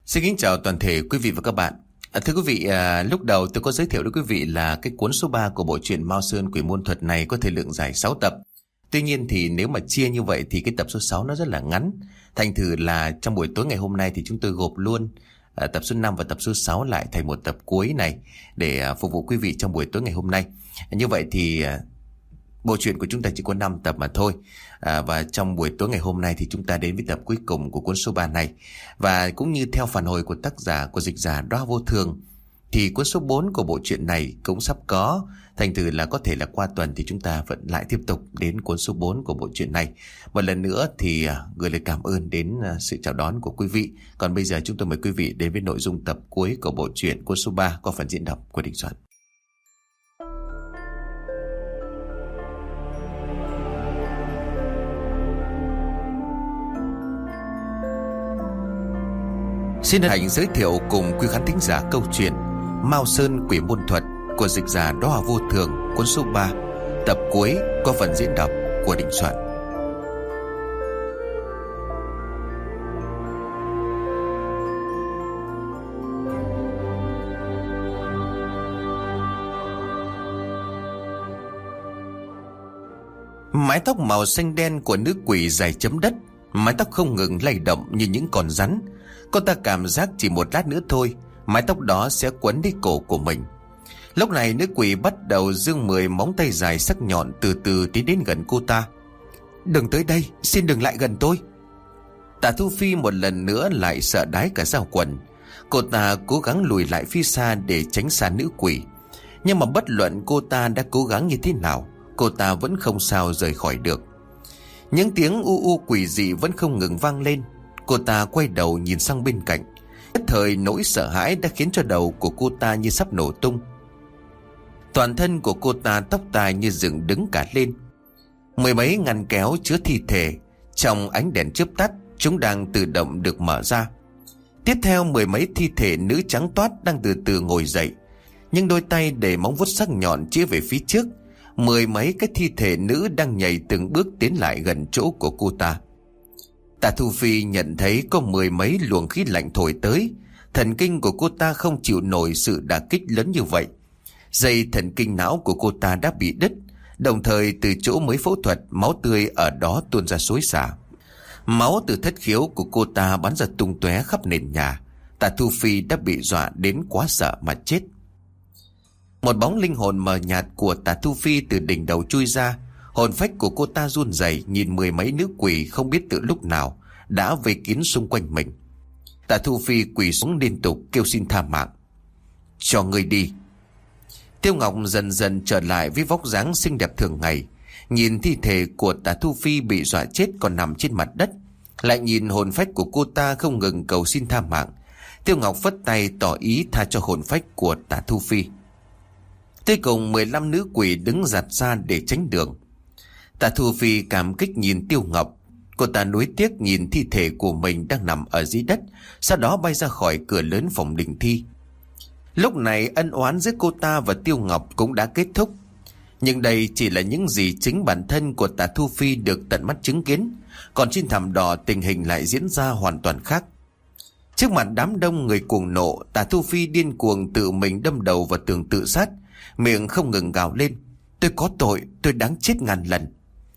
Xin kính chào toàn thể quý vị và các bạn. Thưa quý vị, lúc đầu tôi có giới thiệu với quý vị là cái cuốn số 3 của bộ truyện Mao Sơn Quỷ Môn Thuật này có thời lượng dài 6 tập. Tuy nhiên thì nếu mà chia như vậy thì cái tập số 6 nó rất là ngắn. Thành thử là trong buổi tối ngày hôm nay thì chúng tôi gộp luôn tập số 5 và tập số 6 lại thành một tập cuối này để phục vụ quý vị trong buổi tối ngày hôm nay. Như vậy thì bộ truyện của chúng ta chỉ có 5 tập mà thôi. Và trong buổi tối ngày hôm nay thì chúng ta đến với tập cuối cùng của cuốn số 3 này. Và cũng như theo phản hồi của tác giả, của dịch giả Đóa Vô Thường, thì cuốn số 4 của bộ truyện này cũng sắp có. Thành thử là có thể là qua tuần thì chúng ta vẫn lại tiếp tục đến cuốn số 4 của bộ truyện này. Một lần nữa thì gửi lời cảm ơn đến sự chào đón của quý vị. Còn bây giờ chúng tôi mời quý vị đến với nội dung tập cuối của bộ truyện cuốn số 3 qua phần diễn đọc của Đình Soạn. Xin hân hạnh giới thiệu cùng quý khán thính giả câu chuyện Mao Sơn Quỷ Môn Thuật của dịch giả Đóa Vô Thường, cuốn số 3, tập cuối có phần diễn đọc của Đình Soạn. Mái tóc màu xanh đen của nữ quỷ dài chấm đất, mái tóc không ngừng lay động như những con rắn. Cô ta cảm giác chỉ một lát nữa thôi, mái tóc đó sẽ quấn đi cổ của mình. Lúc này nữ quỷ bắt đầu giương 10 móng tay dài sắc nhọn từ từ tiến đến gần cô ta. "Đừng tới đây, xin đừng lại gần tôi." Tạ Thu Phi một lần nữa lại sợ đái cả da quần. Cô ta cố gắng lùi lại phía xa để tránh xa nữ quỷ. Nhưng mà bất luận cô ta đã cố gắng như thế nào, cô ta vẫn không sao rời khỏi được. Những tiếng u u quỷ dị vẫn không ngừng vang lên. Cô ta quay đầu nhìn sang bên cạnh. Nhất thời nỗi sợ hãi đã khiến cho đầu của cô ta như sắp nổ tung. Toàn thân của cô ta tóc tai như dựng đứng cả lên. Mười mấy ngăn kéo chứa thi thể, trong ánh đèn chớp tắt, chúng đang tự động được mở ra. Tiếp theo mười mấy thi thể nữ trắng toát đang từ từ ngồi dậy. Nhưng đôi tay để móng vuốt sắc nhọn chĩa về phía trước. Mười mấy cái thi thể nữ đang nhảy từng bước tiến lại gần chỗ của cô ta. Tạ Thu Phi nhận thấy có mười mấy luồng khí lạnh thổi tới. Thần kinh của cô ta không chịu nổi sự đả kích lớn như vậy. Dây thần kinh não của cô ta đã bị đứt. Đồng thời từ chỗ mới phẫu thuật, máu tươi ở đó tuôn ra xối xả. Máu từ thất khiếu của cô ta bắn ra tung tóe khắp nền nhà. Tạ Thu Phi đã bị dọa đến quá sợ mà chết. Một bóng linh hồn mờ nhạt của Tạ Thu Phi từ đỉnh đầu chui ra. Hồn phách của cô ta run rẩy nhìn mười mấy nữ quỷ không biết từ lúc nào đã vây kín xung quanh mình. Tạ Thu Phi quỳ xuống liên tục kêu xin tha mạng. "Cho người đi." Tiêu Ngọc dần dần trở lại với vóc dáng xinh đẹp thường ngày. Nhìn thi thể của Tạ Thu Phi bị dọa chết còn nằm trên mặt đất, lại nhìn hồn phách của cô ta không ngừng cầu xin tha mạng. Tiêu Ngọc phất tay tỏ ý tha cho hồn phách của Tạ Thu Phi. Tới cùng 15 nữ quỷ đứng giạt ra để tránh đường. Tạ Thu Phi cảm kích nhìn Tiêu Ngọc. Cô ta nuối tiếc nhìn thi thể của mình đang nằm ở dưới đất, sau đó bay ra khỏi cửa lớn phòng đình thi. Lúc này ân oán giữa cô ta và Tiêu Ngọc cũng đã kết thúc. Nhưng đây chỉ là những gì chính bản thân của Tạ Thu Phi được tận mắt chứng kiến. Còn trên thảm đỏ tình hình lại diễn ra hoàn toàn khác. Trước mặt đám đông người cuồng nộ, Tạ Thu Phi điên cuồng tự mình đâm đầu vào tường tự sát, miệng không ngừng gào lên: "Tôi có tội, tôi đáng chết ngàn lần."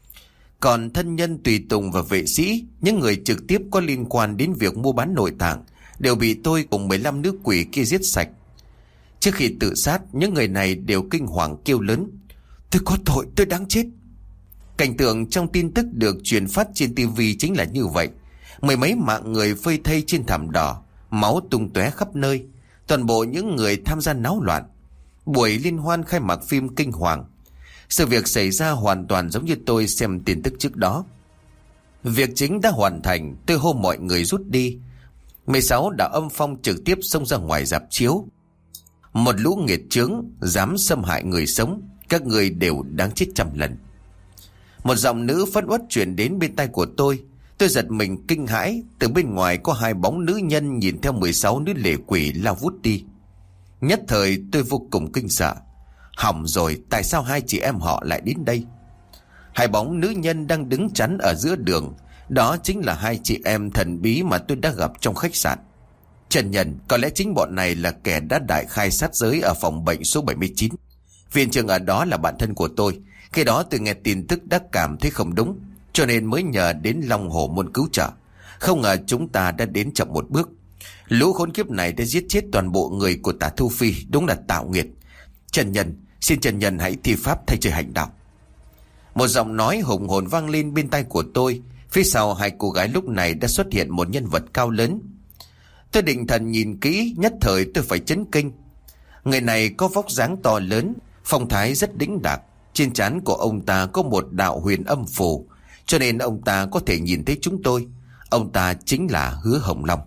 Còn thân nhân tùy tùng và vệ sĩ, những người trực tiếp có liên quan đến việc mua bán nội tạng, đều bị tôi cùng 15 nữ quỷ kia giết sạch. Trước khi tự sát, những người này đều kinh hoàng kêu lớn: "Tôi có tội, tôi đáng chết." Cảnh tượng trong tin tức được truyền phát trên TV chính là như vậy. Mười mấy mạng người phơi thây trên thảm đỏ, máu tung tóe khắp nơi. Toàn bộ những người tham gia náo loạn. Buổi liên hoan khai mạc phim kinh hoàng. Sự việc xảy ra hoàn toàn giống như tôi xem tin tức trước đó. Việc chính đã hoàn thành, tôi hô mọi người rút đi. 16 đạo âm phong trực tiếp xông ra ngoài rạp chiếu. "Một lũ nghiệt chướng, dám xâm hại người sống, các người đều đáng chết trăm lần." Một giọng nữ phẫn uất truyền đến bên tai của tôi. Tôi giật mình kinh hãi. Từ bên ngoài có hai bóng nữ nhân nhìn theo 16 nữ lệ quỷ lao vút đi. Nhất thời tôi vô cùng kinh sợ. Hỏng rồi, tại sao hai chị em họ lại đến đây? Hai bóng nữ nhân đang đứng chắn ở giữa đường. Đó chính là hai chị em thần bí mà tôi đã gặp trong khách sạn. Trần Nhân, có lẽ chính bọn này là kẻ đã đại khai sát giới ở phòng bệnh số 79. Viện trưởng ở đó là bạn thân của tôi. Khi đó tôi nghe tin tức đã cảm thấy không đúng, cho nên mới nhờ đến Long Hồ Môn cứu trợ. Không ngờ chúng ta đã đến chậm một bước. Lũ khốn kiếp này đã giết chết toàn bộ người của Tả Thu Phi, đúng là tạo nghiệt. Trần Nhân, xin Trần Nhân hãy thi pháp thay trời hành đạo. Một giọng nói hùng hồn vang lên bên tai của tôi. Phía sau hai cô gái lúc này đã xuất hiện một nhân vật cao lớn. Tôi định thần nhìn kỹ, nhất thời tôi phải chấn kinh. Người này có vóc dáng to lớn, phong thái rất đĩnh đạc. Trên trán của ông ta có một đạo huyền âm phù, cho nên ông ta có thể nhìn thấy chúng tôi. Ông ta chính là Hứa Hồng Long.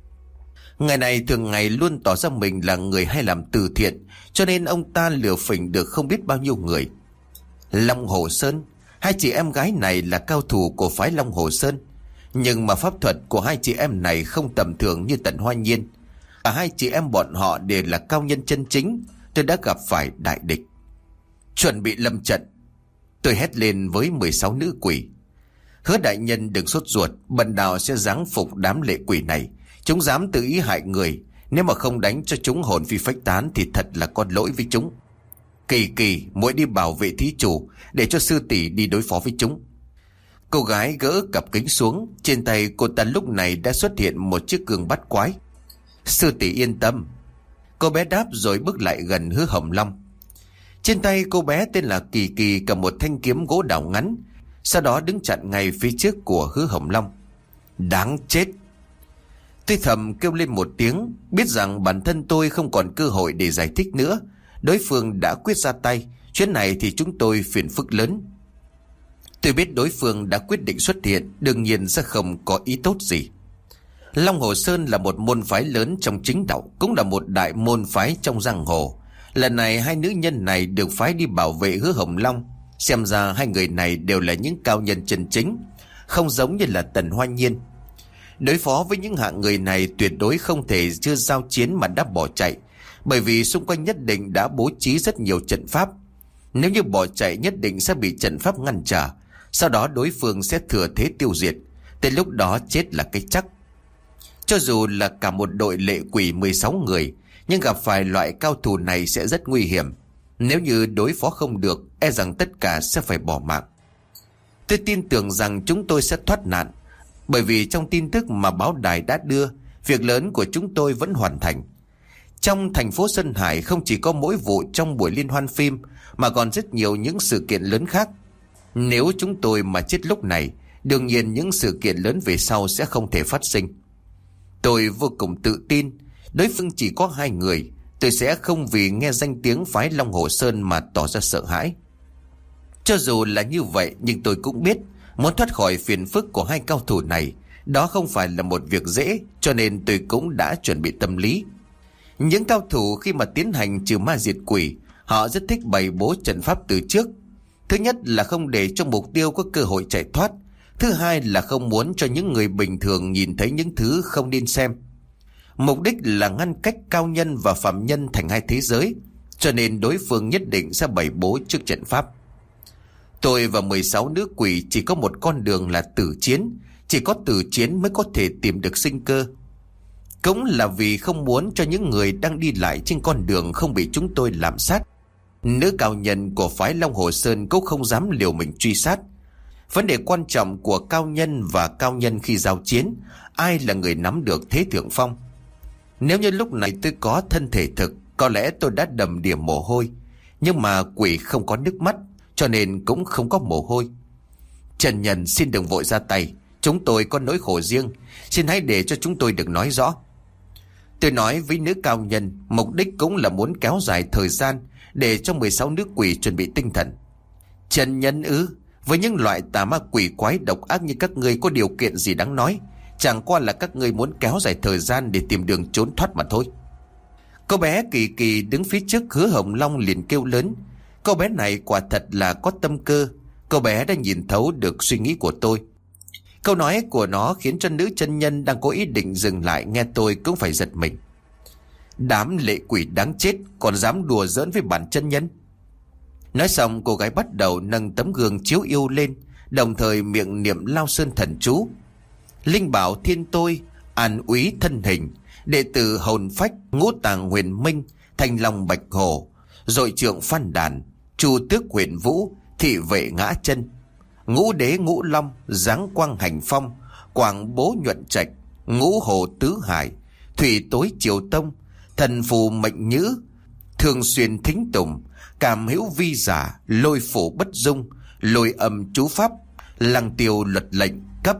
Người này thường ngày luôn tỏ ra mình là người hay làm từ thiện, cho nên ông ta lừa phỉnh được không biết bao nhiêu người. Long Hồ Sơn, hai chị em gái này là cao thủ của phái Long Hồ Sơn. Nhưng mà pháp thuật của hai chị em này không tầm thường như Tần Hoa Nhiên. Cả hai chị em bọn họ đều là cao nhân chân chính. Tôi đã gặp phải đại địch. Chuẩn bị lâm trận. Tôi hét lên với 16 nữ quỷ. Hứa đại nhân đừng sốt ruột, bần đạo sẽ giáng phục đám lệ quỷ này. Chúng dám tự ý hại người, nếu mà không đánh cho chúng hồn phi phách tán thì thật là có lỗi với chúng. Kỳ Kỳ, muội đi bảo vệ thí chủ, để cho sư tỷ đi đối phó với chúng. Cô gái gỡ cặp kính xuống, trên tay cô ta lúc này đã xuất hiện một chiếc gương bắt quái. Sư tỷ yên tâm. Cô bé đáp rồi bước lại gần Hứa Hồng Long. Trên tay cô bé tên là Kỳ Kỳ cầm một thanh kiếm gỗ đào ngắn, sau đó đứng chặn ngay phía trước của Hứa Hồng Long. Đáng chết! Tôi thầm kêu lên một tiếng, biết rằng bản thân tôi không còn cơ hội để giải thích nữa. Đối phương đã quyết ra tay, chuyến này thì chúng tôi phiền phức lớn. Tôi biết đối phương đã quyết định xuất hiện, đương nhiên sẽ không có ý tốt gì. Long Hồ Sơn là một môn phái lớn trong chính đạo, cũng là một đại môn phái trong giang hồ. Lần này hai nữ nhân này được phái đi bảo vệ Hứa Hồng Long. Xem ra hai người này đều là những cao nhân chân chính, không giống như là Tần Hoa Nhiên. Đối phó với những hạng người này tuyệt đối không thể chưa giao chiến mà đã bỏ chạy, bởi vì xung quanh nhất định đã bố trí rất nhiều trận pháp. Nếu như bỏ chạy nhất định sẽ bị trận pháp ngăn trở, sau đó đối phương sẽ thừa thế tiêu diệt. Tới lúc đó chết là cái chắc. Cho dù là cả một đội lệ quỷ 16 người, nhưng gặp phải loại cao thủ này sẽ rất nguy hiểm. Nếu như đối phó không được, e rằng tất cả sẽ phải bỏ mạng. Tôi tin tưởng rằng chúng tôi sẽ thoát nạn, bởi vì trong tin tức mà báo đài đã đưa, việc lớn của chúng tôi vẫn hoàn thành. Trong thành phố Sơn Hải không chỉ có mỗi vụ trong buổi liên hoan phim, mà còn rất nhiều những sự kiện lớn khác. Nếu chúng tôi mà chết lúc này, đương nhiên những sự kiện lớn về sau sẽ không thể phát sinh. Tôi vô cùng tự tin, đối phương chỉ có 2 người, tôi sẽ không vì nghe danh tiếng phái Long Hồ Sơn mà tỏ ra sợ hãi. Cho dù là như vậy, nhưng tôi cũng biết muốn thoát khỏi phiền phức của hai cao thủ này, đó không phải là một việc dễ, cho nên tôi cũng đã chuẩn bị tâm lý. Những cao thủ khi mà tiến hành trừ ma diệt quỷ, họ rất thích bày bố trận pháp từ trước. Thứ nhất là không để cho mục tiêu có cơ hội chạy thoát. Thứ hai là không muốn cho những người bình thường nhìn thấy những thứ không nên xem. Mục đích là ngăn cách cao nhân và phạm nhân thành hai thế giới, cho nên đối phương nhất định sẽ bày bố trước trận pháp. Tôi và 16 nữ quỷ chỉ có một con đường là tử chiến. Chỉ có tử chiến mới có thể tìm được sinh cơ. Cũng là vì không muốn cho những người đang đi lại trên con đường không bị chúng tôi lạm sát. Nữ cao nhân của phái Long Hồ Sơn cũng không dám liều mình truy sát. Vấn đề quan trọng của cao nhân và cao nhân khi giao chiến, ai là người nắm được thế thượng phong. Nếu như lúc này tôi có thân thể thực, có lẽ tôi đã đầm đìa mồ hôi. Nhưng mà quỷ không có nước mắt, cho nên cũng không có mồ hôi. Trần Nhân xin đừng vội ra tay, chúng tôi có nỗi khổ riêng, xin hãy để cho chúng tôi được nói rõ. Tôi nói với nữ cao nhân, mục đích cũng là muốn kéo dài thời gian để cho 16 nữ quỷ chuẩn bị tinh thần. Trần Nhân ư? Với những loại tà ma quỷ quái độc ác như các ngươi có điều kiện gì đáng nói? Chẳng qua là các ngươi muốn kéo dài thời gian để tìm đường trốn thoát mà thôi. Cô bé Kỳ Kỳ đứng phía trước Hứa Hồng Long liền kêu lớn. Cô bé này quả thật là có tâm cơ. Cô bé đã nhìn thấu được suy nghĩ của tôi. Câu nói của nó khiến cho nữ chân nhân đang có ý định dừng lại nghe tôi cũng phải giật mình. Đám lệ quỷ đáng chết, còn dám đùa giỡn với bản chân nhân. Nói xong cô gái bắt đầu nâng tấm gương chiếu yêu lên, đồng thời miệng niệm Lao Sơn thần chú. Linh bảo thiên tôi, an úy thân hình, đệ tử hồn phách, ngũ tàng huyền minh, thanh long bạch hổ, dội trượng phan đàn, chu tước huyền vũ, thị vệ ngã chân, ngũ đế ngũ long, giáng quang hành phong, quảng bố nhuận trạch, ngũ hồ tứ hải, thủy tối triều tông, thần phù mệnh nhữ, thường xuyên thính tùng, cảm hữu vi giả, lôi phủ bất dung, lôi âm chú pháp, lăng tiêu luật lệnh cấp.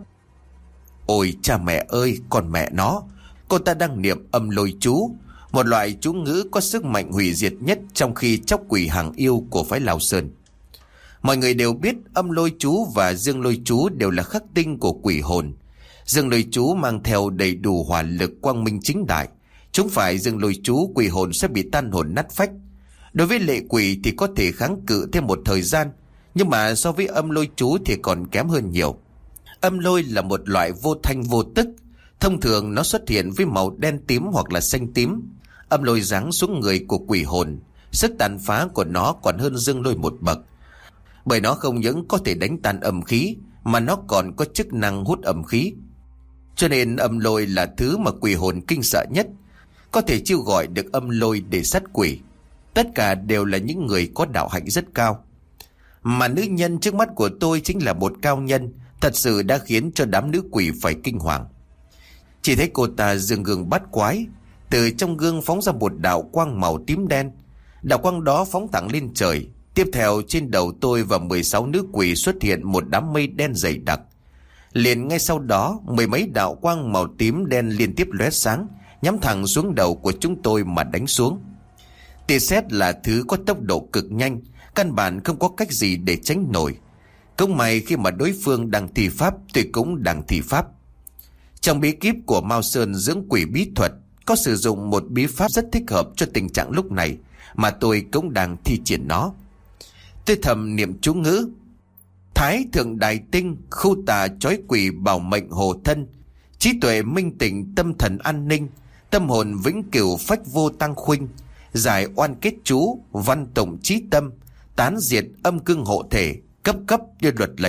Ôi cha mẹ ơi, con mẹ nó, cô ta đang niệm âm lôi chú, một loại chú ngữ có sức mạnh hủy diệt nhất trong khi chóc quỷ hàng yêu của phái Lão Sơn. Mọi người đều biết âm lôi chú và dương lôi chú đều là khắc tinh của quỷ hồn. Dương lôi chú mang theo đầy đủ hỏa lực quang minh chính đại. Chúng phải dương lôi chú, quỷ hồn sẽ bị tan hồn nát phách. Đối với lệ quỷ thì có thể kháng cự thêm một thời gian, nhưng mà so với âm lôi chú thì còn kém hơn nhiều. Âm lôi là một loại vô thanh vô tức. Thông thường nó xuất hiện với màu đen tím hoặc là xanh tím. Âm lôi giáng xuống người của quỷ hồn, sức tàn phá của nó còn hơn dương lôi một bậc. Bởi nó không những có thể đánh tan âm khí, mà nó còn có chức năng hút âm khí. Cho nên âm lôi là thứ mà quỷ hồn kinh sợ nhất, có thể chiêu gọi được âm lôi để sát quỷ. Tất cả đều là những người có đạo hạnh rất cao. Mà nữ nhân trước mắt của tôi chính là một cao nhân, thật sự đã khiến cho đám nữ quỷ phải kinh hoàng. Chỉ thấy cô ta giương gương bắt quái, từ trong gương phóng ra một đạo quang màu tím đen. Đạo quang đó phóng thẳng lên trời. Tiếp theo trên đầu tôi và 16 nữ quỷ xuất hiện một đám mây đen dày đặc. Liền ngay sau đó, mười mấy đạo quang màu tím đen liên tiếp lóe sáng, nhắm thẳng xuống đầu của chúng tôi mà đánh xuống. Tia sét là thứ có tốc độ cực nhanh, căn bản không có cách gì để tránh nổi. Cũng may khi mà đối phương đang thi pháp, tôi cũng đang thi pháp. Trong bí kíp của Mao Sơn dưỡng quỷ bí thuật có sử dụng một bí pháp rất thích hợp cho tình trạng lúc này, mà tôi cũng đang thi triển nó. Tôi thầm niệm chú ngữ: Thái thượng đại tinh, khu tà chói quỷ bảo mệnh hộ thân, trí tuệ minh tỉnh tâm thần an ninh, tâm hồn vĩnh cửu phách vô tăng khuynh, giải oan kết chú, văn tụng trí tâm, tán diệt âm cương hộ thể, cấp cấp như luật lệnh.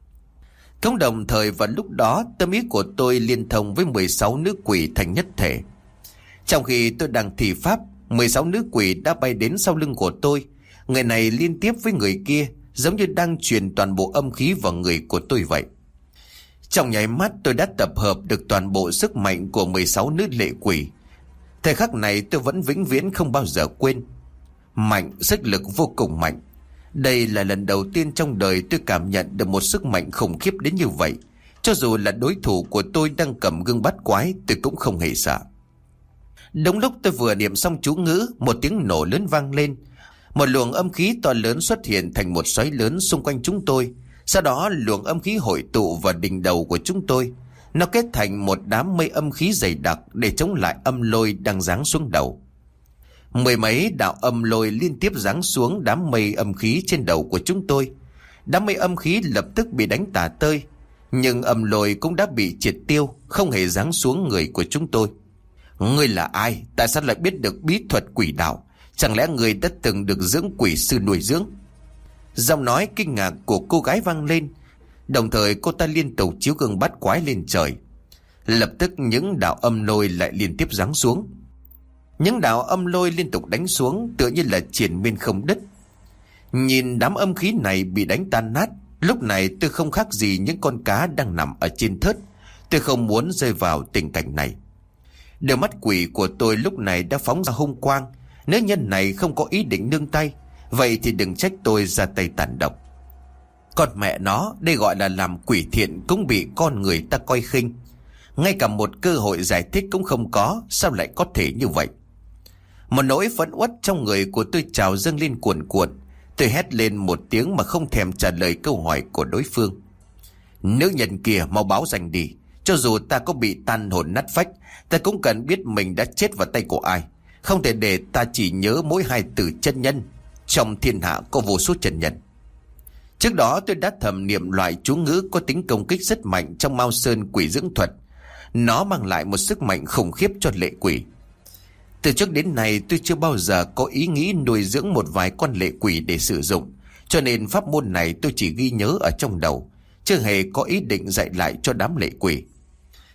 Cũng đồng thời vào lúc đó, tâm ý của tôi liên thông với 16 nữ quỷ thành nhất thể. Trong khi tôi đang thi pháp, 16 nữ quỷ đã bay đến sau lưng của tôi. Người này liên tiếp với người kia, giống như đang truyền toàn bộ âm khí vào người của tôi vậy. Trong nháy mắt tôi đã tập hợp được toàn bộ sức mạnh của 16 nữ lệ quỷ. Thời khắc này tôi vẫn vĩnh viễn không bao giờ quên. Mạnh, sức lực vô cùng mạnh. Đây là lần đầu tiên trong đời tôi cảm nhận được một sức mạnh khủng khiếp đến như vậy. Cho dù là đối thủ của tôi đang cầm gương bắt quái, tôi cũng không hề sợ. Đúng lúc tôi vừa niệm xong chú ngữ, một tiếng nổ lớn vang lên. Một luồng âm khí to lớn xuất hiện thành một xoáy lớn xung quanh chúng tôi. Sau đó luồng âm khí hội tụ vào đỉnh đầu của chúng tôi. Nó kết thành một đám mây âm khí dày đặc để chống lại âm lôi đang giáng xuống đầu. Mười mấy đạo âm lôi liên tiếp giáng xuống đám mây âm khí trên đầu của chúng tôi. Đám mây âm khí lập tức bị đánh tả tơi, nhưng âm lôi cũng đã bị triệt tiêu, không hề giáng xuống người của chúng tôi. Ngươi là ai? Tại sao lại biết được bí thuật quỷ đạo? Chẳng lẽ ngươi đã từng được dưỡng quỷ sư nuôi dưỡng? Giọng nói kinh ngạc của cô gái vang lên, đồng thời cô ta liên tục chiếu gương bắt quái lên trời. Lập tức những đạo âm lôi lại liên tiếp giáng xuống. Những đạo âm lôi liên tục đánh xuống tựa như là triền miên không đứt. Nhìn đám âm khí này bị đánh tan nát, lúc này tôi không khác gì những con cá đang nằm ở trên thớt. Tôi không muốn rơi vào tình cảnh này. Đôi mắt quỷ của tôi lúc này đã phóng ra hung quang. Nếu nhân này không có ý định nương tay, vậy thì đừng trách tôi ra tay tàn độc. Con mẹ nó, đây gọi là làm quỷ thiện cũng bị con người ta coi khinh. Ngay cả một cơ hội giải thích cũng không có, sao lại có thể như vậy? Một nỗi phẫn uất trong người của tôi trào dâng lên cuồn cuộn. Tôi hét lên một tiếng mà không thèm trả lời câu hỏi của đối phương. Nữ nhân kia mau báo danh đi. Cho dù ta có bị tan hồn nát phách, ta cũng cần biết mình đã chết vào tay của ai. Không thể để ta chỉ nhớ mỗi hai từ chân nhân. Trong thiên hạ có vô số chân nhân. Trước đó tôi đã thầm niệm loại chú ngữ có tính công kích rất mạnh trong Mao Sơn quỷ dưỡng thuật. Nó mang lại một sức mạnh khủng khiếp cho lệ quỷ. Từ trước đến nay tôi chưa bao giờ có ý nghĩ nuôi dưỡng một vài con lệ quỷ để sử dụng. Cho nên pháp môn này tôi chỉ ghi nhớ ở trong đầu, chưa hề có ý định dạy lại cho đám lệ quỷ.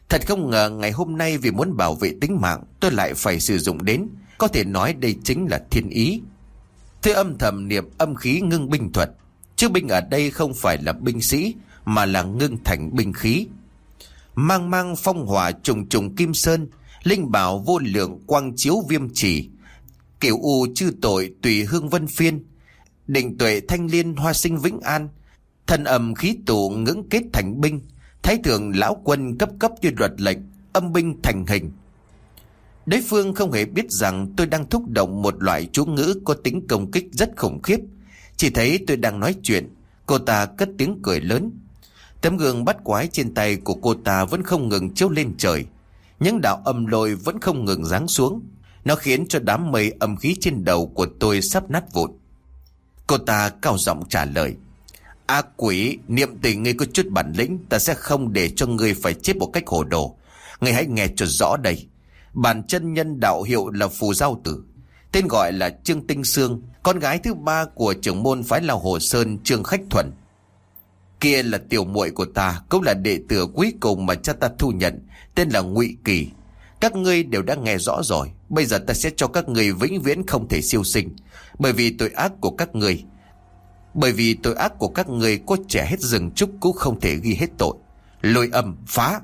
Thật không ngờ ngày hôm nay vì muốn bảo vệ tính mạng tôi lại phải sử dụng đến. Có thể nói đây chính là thiên ý. Tôi âm thầm niệm âm khí ngưng binh thuật. Chứ binh ở đây không phải là binh sĩ mà là ngưng thành binh khí. Mang mang phong hỏa trùng trùng kim sơn, linh bảo vô lượng quang chiếu viêm chỉ. Kiểu u chư tội tùy hương vân phiên, định tuệ thanh liên hoa sinh vĩnh an. Thần ầm khí tụ ngưỡng kết thành binh, thái thượng lão quân cấp cấp như luật lệnh, âm binh thành hình. Đối phương không hề biết rằng tôi đang thúc động một loại chú ngữ có tính công kích rất khủng khiếp. Chỉ thấy tôi đang nói chuyện, cô ta cất tiếng cười lớn. Tấm gương bắt quái trên tay của cô ta vẫn không ngừng chiếu lên trời. Những đạo âm lôi vẫn không ngừng giáng xuống. Nó khiến cho đám mây âm khí trên đầu của tôi sắp nát vụn. Cô ta cao giọng trả lời: Ác quỷ, niệm tình ngươi có chút bản lĩnh, ta sẽ không để cho ngươi phải chết một cách hồ đồ. Ngươi hãy nghe cho rõ đây. Bản chân nhân đạo hiệu là Phù Giao Tử, tên gọi là Trương Tinh Sương, con gái thứ 3 của trưởng môn phái Lao Hồ Sơn Trương Khách Thuần. Kia là tiểu muội của ta, cũng là đệ tử cuối cùng mà cha ta thu nhận, tên là Ngụy Kỳ. Các ngươi đều đã nghe rõ rồi. Bây giờ ta sẽ cho các ngươi vĩnh viễn không thể siêu sinh, bởi vì tội ác của các ngươi có trẻ hết rừng trúc cũng không thể ghi hết tội. Lôi âm phá.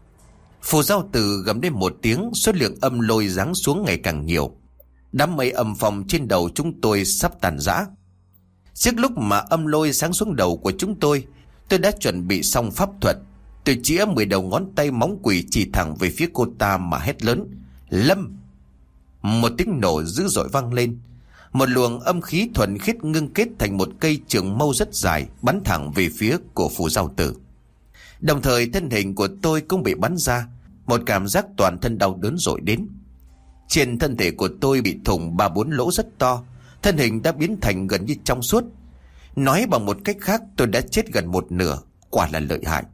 Phù Giao Tử gầm lên một tiếng, số lượng âm lôi giáng xuống ngày càng nhiều. Đám mây âm phòng trên đầu chúng tôi sắp tàn rã. Trước lúc mà âm lôi sáng xuống đầu của chúng tôi đã chuẩn bị xong pháp thuật. Tôi chĩa 10 đầu ngón tay móng quỷ chỉ thẳng về phía cô ta mà hét lớn: Lâm! Một tiếng nổ dữ dội vang lên. Một luồng âm khí thuần khiết ngưng kết thành một cây trường mâu rất dài, bắn thẳng về phía của Phù Giao Tử. Đồng thời thân hình của tôi cũng bị bắn ra. Một cảm giác toàn thân đau đớn dội đến. Trên thân thể của tôi bị thủng 3-4 lỗ rất to. Thân hình đã biến thành gần như trong suốt. Nói bằng một cách khác, tôi đã chết gần một nửa. Quả là lợi hại.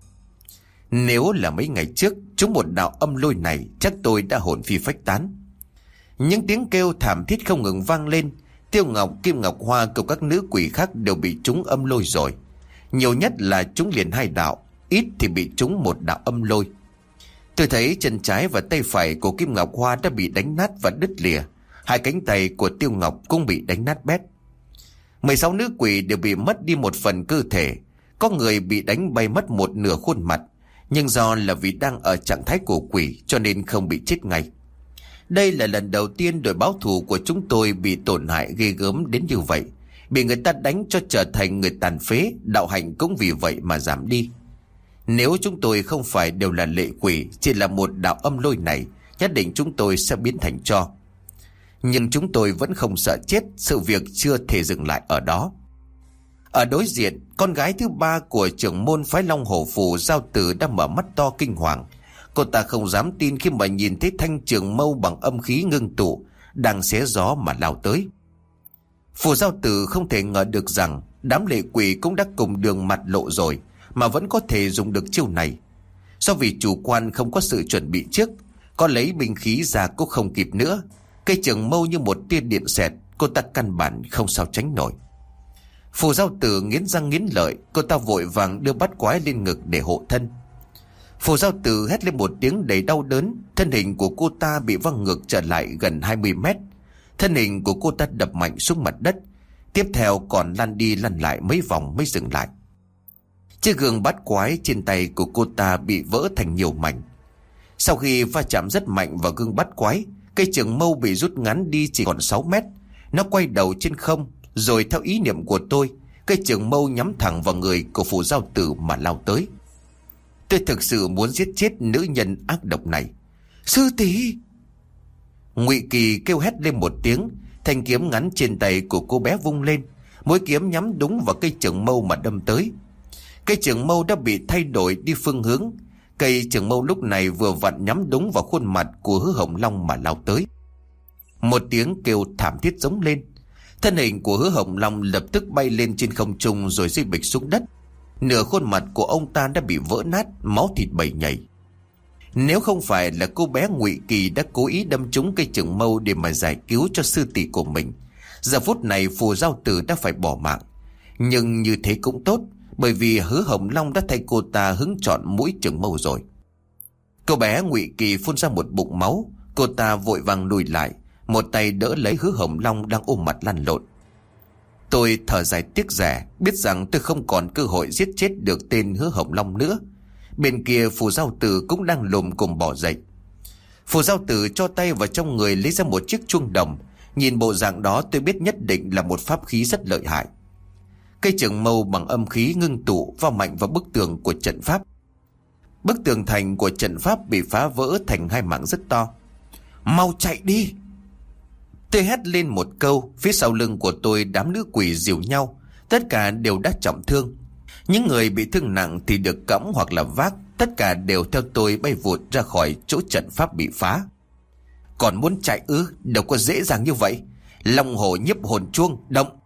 Nếu là mấy ngày trước trúng một đạo âm lôi này, chắc tôi đã hồn phi phách tán. Những tiếng kêu thảm thiết không ngừng vang lên. Tiêu Ngọc, Kim Ngọc Hoa cùng các nữ quỷ khác đều bị trúng âm lôi rồi. Nhiều nhất là trúng liền 2 đạo, ít thì bị trúng 1 đạo âm lôi. Tôi thấy chân trái và tay phải của Kim Ngọc Hoa đã bị đánh nát và đứt lìa. 2 cánh tay của Tiêu Ngọc cũng bị đánh nát bét. 16 nữ quỷ đều bị mất đi một phần cơ thể. Có người bị đánh bay mất một nửa khuôn mặt, nhưng do là vì đang ở trạng thái của quỷ cho nên không bị chết ngay. Đây là lần đầu tiên đội báo thù của chúng tôi bị tổn hại ghê gớm đến như vậy. Bị người ta đánh cho trở thành người tàn phế, đạo hạnh cũng vì vậy mà giảm đi. Nếu chúng tôi không phải đều là lệ quỷ, chỉ là một đạo âm lôi này, nhất định chúng tôi sẽ biến thành tro. Nhưng chúng tôi vẫn không sợ chết, sự việc chưa thể dừng lại ở đó. Ở đối diện, con gái thứ 3 của trưởng môn phái Long Hổ Phù Giao Tử đang mở mắt to kinh hoàng. Cô ta không dám tin khi mà nhìn thấy thanh trường mâu bằng âm khí ngưng tụ đang xé gió mà lao tới. Phù Giao Tử không thể ngờ được rằng đám lệ quỷ cũng đã cùng đường mặt lộ rồi mà vẫn có thể dùng được chiêu này. Do vì chủ quan không có sự chuẩn bị trước, có lấy binh khí ra cũng không kịp nữa. Cây trường mâu như một tia điện xẹt, cô ta căn bản không sao tránh nổi. Phù Giao Tử nghiến răng nghiến lợi, cô ta vội vàng đưa bắt quái lên ngực để hộ thân. Phù Giao Tử hét lên một tiếng đầy đau đớn, thân hình của cô ta bị văng ngược trở lại gần 20 mét. Thân hình của cô ta đập mạnh xuống mặt đất, tiếp theo còn lăn đi lăn lại mấy vòng mới dừng lại. Chiếc gương bát quái trên tay của cô ta bị vỡ thành nhiều mảnh. Sau khi va chạm rất mạnh vào gương bát quái, cây trường mâu bị rút ngắn đi chỉ còn 6 mét. Nó quay đầu trên không, rồi theo ý niệm của tôi, cây trường mâu nhắm thẳng vào người của Phù Giao Tử mà lao tới. Tôi thực sự muốn giết chết nữ nhân ác độc này. Sư tỷ! Ngụy Kỳ kêu hét lên một tiếng, thanh kiếm ngắn trên tay của cô bé vung lên, mũi kiếm nhắm đúng vào cây trường mâu mà đâm tới. Cây trường mâu đã bị thay đổi đi phương hướng. Cây trường mâu lúc này vừa vặn nhắm đúng vào khuôn mặt của Hứa Hồng Long mà lao tới. Một tiếng kêu thảm thiết giống lên. Thân hình của Hứa Hồng Long lập tức bay lên trên không trung rồi rơi bịch xuống đất. Nửa khuôn mặt của ông ta đã bị vỡ nát, máu thịt bầy nhảy. Nếu không phải là cô bé Ngụy Kỳ đã cố ý đâm trúng cây trường mâu để mà giải cứu cho sư tỷ của mình, giờ phút này Phù Giao Tử đã phải bỏ mạng. Nhưng như thế cũng tốt, bởi vì Hứa Hồng Long đã thay cô ta hứng chọn mũi trường mâu rồi. Cô bé Ngụy Kỳ phun ra một bụng máu. Cô ta vội vàng lùi lại, một tay đỡ lấy Hứa Hồng Long đang ôm mặt lăn lộn. Tôi thở dài tiếc rẻ, biết rằng tôi không còn cơ hội giết chết được tên Hứa Hồng Long nữa. Bên kia Phù Giao Tử cũng đang lồm cồm bỏ dậy. Phù Giao Tử cho tay vào trong người lấy ra một chiếc chuông đồng. Nhìn bộ dạng đó tôi biết nhất định là một pháp khí rất lợi hại. Cây trường mâu bằng âm khí ngưng tụ vào mạnh vào bức tường của trận pháp. Bức tường thành của trận pháp bị phá vỡ thành hai mảng rất to. Mau chạy đi! Tôi hét lên một câu. Phía sau lưng của tôi đám nữ quỷ dìu nhau. Tất cả đều đã trọng thương. Những người bị thương nặng thì được cõng hoặc là vác. Tất cả đều theo tôi bay vụt ra khỏi chỗ trận pháp bị phá. Còn muốn chạy ư? Đâu có dễ dàng như vậy. Long hổ nhiếp hồn chuông, động!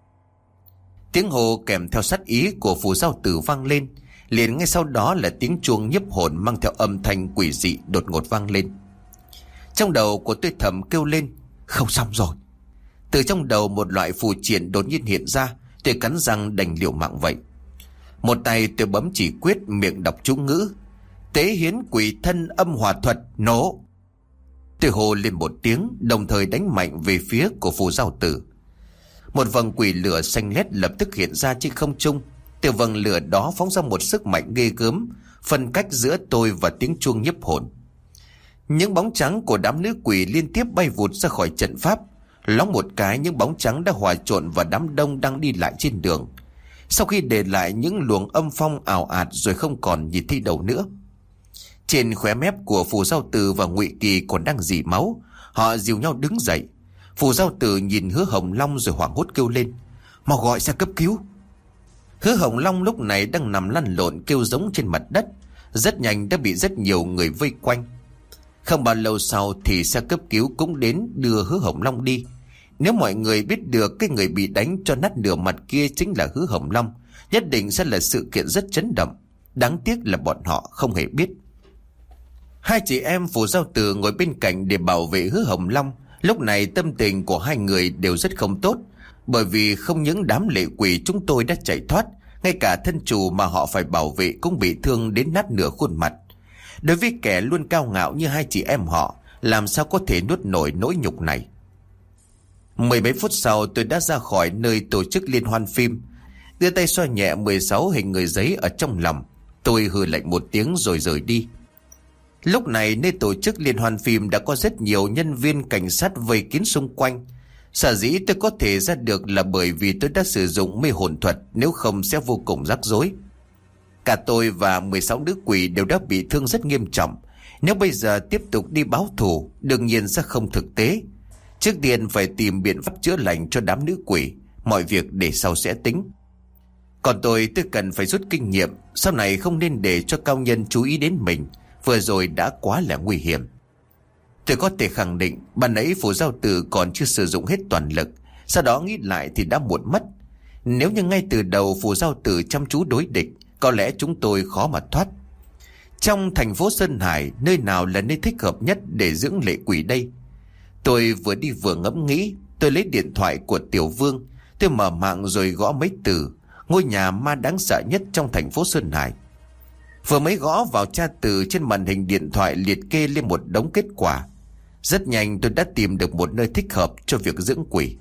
Tiếng hô kèm theo sát ý của Phù Giao Tử vang lên. Liền ngay sau đó là tiếng chuông nhiếp hồn mang theo âm thanh quỷ dị đột ngột vang lên. Trong đầu của tôi thầm kêu lên, không xong rồi. Từ trong đầu một loại phù triện đột nhiên hiện ra. Tôi cắn răng đành liều mạng vậy. Một tay tôi bấm chỉ quyết, miệng đọc chú ngữ. Tế hiến quỷ thân âm hòa thuật, nổ! Tôi hô lên một tiếng, đồng thời đánh mạnh về phía của Phù Giao Tử. Một vầng quỷ lửa xanh lét lập tức hiện ra trên không trung. Từ vầng lửa đó phóng ra một sức mạnh ghê gớm, phân cách giữa tôi và tiếng chuông nhiếp hồn. Những bóng trắng của đám nữ quỷ liên tiếp bay vụt ra khỏi trận pháp. Loáng một cái, những bóng trắng đã hòa trộn vào đám đông đang đi lại trên đường. Sau khi để lại những luồng âm phong ào ạt rồi không còn nhìn thấy đâu nữa. Trên khóe mép của Phù Giao Tử và Ngụy Kỳ còn đang rỉ máu. Họ dìu nhau đứng dậy. Phù Giao Tử nhìn Hứa Hồng Long rồi hoảng hốt kêu lên, mau gọi xe cấp cứu. Hứa Hồng Long lúc này đang nằm lăn lộn kêu giống trên mặt đất. Rất nhanh đã bị rất nhiều người vây quanh. Không bao lâu sau thì xe cấp cứu cũng đến đưa Hứa Hồng Long đi. Nếu mọi người biết được cái người bị đánh cho nát nửa mặt kia chính là Hứa Hồng Long, nhất định sẽ là sự kiện rất chấn động. Đáng tiếc là bọn họ không hề biết. Hai chị em Phù Giao Tử ngồi bên cạnh để bảo vệ Hứa Hồng Long. Lúc này tâm tình của hai người đều rất không tốt. Bởi vì không những đám lệ quỷ chúng tôi đã chạy thoát, ngay cả thân chủ mà họ phải bảo vệ cũng bị thương đến nát nửa khuôn mặt. Đối với kẻ luôn cao ngạo như hai chị em họ, làm sao có thể nuốt nổi nỗi nhục này. Mười mấy phút sau tôi đã ra khỏi nơi tổ chức liên hoan phim. Đưa tay xoa nhẹ 16 hình người giấy ở trong lòng. Tôi hừ lạnh một tiếng rồi rời đi. Lúc này nơi tổ chức liên hoan phim đã có rất nhiều nhân viên cảnh sát vây kín xung quanh. Sở dĩ tôi có thể ra được là bởi vì tôi đã sử dụng mê hồn thuật, nếu không sẽ vô cùng rắc rối. Cả tôi và 16 nữ quỷ đều đã bị thương rất nghiêm trọng. Nếu bây giờ tiếp tục đi báo thù, đương nhiên sẽ không thực tế. Trước tiên phải tìm biện pháp chữa lành cho đám nữ quỷ, mọi việc để sau sẽ tính. Còn tôi cần phải rút kinh nghiệm, sau này không nên để cho cao nhân chú ý đến mình. Vừa rồi đã quá là nguy hiểm. Tôi có thể khẳng định ban nãy Phù Giao Tử còn chưa sử dụng hết toàn lực. Sau đó nghĩ lại thì đã muộn mất. Nếu như ngay từ đầu Phù Giao Tử chăm chú đối địch, có lẽ chúng tôi khó mà thoát. Trong thành phố Sơn Hải, nơi nào là nơi thích hợp nhất để dưỡng lệ quỷ đây? Tôi vừa đi vừa ngẫm nghĩ. Tôi lấy điện thoại của Tiểu Vương. Tôi mở mạng rồi gõ mấy từ: ngôi nhà ma đáng sợ nhất trong thành phố Sơn Hải. Vừa mới gõ vào tra từ, trên màn hình điện thoại liệt kê lên một đống kết quả. Rất nhanh tôi đã tìm được một nơi thích hợp cho việc dưỡng quỷ.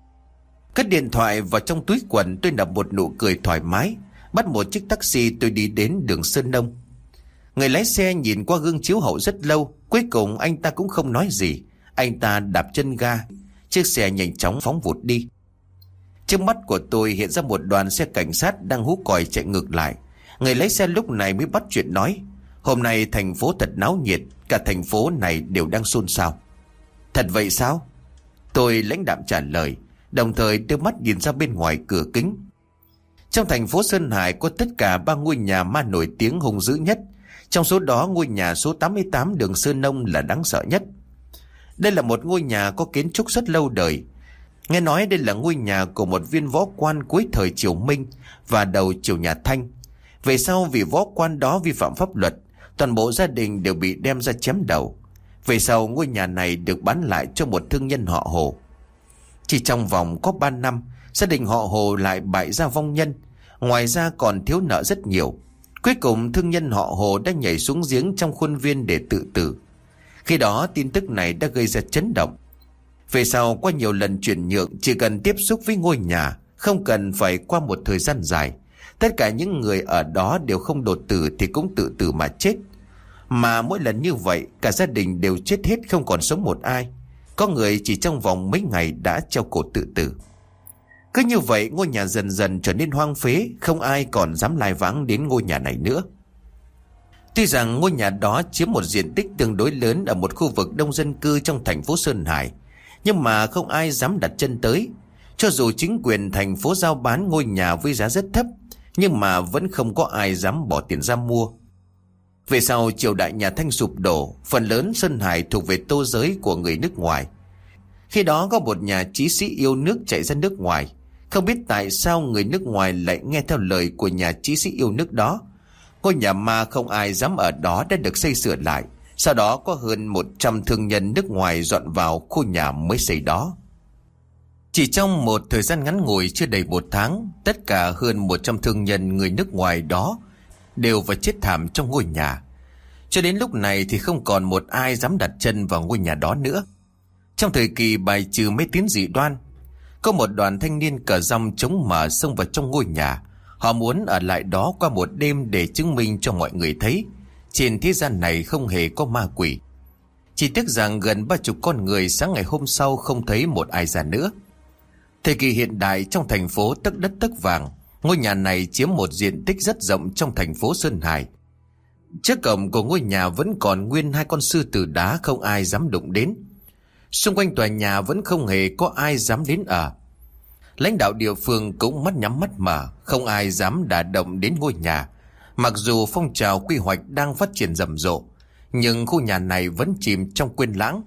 Cất điện thoại vào trong túi quần, tôi nở một nụ cười thoải mái. Bắt một chiếc taxi tôi đi đến đường Sơn Đông. Người lái xe nhìn qua gương chiếu hậu rất lâu. Cuối cùng anh ta cũng không nói gì. Anh ta đạp chân ga, chiếc xe nhanh chóng phóng vụt đi. Trước mắt của tôi hiện ra một đoàn xe cảnh sát đang hú còi chạy ngược lại. Người lái xe lúc này mới bắt chuyện nói: hôm nay thành phố thật náo nhiệt, cả thành phố này đều đang xôn xao. Thật vậy sao? Tôi lãnh đạm trả lời, đồng thời đưa mắt nhìn ra bên ngoài cửa kính. Trong thành phố Sơn Hải có tất cả 3 ngôi nhà ma nổi tiếng hung dữ nhất. Trong số đó ngôi nhà số 88 đường Sơn Nông là đáng sợ nhất. Đây là một ngôi nhà có kiến trúc rất lâu đời. Nghe nói đây là ngôi nhà của một viên võ quan cuối thời Triều Minh và đầu triều nhà Thanh. Về sau vì võ quan đó vi phạm pháp luật, toàn bộ gia đình đều bị đem ra chém đầu. Về sau ngôi nhà này được bán lại cho một thương nhân họ Hồ. Chỉ trong vòng có 3 năm, gia đình họ Hồ lại bại gia vong nhân. Ngoài ra còn thiếu nợ rất nhiều. Cuối cùng thương nhân họ Hồ đã nhảy xuống giếng trong khuôn viên để tự tử. Khi đó tin tức này đã gây ra chấn động. Về sau qua nhiều lần chuyển nhượng, chỉ cần tiếp xúc với ngôi nhà, không cần phải qua một thời gian dài, tất cả những người ở đó đều không đột tử thì cũng tự tử mà chết. Mà mỗi lần như vậy cả gia đình đều chết hết, không còn sống một ai. Có người chỉ trong vòng mấy ngày đã treo cổ tự tử. Cứ như vậy ngôi nhà dần dần trở nên hoang phế, không ai còn dám lai vãng đến ngôi nhà này nữa. Tuy rằng ngôi nhà đó chiếm một diện tích tương đối lớn ở một khu vực đông dân cư trong thành phố Sơn Hải, nhưng mà không ai dám đặt chân tới. Cho dù chính quyền thành phố giao bán ngôi nhà với giá rất thấp, nhưng mà vẫn không có ai dám bỏ tiền ra mua. Về sau triều đại nhà Thanh sụp đổ, phần lớn Sơn Hải thuộc về tô giới của người nước ngoài. Khi đó có một nhà chí sĩ yêu nước chạy ra nước ngoài. Không biết tại sao người nước ngoài lại nghe theo lời của nhà chí sĩ yêu nước đó. Ngôi nhà ma không ai dám ở đó đã được xây sửa lại. Sau đó có hơn 100 thương nhân nước ngoài dọn vào khu nhà mới xây đó. Chỉ trong một thời gian ngắn ngủi chưa đầy 1 tháng, tất cả hơn 100 thương nhân người nước ngoài đó đều phải chết thảm trong ngôi nhà. Cho đến lúc này thì không còn một ai dám đặt chân vào ngôi nhà đó nữa. Trong thời kỳ bài trừ mê tín dị đoan, có một đoàn thanh niên cờ rong chống mở xông vào trong ngôi nhà. Họ muốn ở lại đó qua một đêm để chứng minh cho mọi người thấy trên thế gian này không hề có ma quỷ. Chỉ tiếc rằng gần 30 con người sáng ngày hôm sau không thấy một ai ra nữa. Thời kỳ hiện đại trong thành phố tấc đất tấc vàng, ngôi nhà này chiếm một diện tích rất rộng trong thành phố Sơn Hải. Trước cổng của ngôi nhà vẫn còn nguyên 2 con sư tử đá không ai dám đụng đến. Xung quanh tòa nhà vẫn không hề có ai dám đến ở. Lãnh đạo địa phương cũng mắt nhắm mắt mở, không ai dám đả động đến ngôi nhà. Mặc dù phong trào quy hoạch đang phát triển rầm rộ, nhưng khu nhà này vẫn chìm trong quên lãng.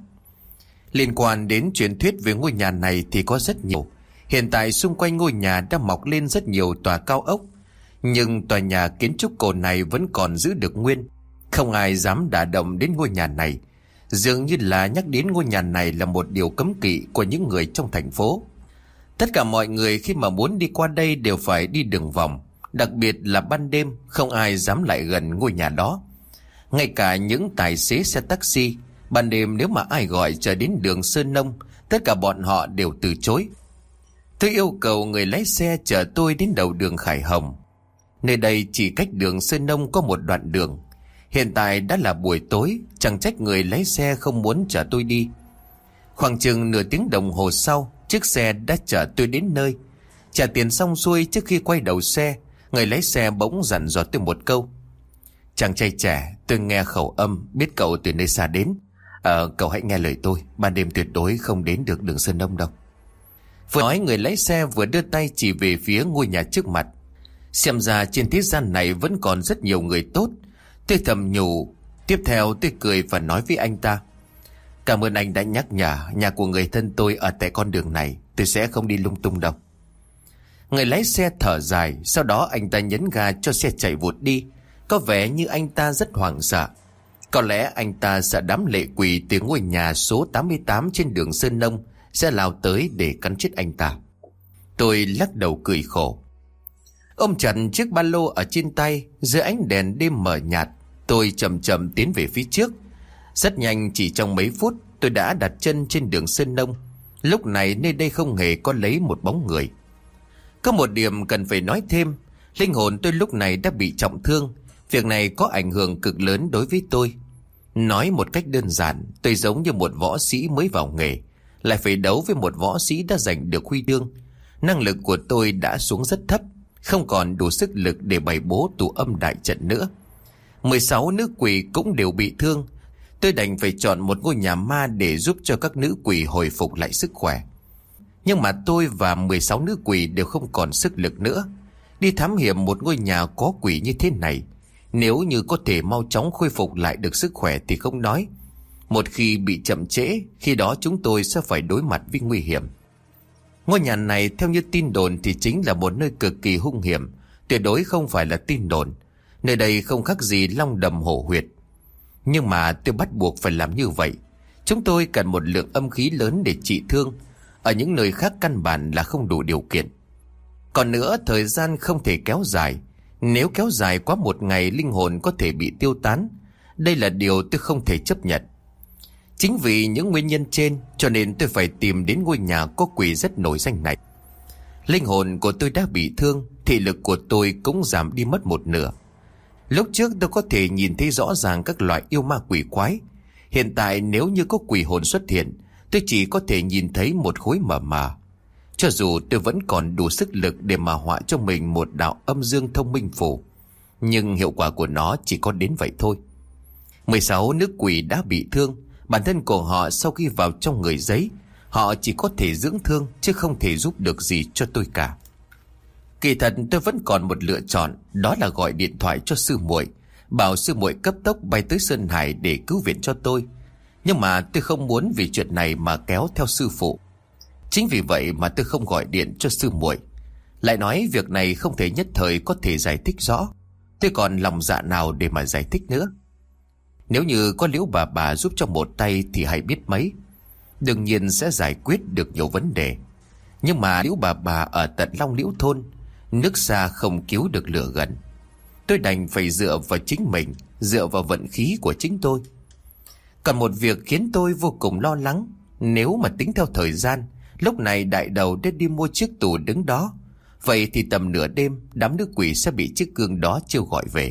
Liên quan đến truyền thuyết về ngôi nhà này thì có rất nhiều. Hiện tại xung quanh ngôi nhà đã mọc lên rất nhiều tòa cao ốc, nhưng tòa nhà kiến trúc cổ này vẫn còn giữ được nguyên. Không ai dám đả động đến ngôi nhà này, dường như là nhắc đến ngôi nhà này là một điều cấm kỵ của những người trong thành phố. Tất cả mọi người khi mà muốn đi qua đây đều phải đi đường vòng, đặc biệt là ban đêm không ai dám lại gần ngôi nhà đó. Ngay cả những tài xế xe taxi, ban đêm nếu mà ai gọi chờ đến đường Sơn Nông, tất cả bọn họ đều từ chối. Tôi yêu cầu người lái xe chở tôi đến đầu đường Khải Hồng. Nơi đây chỉ cách đường Sơn Nông có một đoạn đường. Hiện tại đã là buổi tối, chẳng trách người lái xe không muốn chở tôi đi. Khoảng chừng nửa tiếng đồng hồ sau, chiếc xe đã chở tôi đến nơi. Trả tiền xong xuôi, trước khi quay đầu xe, người lái xe bỗng dặn dò tôi một câu: "Chàng trai trẻ, tôi nghe khẩu âm, biết cậu từ nơi xa đến. Cậu hãy nghe lời tôi, ban đêm tuyệt đối không đến được đường Sơn Đông đâu." Vừa nói người lái xe vừa đưa tay chỉ về phía ngôi nhà trước mặt. Xem ra trên thế gian này vẫn còn rất nhiều người tốt. Tôi thầm nhủ. Tiếp theo tôi cười và nói với anh ta: "Cảm ơn anh đã nhắc nhở, nhà của người thân tôi ở tại con đường này, tôi sẽ không đi lung tung đâu." Người lái xe thở dài, sau đó anh ta nhấn ga cho xe chạy vụt đi. Có vẻ như anh ta rất hoảng sợ. Có lẽ anh ta sợ đám lệ quỷ từ ngôi nhà số 88 trên đường Sơn Nông sẽ lao tới để cắn chết anh ta. Tôi lắc đầu cười khổ. Ôm chặt chiếc ba lô ở trên tay, dưới ánh đèn đêm mờ nhạt, tôi chậm chậm tiến về phía trước. Rất nhanh, chỉ trong mấy phút tôi đã đặt chân trên đường Sơn Nông. Lúc này nơi đây không hề có lấy một bóng người. Có một điểm cần phải nói thêm, linh hồn tôi lúc này đã bị trọng thương. Việc này có ảnh hưởng cực lớn đối với tôi. Nói một cách đơn giản, tôi giống như một võ sĩ mới vào nghề, lại phải đấu với một võ sĩ đã giành được huy chương. Năng lực của tôi đã xuống rất thấp, không còn đủ sức lực để bày bố tụ âm đại trận nữa. 16 nữ quỷ cũng đều bị thương. Tôi đành phải chọn một ngôi nhà ma để giúp cho các nữ quỷ hồi phục lại sức khỏe. Nhưng mà tôi và 16 nữ quỷ đều không còn sức lực nữa. Đi thám hiểm một ngôi nhà có quỷ như thế này, nếu như có thể mau chóng khôi phục lại được sức khỏe thì không nói. Một khi bị chậm trễ, khi đó chúng tôi sẽ phải đối mặt với nguy hiểm. Ngôi nhà này theo như tin đồn thì chính là một nơi cực kỳ hung hiểm, tuyệt đối không phải là tin đồn. Nơi đây không khác gì long đầm hổ huyệt. Nhưng mà tôi bắt buộc phải làm như vậy. Chúng tôi cần một lượng âm khí lớn để trị thương. Ở những nơi khác căn bản là không đủ điều kiện. Còn nữa, thời gian không thể kéo dài. Nếu kéo dài quá một ngày, linh hồn có thể bị tiêu tán. Đây là điều tôi không thể chấp nhận. Chính vì những nguyên nhân trên cho nên tôi phải tìm đến ngôi nhà có quỷ rất nổi danh này. Linh hồn của tôi đã bị thương, thị lực của tôi cũng giảm đi mất một nửa. Lúc trước tôi có thể nhìn thấy rõ ràng các loại yêu ma quỷ quái. Hiện tại nếu như có quỷ hồn xuất hiện, tôi chỉ có thể nhìn thấy một khối mờ mờ. Cho dù tôi vẫn còn đủ sức lực để mà họa cho mình một đạo âm dương thông minh phủ, nhưng hiệu quả của nó chỉ có đến vậy thôi. 16 nữ quỷ đã bị thương. Bản thân của họ sau khi vào trong người giấy, họ chỉ có thể dưỡng thương chứ không thể giúp được gì cho tôi cả. Kỳ thật tôi vẫn còn một lựa chọn, đó là gọi điện thoại cho sư muội, bảo sư muội cấp tốc bay tới Sơn Hải để cứu viện cho tôi. Nhưng mà tôi không muốn vì chuyện này mà kéo theo sư phụ. Chính vì vậy mà tôi không gọi điện cho sư muội. Lại nói việc này không thể nhất thời có thể giải thích rõ. Tôi còn lòng dạ nào để mà giải thích nữa. Nếu như có Liễu bà giúp cho một tay thì hay biết mấy. Đương nhiên sẽ giải quyết được nhiều vấn đề. Nhưng mà Liễu bà ở tận Long Liễu thôn, nước xa không cứu được lửa gần. Tôi đành phải dựa vào chính mình, dựa vào vận khí của chính tôi. Còn một việc khiến tôi vô cùng lo lắng. Nếu mà tính theo thời gian, lúc này đại đầu đã đi mua chiếc tủ đứng đó, vậy thì tầm nửa đêm đám nữ quỷ sẽ bị chiếc gương đó kêu gọi về.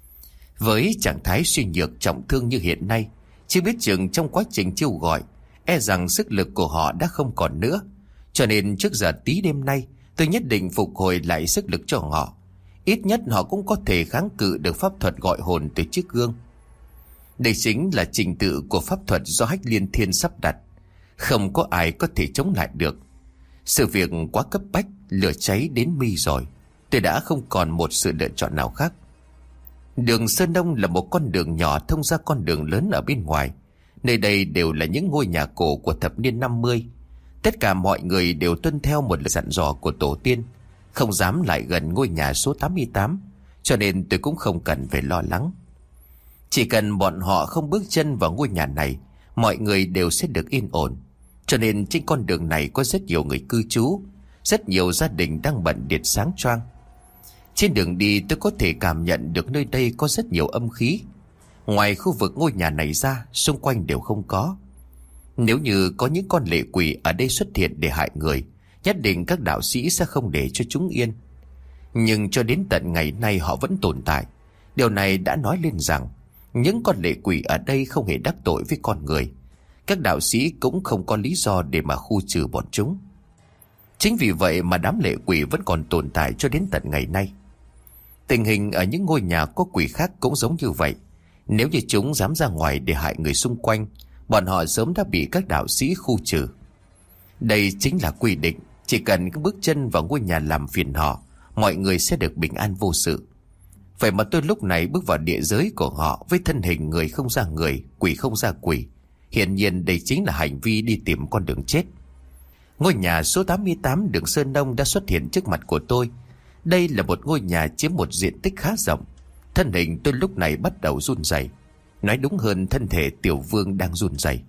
Với trạng thái suy nhược trọng thương như hiện nay, chưa biết chừng trong quá trình kêu gọi, e rằng sức lực của họ đã không còn nữa. Cho nên trước giờ tí đêm nay, tôi nhất định phục hồi lại sức lực cho họ. Ít nhất họ cũng có thể kháng cự được pháp thuật gọi hồn từ chiếc gương. Đây chính là trình tự của pháp thuật do Hách Liên Thiên sắp đặt. Không có ai có thể chống lại được. Sự việc quá cấp bách, lửa cháy đến mi rồi. Tôi đã không còn một sự lựa chọn nào khác. Đường Sơn Đông là một con đường nhỏ thông ra con đường lớn ở bên ngoài. Nơi đây đều là những ngôi nhà cổ của thập niên 50. Tất cả mọi người đều tuân theo một lời dặn dò của tổ tiên, không dám lại gần ngôi nhà số 88. Cho nên tôi cũng không cần phải lo lắng. Chỉ cần bọn họ không bước chân vào ngôi nhà này, mọi người đều sẽ được yên ổn. Cho nên trên con đường này có rất nhiều người cư trú, rất nhiều gia đình đang bận điện sáng choang. Trên đường đi tôi có thể cảm nhận được nơi đây có rất nhiều âm khí. Ngoài khu vực ngôi nhà này ra, xung quanh đều không có. Nếu như có những con lệ quỷ ở đây xuất hiện để hại người, nhất định các đạo sĩ sẽ không để cho chúng yên. Nhưng cho đến tận ngày nay họ vẫn tồn tại. Điều này đã nói lên rằng những con lệ quỷ ở đây không hề đắc tội với con người. Các đạo sĩ cũng không có lý do để mà khu trừ bọn chúng. Chính vì vậy mà đám lệ quỷ vẫn còn tồn tại cho đến tận ngày nay. Tình hình ở những ngôi nhà có quỷ khác cũng giống như vậy. Nếu như chúng dám ra ngoài để hại người xung quanh, bọn họ sớm đã bị các đạo sĩ khu trừ. Đây chính là quy định. Chỉ cần bước chân vào ngôi nhà làm phiền họ, mọi người sẽ được bình an vô sự. Vậy mà tôi lúc này bước vào địa giới của họ với thân hình người không ra người, quỷ không ra quỷ. Hiển nhiên đây chính là hành vi đi tìm con đường chết. Ngôi nhà số 88 đường Sơn Đông đã xuất hiện trước mặt của tôi. Đây là một ngôi nhà chiếm một diện tích khá rộng. Thân hình tôi lúc này bắt đầu run rẩy. Nói đúng hơn, thân thể Tiểu Vương đang run rẩy.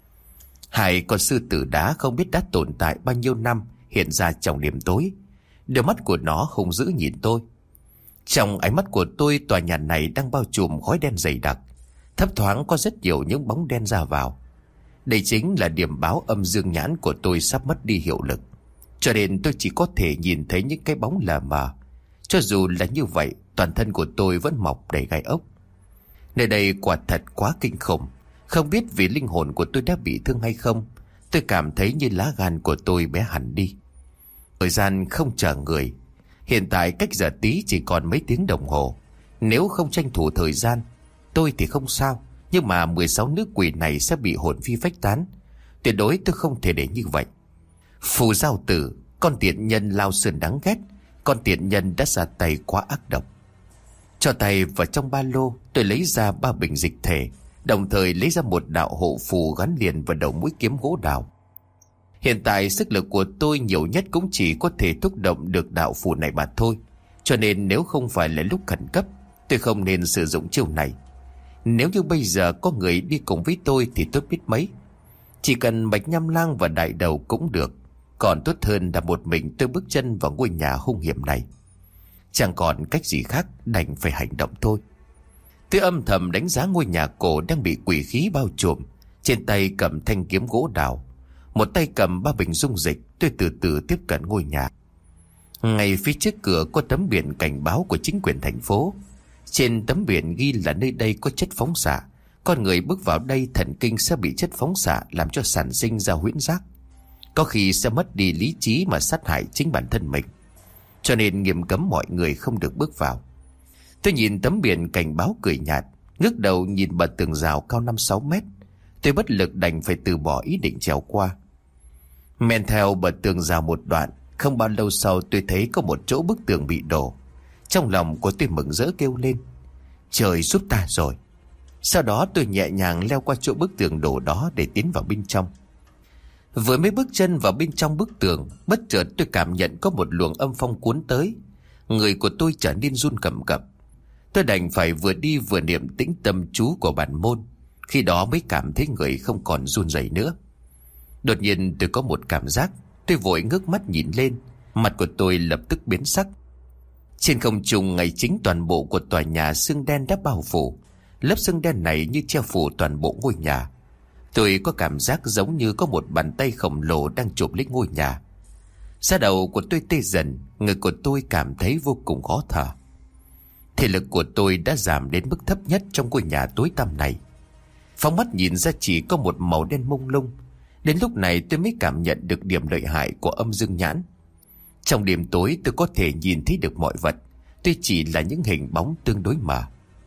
Hai con sư tử đá không biết đã tồn tại bao nhiêu năm hiện ra trong đêm tối. Đôi mắt của nó hung dữ nhìn tôi. Trong ánh mắt của tôi, tòa nhà này đang bao trùm khói đen dày đặc. Thấp thoáng có rất nhiều những bóng đen ra vào. Đây chính là điểm báo âm dương nhãn của tôi sắp mất đi hiệu lực. Cho nên tôi chỉ có thể nhìn thấy những cái bóng lờ mờ. Cho dù là như vậy, toàn thân của tôi vẫn mọc đầy gai ốc. Nơi đây quả thật quá kinh khủng. Không biết vì linh hồn của tôi đã bị thương hay không, tôi cảm thấy như lá gan của tôi bé hẳn đi. Thời gian không chờ người. Hiện tại cách giờ tí chỉ còn mấy tiếng đồng hồ. Nếu không tranh thủ thời gian, tôi thì không sao, nhưng mà 16 nữ quỷ này sẽ bị hồn phi phách tán. Tuyệt đối tôi không thể để như vậy. Phù Giao Tử, con tiện nhân lao sơn đáng ghét. Con tiện nhân đã ra tay quá ác độc. Cho tay vào trong ba lô, tôi lấy ra 3 bình dịch thể, đồng thời lấy ra một đạo hộ phù gắn liền vào đầu mũi kiếm gỗ đào. Hiện tại sức lực của tôi nhiều nhất cũng chỉ có thể thúc động được đạo phù này mà thôi. Cho nên nếu không phải là lúc khẩn cấp, tôi không nên sử dụng chiêu này. Nếu như bây giờ có người đi cùng với tôi thì tốt biết mấy. Chỉ cần Bạch Nham Lang và Đại Đầu cũng được. Còn tốt hơn là một mình tôi bước chân vào ngôi nhà hung hiểm này. Chẳng còn cách gì khác, đành phải hành động thôi. Tôi âm thầm đánh giá ngôi nhà cổ đang bị quỷ khí bao trùm. Trên tay cầm thanh kiếm gỗ đào, một tay cầm 3 bình dung dịch. Tôi từ từ tiếp cận ngôi nhà. Ngay phía trước cửa có tấm biển cảnh báo của chính quyền thành phố. Trên tấm biển ghi là nơi đây có chất phóng xạ. Con người bước vào đây thần kinh sẽ bị chất phóng xạ làm cho sản sinh ra huyễn giác, có khi sẽ mất đi lý trí mà sát hại chính bản thân mình. Cho nên nghiêm cấm mọi người không được bước vào. Tôi nhìn tấm biển cảnh báo cười nhạt, ngước đầu nhìn bờ tường rào cao 5-6 mét. Tôi bất lực đành phải từ bỏ ý định trèo qua. Men theo bờ tường rào một đoạn, không bao lâu sau tôi thấy có một chỗ bức tường bị đổ. Trong lòng của tôi mừng rỡ kêu lên: trời giúp ta rồi. Sau đó tôi nhẹ nhàng leo qua chỗ bức tường đổ đó để tiến vào bên trong. Vừa mới bước chân vào bên trong bức tường, bất chợt tôi cảm nhận có một luồng âm phong cuốn tới. Người của tôi trở nên run cầm cập. Tôi đành phải vừa đi vừa niệm tĩnh tâm chú của bản môn. Khi đó mới cảm thấy người không còn run rẩy nữa. Đột nhiên tôi có một cảm giác. Tôi vội ngước mắt nhìn lên. Mặt của tôi lập tức biến sắc. Trên không trung ngay chính toàn bộ của tòa nhà sương đen đã bao phủ. Lớp sương đen này như che phủ toàn bộ ngôi nhà. Tôi có cảm giác giống như có một bàn tay khổng lồ đang chụp lấy ngôi nhà. Da đầu của tôi tê dần, người của tôi cảm thấy vô cùng khó thở. Thể lực của tôi đã giảm đến mức thấp nhất trong ngôi nhà tối tăm này. Phóng mắt nhìn ra chỉ có một màu đen mông lung. Đến lúc này tôi mới cảm nhận được điểm lợi hại của âm dương nhãn. Trong đêm tối tôi có thể nhìn thấy được mọi vật. Tuy chỉ là những hình bóng tương đối mờ.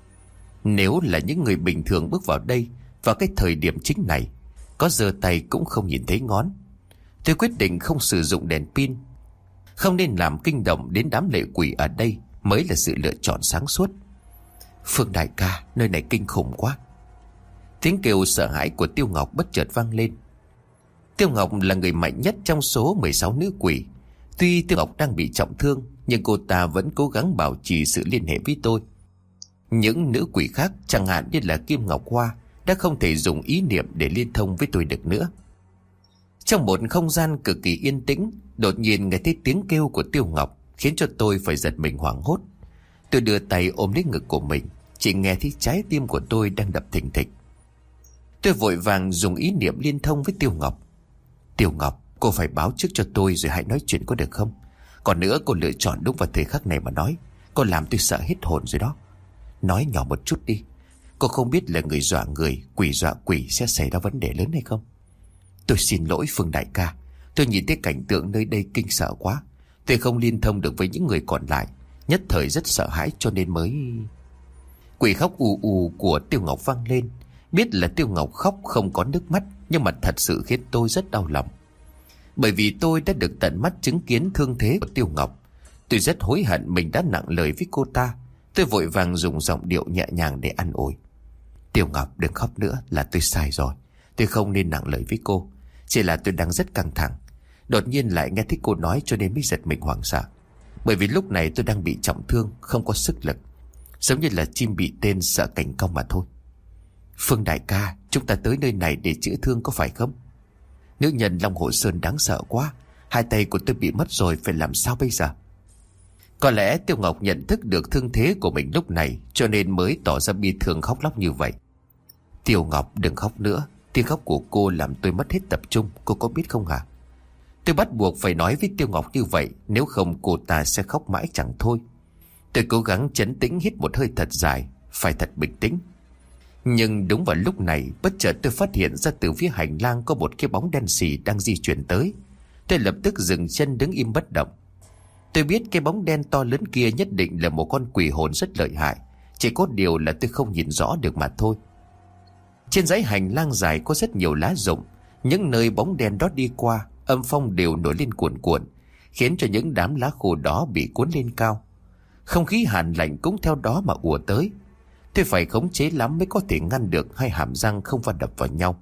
Nếu là những người bình thường bước vào đây vào cái thời điểm chính này, có giơ tay cũng không nhìn thấy ngón. Tôi quyết định không sử dụng đèn pin. Không nên làm kinh động đến đám lệ quỷ ở đây mới là sự lựa chọn sáng suốt. Phương đại ca, nơi này kinh khủng quá. Tiếng kêu sợ hãi của Tiêu Ngọc bất chợt vang lên. Tiêu Ngọc là người mạnh nhất trong số 16 nữ quỷ. Tuy Tiêu Ngọc đang bị trọng thương, nhưng cô ta vẫn cố gắng bảo trì sự liên hệ với tôi. Những nữ quỷ khác, chẳng hạn như là Kim Ngọc Hoa, đã không thể dùng ý niệm để liên thông với tôi được nữa. Trong một không gian cực kỳ yên tĩnh, đột nhiên nghe thấy tiếng kêu của Tiêu Ngọc, khiến cho tôi phải giật mình hoảng hốt. Tôi đưa tay ôm lấy ngực của mình, chỉ nghe thấy trái tim của tôi đang đập thình thịch. Tôi vội vàng dùng ý niệm liên thông với Tiêu Ngọc. Tiêu Ngọc, cô phải báo trước cho tôi rồi hãy nói chuyện có được không? Còn nữa, cô lựa chọn đúng vào thời khắc này mà nói, cô làm tôi sợ hết hồn rồi đó. Nói nhỏ một chút đi. Cô không biết là người dọa người, quỷ dọa quỷ sẽ xảy ra vấn đề lớn hay không? Tôi xin lỗi Phương đại ca. Tôi nhìn thấy cảnh tượng nơi đây kinh sợ quá. Tôi không liên thông được với những người còn lại. Nhất thời rất sợ hãi cho nên mới... Quỷ khóc ù ù của Tiêu Ngọc vang lên. Biết là Tiêu Ngọc khóc không có nước mắt, nhưng mà thật sự khiến tôi rất đau lòng. Bởi vì tôi đã được tận mắt chứng kiến thương thế của Tiêu Ngọc. Tôi rất hối hận mình đã nặng lời với cô ta. Tôi vội vàng dùng giọng điệu nhẹ nhàng để an ủi. Tiêu Ngọc, đừng khóc nữa, là tôi sai rồi. Tôi không nên nặng lời với cô. Chỉ là tôi đang rất căng thẳng. Đột nhiên lại nghe thấy cô nói cho nên mới giật mình hoảng sợ. Bởi vì lúc này tôi đang bị trọng thương, không có sức lực. Giống như là chim bị tên sợ cảnh cong mà thôi. Phương đại ca, chúng ta tới nơi này để chữa thương có phải không? Nữ nhân Long Hồ Sơn đáng sợ quá. Hai tay của tôi bị mất rồi, phải làm sao bây giờ? Có lẽ Tiêu Ngọc nhận thức được thương thế của mình lúc này, cho nên mới tỏ ra bi thương khóc lóc như vậy. Tiêu Ngọc, đừng khóc nữa. Tiếng khóc của cô làm tôi mất hết tập trung, cô có biết không hả? Tôi bắt buộc phải nói với Tiêu Ngọc như vậy, nếu không cô ta sẽ khóc mãi chẳng thôi. Tôi cố gắng trấn tĩnh, hít một hơi thật dài, phải thật bình tĩnh. Nhưng đúng vào lúc này, bất chợt tôi phát hiện ra từ phía hành lang có một cái bóng đen xì đang di chuyển tới. Tôi lập tức dừng chân đứng im bất động. Tôi biết cái bóng đen to lớn kia nhất định là một con quỷ hồn rất lợi hại. Chỉ có điều là tôi không nhìn rõ được mà thôi. Trên dãy hành lang dài có rất nhiều lá rụng. Những nơi bóng đen đó đi qua, âm phong đều nổi lên cuồn cuộn, khiến cho những đám lá khô đó bị cuốn lên cao. Không khí hàn lạnh cũng theo đó mà ùa tới. Tôi phải khống chế lắm mới có thể ngăn được hai hàm răng không va đập vào nhau.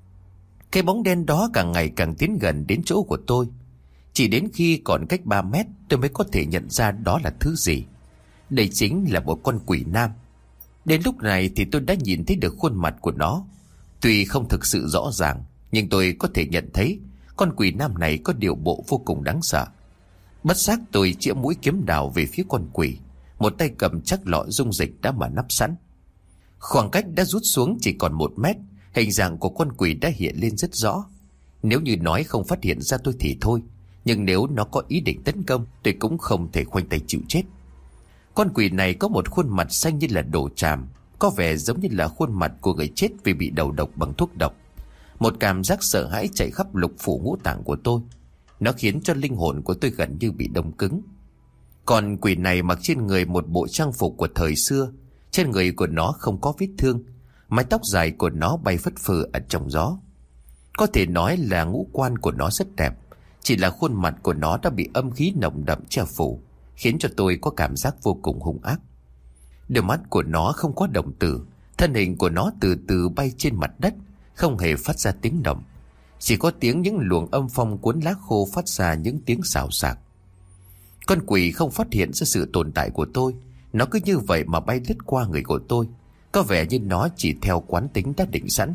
Cái bóng đen đó càng ngày càng tiến gần đến chỗ của tôi. Chỉ đến khi còn cách 3 mét tôi mới có thể nhận ra đó là thứ gì. Đây chính là một con quỷ nam. Đến lúc này thì tôi đã nhìn thấy được khuôn mặt của nó. Tuy không thực sự rõ ràng, nhưng tôi có thể nhận thấy con quỷ nam này có điều bộ vô cùng đáng sợ. Bất giác tôi chĩa mũi kiếm đào về phía con quỷ, một tay cầm chắc lọ dung dịch đã mở nắp sẵn. Khoảng cách đã rút xuống chỉ còn 1 mét. Hình dạng của con quỷ đã hiện lên rất rõ. Nếu như nói không phát hiện ra tôi thì thôi, nhưng nếu nó có ý định tấn công, tôi cũng không thể khoanh tay chịu chết. Con quỷ này có một khuôn mặt xanh như là đồ tràm, có vẻ giống như là khuôn mặt của người chết vì bị đầu độc bằng thuốc độc. Một cảm giác sợ hãi chạy khắp lục phủ ngũ tạng của tôi. Nó khiến cho linh hồn của tôi gần như bị đông cứng. Con quỷ này mặc trên người một bộ trang phục của thời xưa. Trên người của nó không có vết thương. Mái tóc dài của nó bay phất phơ ở trong gió. Có thể nói là ngũ quan của nó rất đẹp. Chỉ là khuôn mặt của nó đã bị âm khí nồng đậm che phủ, khiến cho tôi có cảm giác vô cùng hung ác. Đôi mắt của nó không có đồng tử. Thân hình của nó từ từ bay trên mặt đất, không hề phát ra tiếng động. Chỉ có tiếng những luồng âm phong cuốn lá khô phát ra những tiếng xào xạc. Con quỷ không phát hiện ra sự tồn tại của tôi. Nó cứ như vậy mà bay lướt qua người của tôi. Có vẻ như nó chỉ theo quán tính đã định sẵn.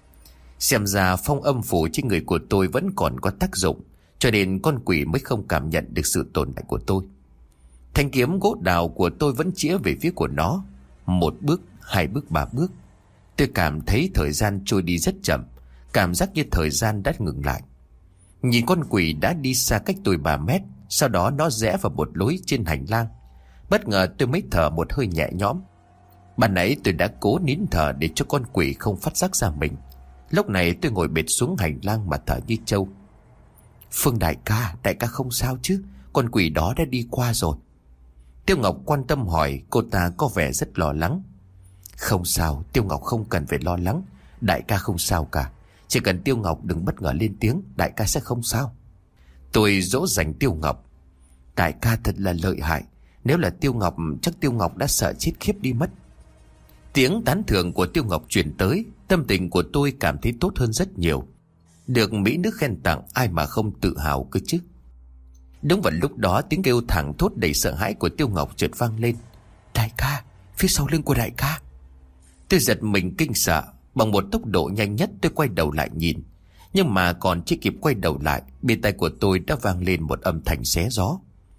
Xem ra phong âm phủ trên người của tôi vẫn còn có tác dụng, cho nên con quỷ mới không cảm nhận được sự tồn tại của tôi. Thanh kiếm gỗ đào của tôi vẫn chĩa về phía của nó. 1 bước, 2 bước, 3 bước. Tôi cảm thấy thời gian trôi đi rất chậm, cảm giác như thời gian đã ngừng lại. Nhìn con quỷ đã đi xa cách tôi 3 mét, sau đó nó rẽ vào một lối trên hành lang. Bất ngờ tôi mới thở một hơi nhẹ nhõm. Ban nãy tôi đã cố nín thở để cho con quỷ không phát giác ra mình. Lúc này tôi ngồi bệt xuống hành lang mà thở như trâu. Phương đại ca không sao chứ? Con quỷ đó đã đi qua rồi. Tiêu Ngọc quan tâm hỏi, cô ta có vẻ rất lo lắng. Không sao, Tiêu Ngọc không cần phải lo lắng. Đại ca không sao cả. Chỉ cần Tiêu Ngọc đừng bất ngờ lên tiếng, đại ca sẽ không sao. Tôi dỗ dành Tiêu Ngọc. Đại ca thật là lợi hại. Nếu là Tiêu Ngọc, chắc Tiêu Ngọc đã sợ chết khiếp đi mất. Tiếng tán thưởng của Tiêu Ngọc truyền tới, tâm tình của tôi cảm thấy tốt hơn rất nhiều. Được mỹ nữ khen tặng, ai mà không tự hào cơ chứ. Đúng vào lúc đó, tiếng kêu thẳng thốt đầy sợ hãi của Tiêu Ngọc chợt vang lên. Đại ca, phía sau lưng của đại ca. Tôi giật mình kinh sợ. Bằng một tốc độ nhanh nhất tôi quay đầu lại nhìn. Nhưng mà còn chưa kịp quay đầu lại, bên tai của tôi đã vang lên một âm thanh xé gió.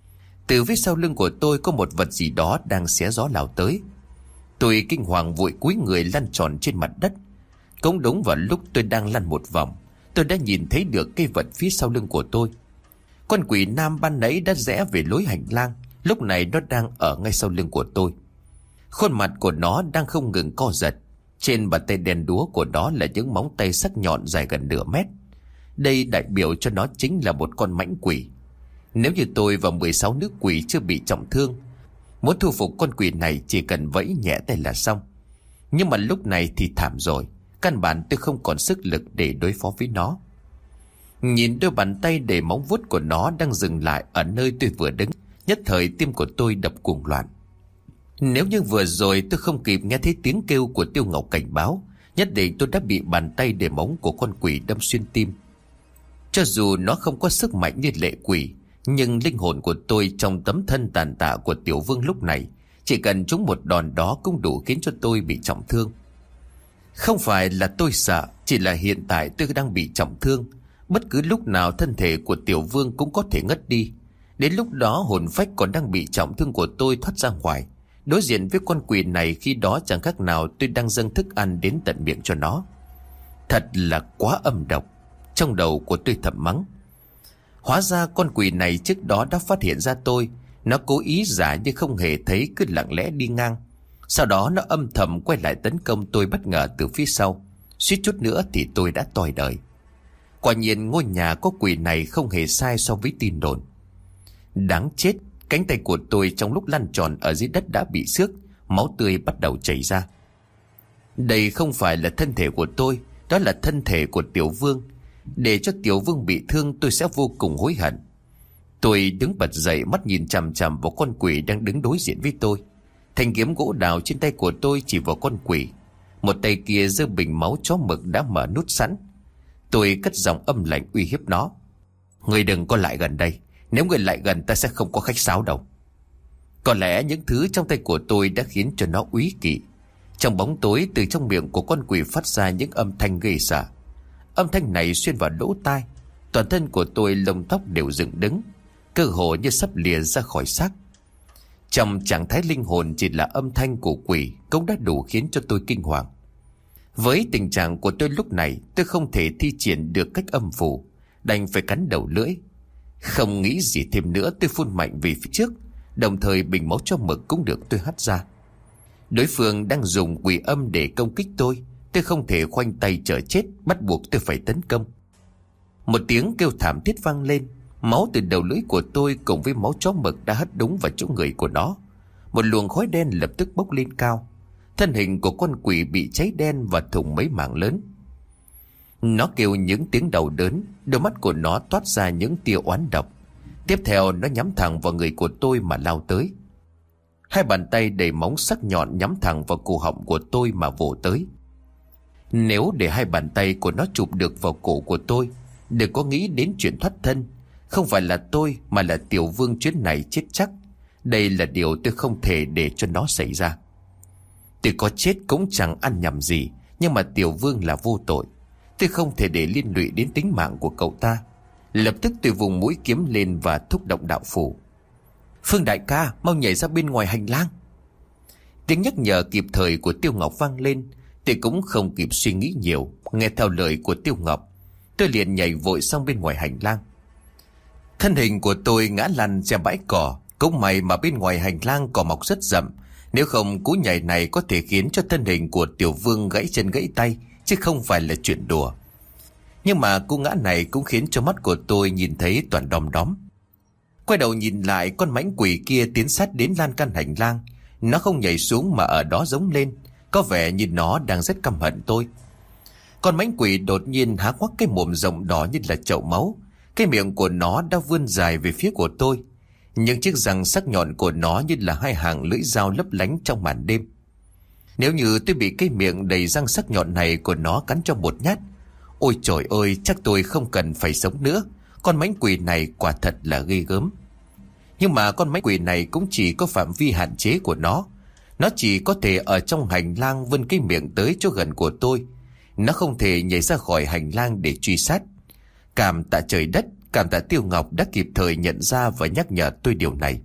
Từ phía sau lưng của tôi có một vật gì đó đang xé gió lao tới. Tôi kinh hoàng vội cúi người lăn tròn trên mặt đất. Cũng đúng vào lúc tôi đang lăn một vòng, tôi đã nhìn thấy được cái vật phía sau lưng của tôi. Con quỷ nam ban nãy đã rẽ về lối hành lang, lúc này nó đang ở ngay sau lưng của tôi. Khuôn mặt của nó đang không ngừng co giật. Trên bàn tay đen đúa của nó là những móng tay sắc nhọn dài gần nửa mét. Đây đại biểu cho nó chính là một con mãnh quỷ. Nếu như tôi và 16 nữ quỷ chưa bị trọng thương, muốn thu phục con quỷ này chỉ cần vẫy nhẹ tay là xong. Nhưng mà lúc này thì thảm rồi. Căn bản tôi không còn sức lực để đối phó với nó. Nhìn đôi bàn tay để móng vuốt của nó đang dừng lại ở nơi tôi vừa đứng, nhất thời tim của tôi đập cuồng loạn. Nếu như vừa rồi tôi không kịp nghe thấy tiếng kêu của Tiêu Ngọc cảnh báo, nhất định tôi đã bị bàn tay để móng của con quỷ đâm xuyên tim. Cho dù nó không có sức mạnh như lệ quỷ, nhưng linh hồn của tôi trong tấm thân tàn tạ của Tiểu Vương lúc này, chỉ cần trúng một đòn đó cũng đủ khiến cho tôi bị trọng thương. Không phải là tôi sợ, chỉ là hiện tại tôi đang bị trọng thương. Bất cứ lúc nào thân thể của Tiểu Vương cũng có thể ngất đi. Đến lúc đó hồn phách còn đang bị trọng thương của tôi thoát ra ngoài. Đối diện với con quỷ này khi đó chẳng khác nào tôi đang dâng thức ăn đến tận miệng cho nó. Thật là quá âm độc. Trong đầu của tôi thầm mắng. Hóa ra con quỷ này trước đó đã phát hiện ra tôi. Nó cố ý giả như không hề thấy, cứ lặng lẽ đi ngang. Sau đó nó âm thầm quay lại tấn công tôi bất ngờ từ phía sau. Suýt chút nữa thì tôi đã tòi đời. Quả nhiên ngôi nhà có quỷ này không hề sai so với tin đồn. Đáng chết, cánh tay của tôi trong lúc lăn tròn ở dưới đất đã bị xước, máu tươi bắt đầu chảy ra. Đây không phải là thân thể của tôi, đó là thân thể của Tiểu Vương. Để cho Tiểu Vương bị thương tôi sẽ vô cùng hối hận. Tôi đứng bật dậy, mắt nhìn chằm chằm vào con quỷ đang đứng đối diện với tôi. Thanh kiếm gỗ đào trên tay của tôi chỉ vào con quỷ. Một tay kia giơ bình máu chó mực đã mở nút sẵn. Tôi cất giọng âm lạnh uy hiếp nó. Người đừng có lại gần đây. Nếu người lại gần ta sẽ không có khách sáo đâu. Có lẽ những thứ trong tay của tôi đã khiến cho nó úy kỵ. Trong bóng tối, từ trong miệng của con quỷ phát ra những âm thanh ghê sợ. Âm thanh này xuyên vào lỗ tai. Toàn thân của tôi lông tóc đều dựng đứng. cơ hồ như sắp lìa ra khỏi xác. Trong trạng thái linh hồn chỉ là âm thanh của quỷ cũng đã đủ khiến cho tôi kinh hoàng. Với tình trạng của tôi lúc này, tôi không thể thi triển được cách âm phủ, đành phải cắn đầu lưỡi. Không nghĩ gì thêm nữa, tôi phun mạnh về phía trước, đồng thời bình máu cho mực cũng được tôi hắt ra. Đối phương đang dùng quỷ âm để công kích tôi không thể khoanh tay chờ chết, bắt buộc tôi phải tấn công. Một tiếng kêu thảm thiết vang lên, máu từ đầu lưỡi của tôi cùng với máu chó mực đã hất đúng vào chỗ người của nó. Một luồng khói đen lập tức bốc lên cao. Thân hình của con quỷ bị cháy đen và thủng mấy mảng lớn. Nó kêu những tiếng đau đớn, đôi mắt của nó toát ra những tia oán độc. Tiếp theo nó nhắm thẳng vào người của tôi mà lao tới. Hai bàn tay đầy móng sắc nhọn nhắm thẳng vào cổ họng của tôi mà vồ tới. Nếu để hai bàn tay của nó chụp được vào cổ của tôi, đừng có nghĩ đến chuyện thoát thân. Không phải là tôi mà là Tiểu Vương chuyến này chết chắc. Đây là điều tôi không thể để cho nó xảy ra. Tôi có chết cũng chẳng ăn nhầm gì, nhưng mà Tiểu Vương là vô tội. Tôi không thể để liên lụy đến tính mạng của cậu ta. Lập tức tôi vùng mũi kiếm lên và thúc động đạo phủ. Phương đại ca, mau nhảy ra bên ngoài hành lang. Tiếng nhắc nhở kịp thời của Tiêu Ngọc vang lên. Tôi cũng không kịp suy nghĩ nhiều, nghe theo lời của Tiêu Ngọc, tôi liền nhảy vội sang bên ngoài hành lang. Thân hình của tôi ngã lăn ra bãi cỏ. Cũng may mà bên ngoài hành lang cỏ mọc rất rậm, nếu không cú nhảy này có thể khiến cho thân hình của Tiểu Vương gãy chân gãy tay, chứ không phải là chuyện đùa. Nhưng mà cú ngã này cũng khiến cho mắt của tôi nhìn thấy toàn đom đóm. Quay đầu nhìn lại, con mãnh quỷ kia tiến sát đến lan can hành lang. Nó không nhảy xuống mà ở đó giống lên, có vẻ như nó đang rất căm hận tôi. Con mãnh quỷ đột nhiên há hoắc cái mồm rộng đỏ như là chậu máu. Cái miệng của nó đã vươn dài về phía của tôi. Những chiếc răng sắc nhọn của nó như là hai hàng lưỡi dao lấp lánh trong màn đêm. Nếu như tôi bị cái miệng đầy răng sắc nhọn này của nó cắn cho một nhát, ôi trời ơi, chắc tôi không cần phải sống nữa. Con mãnh quỷ này quả thật là ghê gớm. Nhưng mà con mãnh quỷ này cũng chỉ có phạm vi hạn chế của nó. Nó chỉ có thể ở trong hành lang vươn cái miệng tới chỗ gần của tôi. Nó không thể nhảy ra khỏi hành lang để truy sát. Cảm tạ trời đất, cảm tạ Tiêu Ngọc đã kịp thời nhận ra và nhắc nhở tôi điều này.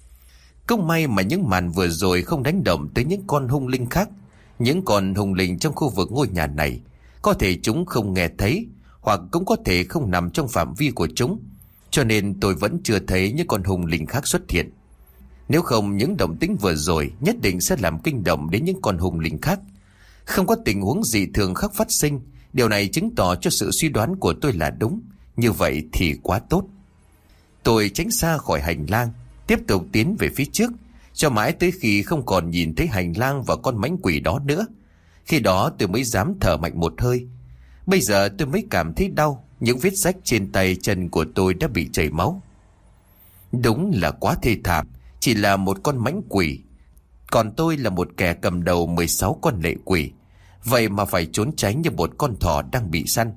Cũng may mà những màn vừa rồi không đánh động tới những con hung linh khác. Những con hung linh trong khu vực ngôi nhà này, có thể chúng không nghe thấy, hoặc cũng có thể không nằm trong phạm vi của chúng. Cho nên tôi vẫn chưa thấy những con hung linh khác xuất hiện. Nếu không, những động tĩnh vừa rồi nhất định sẽ làm kinh động đến những con hung linh khác. Không có tình huống dị thường khác phát sinh. Điều này chứng tỏ cho sự suy đoán của tôi là đúng. Như vậy thì quá tốt. Tôi tránh xa khỏi hành lang, tiếp tục tiến về phía trước, cho mãi tới khi không còn nhìn thấy hành lang và con mãnh quỷ đó nữa. Khi đó tôi mới dám thở mạnh một hơi. Bây giờ tôi mới cảm thấy đau. Những vết rách trên tay chân của tôi đã bị chảy máu. Đúng là quá thê thảm. Chỉ là một con mãnh quỷ, còn tôi là một kẻ cầm đầu 16 con lệ quỷ. Vậy mà phải trốn tránh như một con thỏ đang bị săn.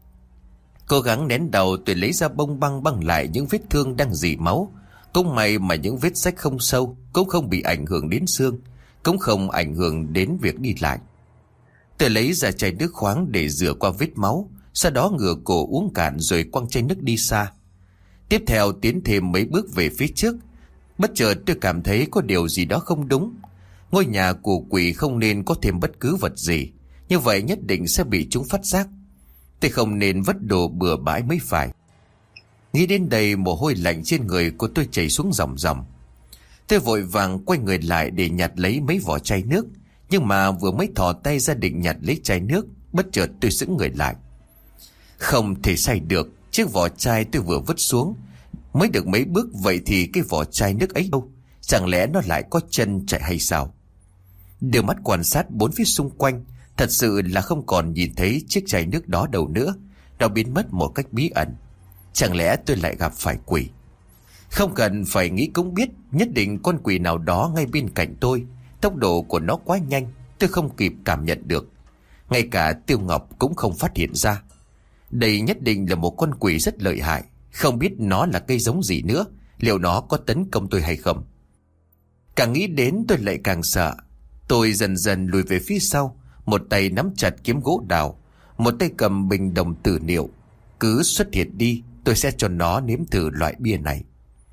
Cố gắng nén đầu, tôi lấy ra bông băng băng lại những vết thương đang rỉ máu. Cũng may mà những vết rách không sâu, cũng không bị ảnh hưởng đến xương, cũng không ảnh hưởng đến việc đi lại. Tôi lấy ra chai nước khoáng để rửa qua vết máu, sau đó ngửa cổ uống cạn rồi quăng chai nước đi xa. Tiếp theo tiến thêm mấy bước về phía trước. Bất chợt tôi cảm thấy có điều gì đó không đúng. Ngôi nhà của quỷ không nên có thêm bất cứ vật gì, như vậy nhất định sẽ bị chúng phát giác. Tôi không nên vứt đồ bừa bãi mới phải. Nghĩ đến đây, mồ hôi lạnh trên người của tôi chảy xuống ròng ròng. Tôi vội vàng quay người lại để nhặt lấy mấy vỏ chai nước. Nhưng mà vừa mới thò tay ra định nhặt lấy chai nước, bất chợt tôi sững người lại. Không thể sai được. Chiếc vỏ chai tôi vừa vứt xuống mới được mấy bước, vậy thì cái vỏ chai nước ấy đâu? Chẳng lẽ nó lại có chân chạy hay sao? Đưa mắt quan sát bốn phía xung quanh, thật sự là không còn nhìn thấy chiếc chai nước đó đâu nữa. Nó biến mất một cách bí ẩn. Chẳng lẽ tôi lại gặp phải quỷ? Không cần phải nghĩ cũng biết, nhất định con quỷ nào đó ngay bên cạnh tôi. Tốc độ của nó quá nhanh, tôi không kịp cảm nhận được. Ngay cả Tiêu Ngọc cũng không phát hiện ra. Đây nhất định là một con quỷ rất lợi hại. Không biết nó là cây giống gì nữa, liệu nó có tấn công tôi hay không? Càng nghĩ đến tôi lại càng sợ. Tôi dần dần lùi về phía sau, một tay nắm chặt kiếm gỗ đào, một tay cầm bình đồng tử niệu. Cứ xuất hiện đi, tôi sẽ cho nó nếm thử loại bia này.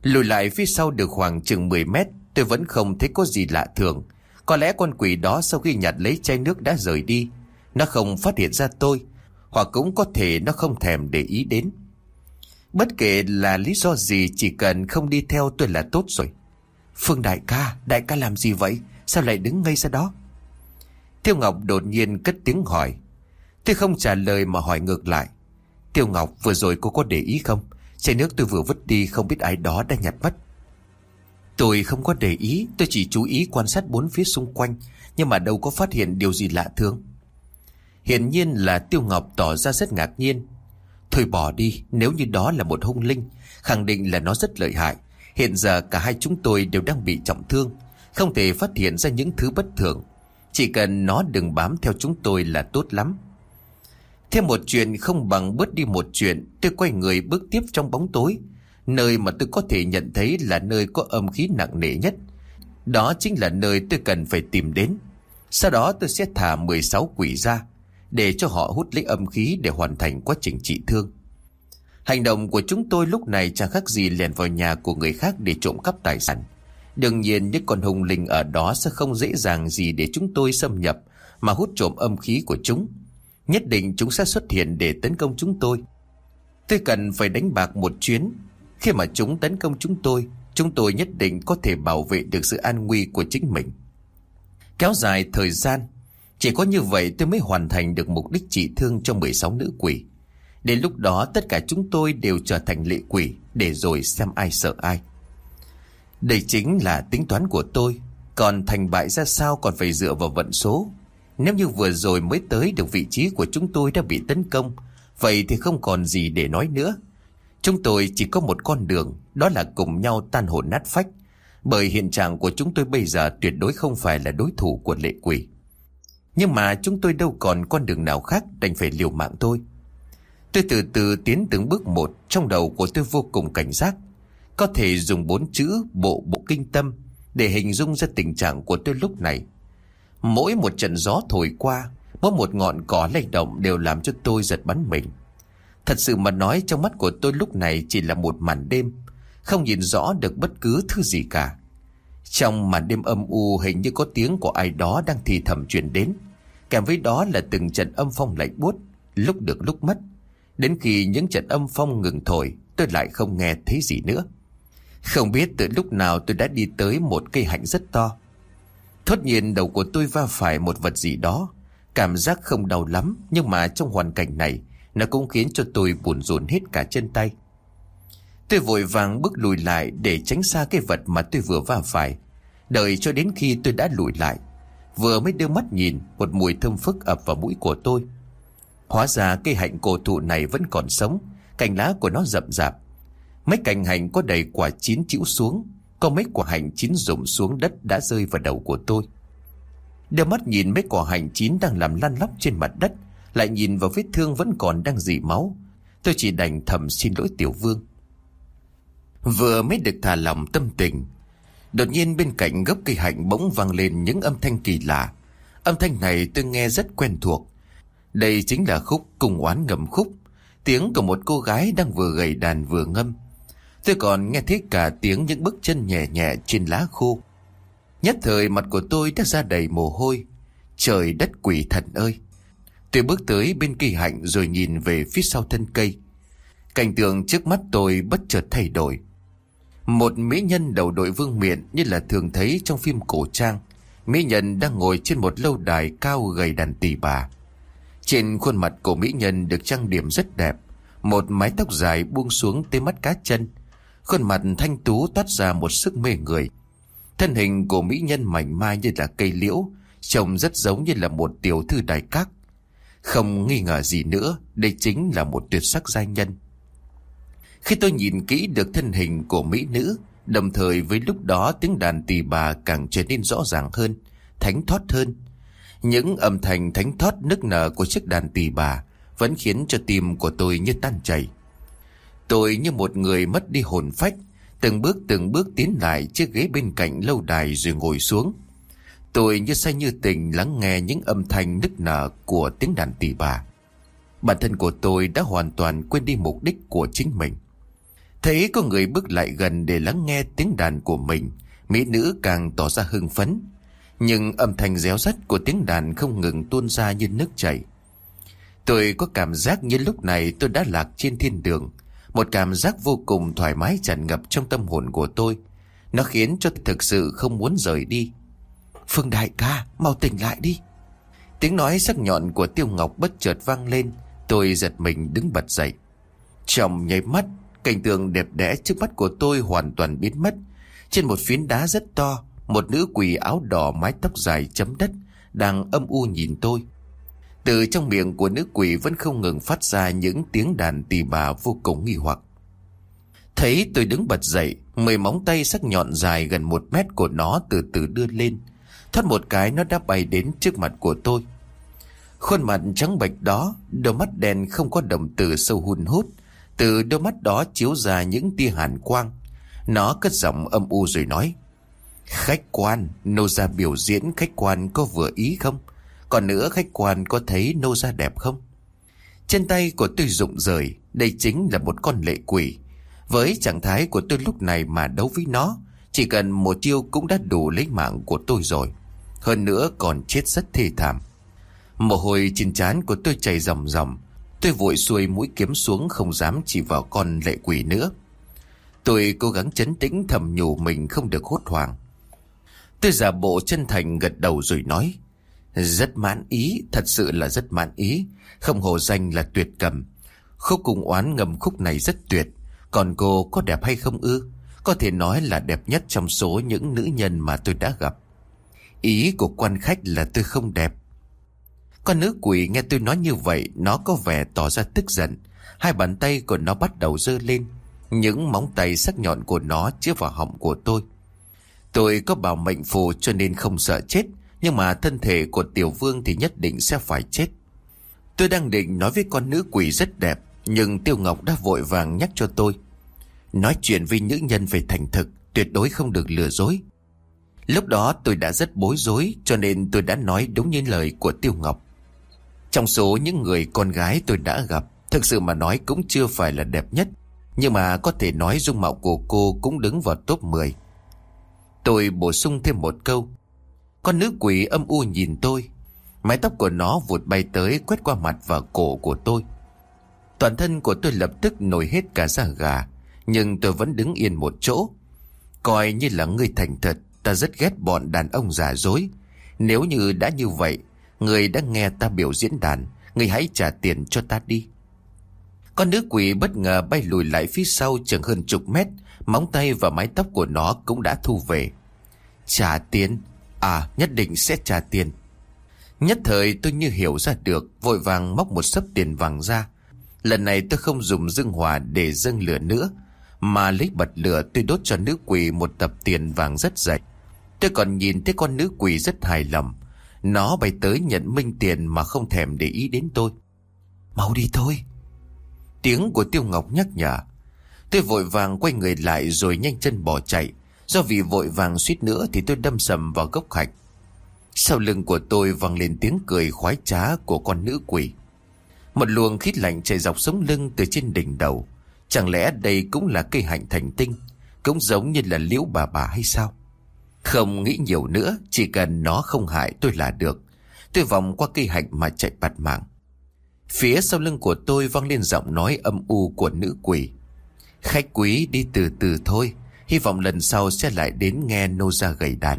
Lùi lại phía sau được khoảng chừng 10 mét, tôi vẫn không thấy có gì lạ thường. Có lẽ con quỷ đó sau khi nhặt lấy chai nước đã rời đi. Nó không phát hiện ra tôi, hoặc cũng có thể nó không thèm để ý đến. Bất kể là lý do gì, chỉ cần không đi theo tôi là tốt rồi. Phương đại ca làm gì vậy? Sao lại đứng ngây ra đó? Tiêu Ngọc đột nhiên cất tiếng hỏi. Tôi không trả lời mà hỏi ngược lại. Tiêu Ngọc, vừa rồi cô có để ý không? Chai nước tôi vừa vứt đi không biết ai đó đã nhặt mất. Tôi không có để ý, tôi chỉ chú ý quan sát bốn phía xung quanh, nhưng mà đâu có phát hiện điều gì lạ thường. Hiển nhiên là Tiêu Ngọc tỏ ra rất ngạc nhiên. Thôi bỏ đi, nếu như đó là một hung linh, khẳng định là nó rất lợi hại. Hiện giờ cả hai chúng tôi đều đang bị trọng thương, không thể phát hiện ra những thứ bất thường. Chỉ cần nó đừng bám theo chúng tôi là tốt lắm. Thêm một chuyện không bằng bớt đi một chuyện. Tôi quay người bước tiếp trong bóng tối. Nơi mà tôi có thể nhận thấy là nơi có âm khí nặng nề nhất. Đó chính là nơi tôi cần phải tìm đến. Sau đó tôi sẽ thả 16 quỷ ra, để cho họ hút lấy âm khí để hoàn thành quá trình trị thương. Hành động của chúng tôi lúc này chẳng khác gì lẻn vào nhà của người khác để trộm cắp tài sản. Đương nhiên những con hung linh ở đó sẽ không dễ dàng gì để chúng tôi xâm nhập mà hút trộm âm khí của chúng. Nhất định chúng sẽ xuất hiện để tấn công chúng tôi. Tôi cần phải đánh bạc một chuyến. Khi mà chúng tấn công chúng tôi nhất định có thể bảo vệ được sự an nguy của chính mình. Kéo dài thời gian, chỉ có như vậy tôi mới hoàn thành được mục đích trị thương cho 16 nữ quỷ. Đến lúc đó tất cả chúng tôi đều trở thành lệ quỷ, để rồi xem ai sợ ai. Đây chính là tính toán của tôi. Còn thành bại ra sao còn phải dựa vào vận số. Nếu như vừa rồi mới tới được vị trí của chúng tôi đã bị tấn công, vậy thì không còn gì để nói nữa. Chúng tôi chỉ có một con đường, đó là cùng nhau tan hồn nát phách. Bởi hiện trạng của chúng tôi bây giờ tuyệt đối không phải là đối thủ của lệ quỷ. Nhưng mà chúng tôi đâu còn con đường nào khác, đành phải liều mạng thôi. Tôi từ từ tiến từng bước một. Trong đầu của tôi vô cùng cảnh giác. Có thể dùng 4 chữ bộ kinh tâm để hình dung ra tình trạng của tôi lúc này. Mỗi một trận gió thổi qua, mỗi một ngọn cỏ lay động đều làm cho tôi giật bắn mình. Thật sự mà nói, trong mắt của tôi lúc này chỉ là một màn đêm, không nhìn rõ được bất cứ thứ gì cả. Trong màn đêm âm u, hình như có tiếng của ai đó đang thì thầm truyền đến. Kèm với đó là từng trận âm phong lạnh buốt, lúc được lúc mất. Đến khi những trận âm phong ngừng thổi, tôi lại không nghe thấy gì nữa. Không biết từ lúc nào tôi đã đi tới một cây hạnh rất to. Thốt nhiên đầu của tôi va phải một vật gì đó. Cảm giác không đau lắm, nhưng mà trong hoàn cảnh này, nó cũng khiến cho tôi buồn rộn hết cả chân tay. Tôi vội vàng bước lùi lại để tránh xa cái vật mà tôi vừa va phải. Đợi cho đến khi tôi đã lùi lại, vừa mới đưa mắt nhìn, một mùi thơm phức ập vào mũi của tôi. Hóa ra cây hạnh cổ thụ này vẫn còn sống, cành lá của nó rậm rạp. Mấy cành hạnh có đầy quả chín chĩu xuống, có mấy quả hạnh chín rụng xuống đất đã rơi vào đầu của tôi. Đưa mắt nhìn mấy quả hạnh chín đang làm lăn lóc trên mặt đất, lại nhìn vào vết thương vẫn còn đang rỉ máu, tôi chỉ đành thầm xin lỗi Tiểu Vương. Vừa mới được thả lòng tâm tình, đột nhiên bên cạnh gốc cây hạnh bỗng vang lên những âm thanh kỳ lạ. Âm thanh này tôi nghe rất quen thuộc. Đây chính là khúc Cung Oán Ngâm Khúc, tiếng của một cô gái đang vừa gảy đàn vừa ngâm. Tôi còn nghe thấy cả tiếng những bước chân nhẹ nhẹ trên lá khô. Nhất thời mặt của tôi đã ra đầy mồ hôi. Trời đất quỷ thần ơi! Tôi bước tới bên cây hạnh rồi nhìn về phía sau thân cây. Cảnh tượng trước mắt tôi bất chợt thay đổi. Một mỹ nhân đầu đội vương miện như là thường thấy trong phim cổ trang. Mỹ nhân đang ngồi trên một lâu đài cao gầy đàn tỳ bà. Trên khuôn mặt của mỹ nhân được trang điểm rất đẹp. Một mái tóc dài buông xuống tới mắt cá chân. Khuôn mặt thanh tú toát ra một sức mê người. Thân hình của mỹ nhân mảnh mai như là cây liễu, trông rất giống như là một tiểu thư đài các. Không nghi ngờ gì nữa, đây chính là một tuyệt sắc giai nhân. Khi tôi nhìn kỹ được thân hình của mỹ nữ, đồng thời với lúc đó tiếng đàn tỳ bà càng trở nên rõ ràng hơn, thánh thót hơn. Những âm thanh thánh thót nức nở của chiếc đàn tỳ bà vẫn khiến cho tim của tôi như tan chảy. Tôi như một người mất đi hồn phách, từng bước tiến lại chiếc ghế bên cạnh lâu đài rồi ngồi xuống. Tôi như say như tình lắng nghe những âm thanh nức nở của tiếng đàn tỳ bà. Bản thân của tôi đã hoàn toàn quên đi mục đích của chính mình. Thấy có người bước lại gần để lắng nghe tiếng đàn của mình, mỹ nữ càng tỏ ra hưng phấn. Nhưng âm thanh réo rắt của tiếng đàn không ngừng tuôn ra như nước chảy. Tôi có cảm giác như lúc này tôi đã lạc trên thiên đường. Một cảm giác vô cùng thoải mái tràn ngập trong tâm hồn của tôi. Nó khiến cho tôi thực sự không muốn rời đi. Phương đại ca, mau tỉnh lại đi. Tiếng nói sắc nhọn của Tiêu Ngọc bất chợt vang lên. Tôi giật mình đứng bật dậy. Trong nháy mắt, cảnh tượng đẹp đẽ trước mắt của tôi hoàn toàn biến mất. Trên một phiến đá rất to, một nữ quỷ áo đỏ mái tóc dài chấm đất đang âm u nhìn tôi. Từ trong miệng của nữ quỷ vẫn không ngừng phát ra những tiếng đàn tỳ bà vô cùng nghi hoặc. Thấy tôi đứng bật dậy, 10 móng tay sắc nhọn dài gần 1 mét của nó từ từ đưa lên. Thoát một cái nó đã bay đến trước mặt của tôi. Khuôn mặt trắng bệch đó, đôi mắt đen không có đồng tử sâu hun hút. Từ đôi mắt đó chiếu ra những tia hàn quang. Nó cất giọng âm u rồi nói: Khách quan, nô gia biểu diễn khách quan có vừa ý không? Còn nữa, khách quan có thấy nô gia đẹp không? Trên tay của tôi rụng rời. Đây chính là một con lệ quỷ. Với trạng thái của tôi lúc này mà đấu với nó, chỉ cần một chiêu cũng đã đủ lấy mạng của tôi rồi. Hơn nữa còn chết rất thê thảm. Mồ hôi trên trán của tôi chảy ròng ròng. Tôi vội xuôi mũi kiếm xuống, không dám chỉ vào con lệ quỷ nữa. Tôi cố gắng trấn tĩnh thầm nhủ mình không được hốt hoảng. Tôi giả bộ chân thành gật đầu rồi nói: Rất mãn ý, thật sự là rất mãn ý. Không hổ danh là tuyệt cầm. Khúc cùng oán ngầm khúc này rất tuyệt. Còn cô có đẹp hay không ư? Có thể nói là đẹp nhất trong số những nữ nhân mà tôi đã gặp. Ý của quan khách là tôi không đẹp. Con nữ quỷ nghe tôi nói như vậy, nó có vẻ tỏ ra tức giận. Hai bàn tay của nó bắt đầu giơ lên. Những móng tay sắc nhọn của nó chĩa vào họng của tôi. Tôi có bảo mệnh phù cho nên không sợ chết. Nhưng mà thân thể của tiểu vương thì nhất định sẽ phải chết. Tôi đang định nói với con nữ quỷ rất đẹp, nhưng Tiêu Ngọc đã vội vàng nhắc cho tôi: Nói chuyện với nữ nhân phải thành thực, tuyệt đối không được lừa dối. Lúc đó tôi đã rất bối rối, cho nên tôi đã nói đúng như lời của Tiêu Ngọc. Trong số những người con gái tôi đã gặp, thực sự mà nói cũng chưa phải là đẹp nhất, nhưng mà có thể nói dung mạo của cô cũng đứng vào top 10. Tôi bổ sung thêm một câu. Con nữ quỷ âm u nhìn tôi. Mái tóc của nó vụt bay tới, quét qua mặt và cổ của tôi. Toàn thân của tôi lập tức nổi hết cả da gà. Nhưng tôi vẫn đứng yên một chỗ. Coi như là ngươi thành thật. Ta rất ghét bọn đàn ông giả dối. Nếu như đã như vậy, ngươi đã nghe ta biểu diễn đàn, ngươi hãy trả tiền cho ta đi. Con nữ quỷ bất ngờ bay lùi lại phía sau chừng hơn chục mét. Móng tay và mái tóc của nó cũng đã thu về. Trả tiền? À, nhất định sẽ trả tiền. Nhất thời tôi như hiểu ra được, vội vàng móc một xấp tiền vàng ra. Lần này tôi không dùng dương hỏa để dâng lửa nữa, mà lấy bật lửa tôi đốt cho nữ quỷ một tập tiền vàng rất dày. Tôi còn nhìn thấy con nữ quỷ rất hài lòng. Nó bay tới nhận minh tiền mà không thèm để ý đến tôi. Mau đi thôi. Tiếng của Tiêu Ngọc nhắc nhở. Tôi vội vàng quay người lại rồi nhanh chân bỏ chạy. Do vì vội vàng suýt nữa thì tôi đâm sầm vào gốc hạch. Sau lưng của tôi vang lên tiếng cười khoái trá của con nữ quỷ. Một luồng khí lạnh chạy dọc sống lưng từ trên đỉnh đầu. Chẳng lẽ đây cũng là cây hạnh thành tinh, cũng giống như là liễu bà hay sao? Không nghĩ nhiều nữa, chỉ cần nó không hại tôi là được. Tôi vòng qua cây hạnh mà chạy bạt mạng. Phía sau lưng của tôi vang lên giọng nói âm u của nữ quỷ. Khách quý đi từ từ thôi, hy vọng lần sau sẽ lại đến nghe nô gia gầy đàn.